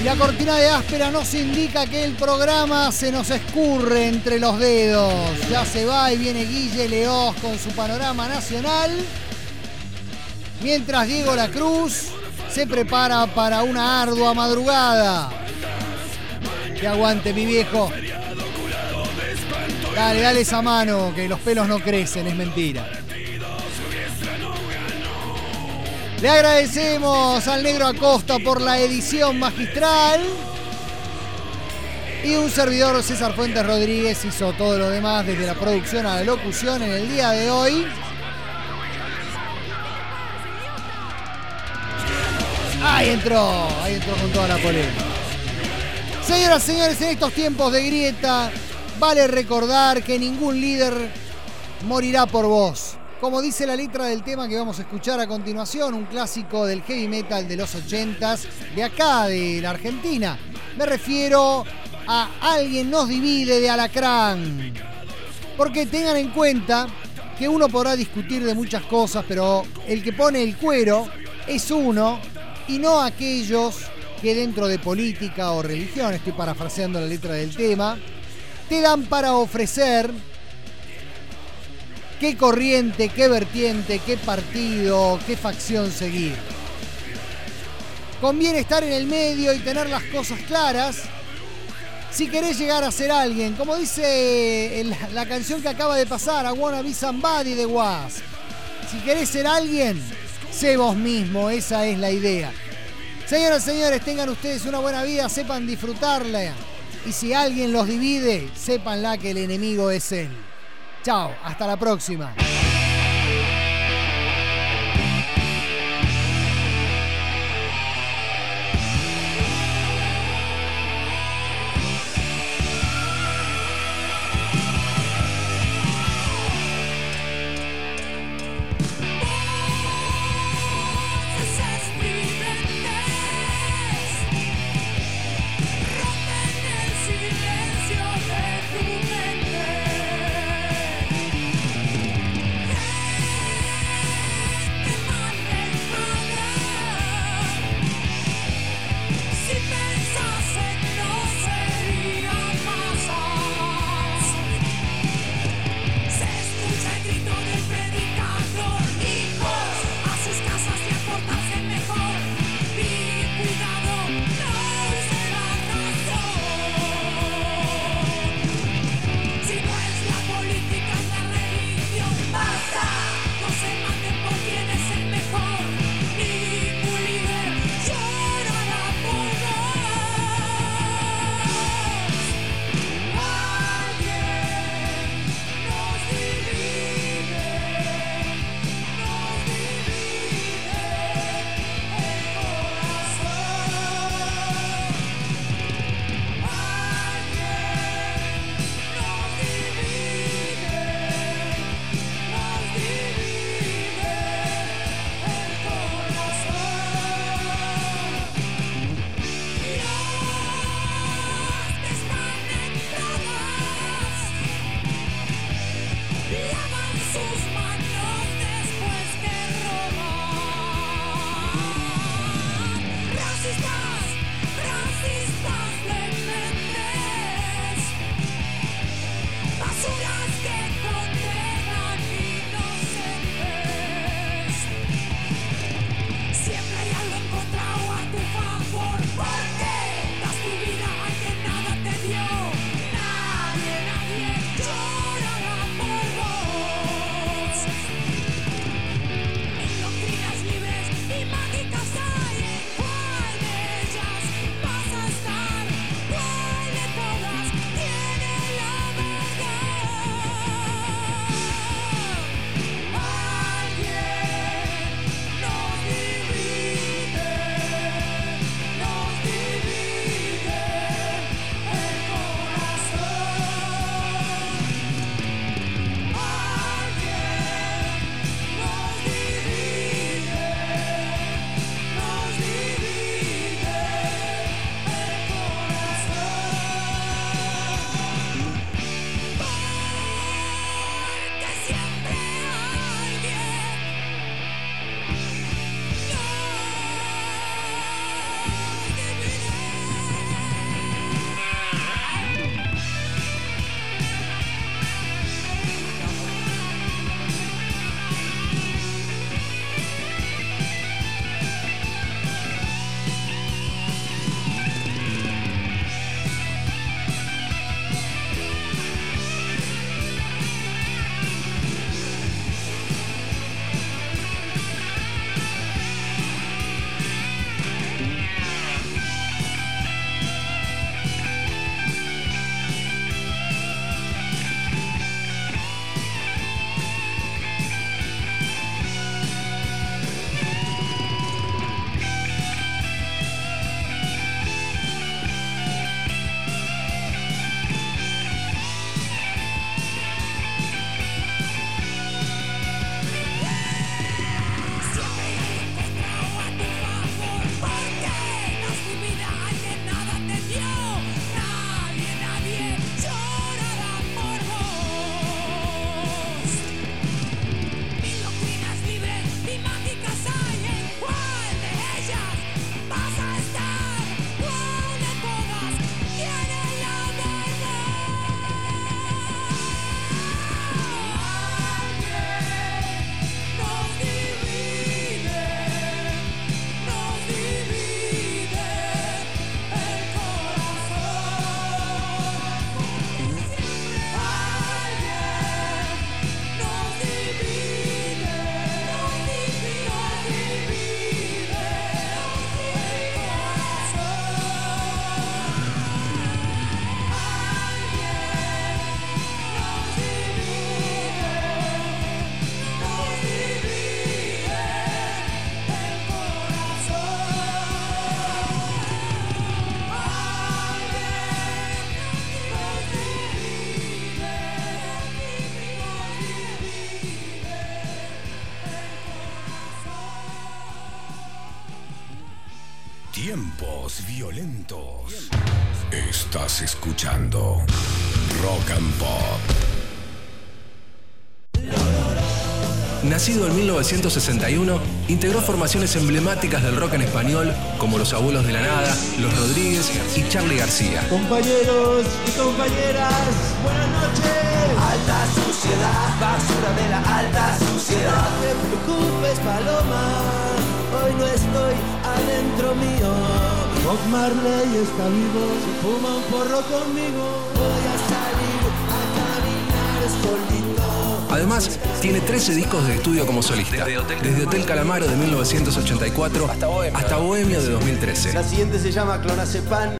La cortina de áspera nos indica que el programa se nos escurre entre los dedos. Ya se va y viene Guille Leoz con su panorama nacional. Mientras Diego La Cruz se prepara para una ardua madrugada. Que aguante, mi viejo. Dale, dale esa mano, que los pelos no crecen, es mentira. Le agradecemos al Negro Acosta por la edición magistral. Y un servidor, César Fuentes Rodríguez, hizo todo lo demás, desde la producción a la locución en el día de hoy. Ahí entró con toda la polémica. Señoras y señores, en estos tiempos de grieta, vale recordar que ningún líder morirá por vos. Como dice la letra del tema que vamos a escuchar a continuación, un clásico del heavy metal de los 80s, de acá, de la Argentina. Me refiero a Alguien nos divide, de Alacrán. Porque tengan en cuenta que uno podrá discutir de muchas cosas, pero el que pone el cuero es uno y no aquellos que dentro de política o religión, estoy parafraseando la letra del tema, te dan para ofrecer qué corriente, qué vertiente, qué partido, qué facción seguir. Conviene estar en el medio y tener las cosas claras si querés llegar a ser alguien. Como dice la canción que acaba de pasar, I Wanna Be Somebody de Wasp. Si querés ser alguien, sé vos mismo, esa es la idea. Señoras y señores, tengan ustedes una buena vida, sepan disfrutarla. Y si alguien los divide, sépanla que el enemigo es él. Chao, hasta la próxima. Tiempos violentos. Estás escuchando Rock and Pop. Nacido en 1961, integró formaciones emblemáticas del rock en español como Los Abuelos de la Nada, Los Rodríguez y Charly García. Compañeros y compañeras, buenas noches. Alta suciedad, basura de la alta suciedad. No te preocupes, Paloma, hoy no estoy adentro mío. Bob Marley está vivo, se fuma un porro conmigo. Voy a salir a caminar solito. Además, tiene 13 discos de estudio como solista, desde Hotel Calamaro de 1984 hasta Bohemio de 2013. La siguiente se llama Clonazepam.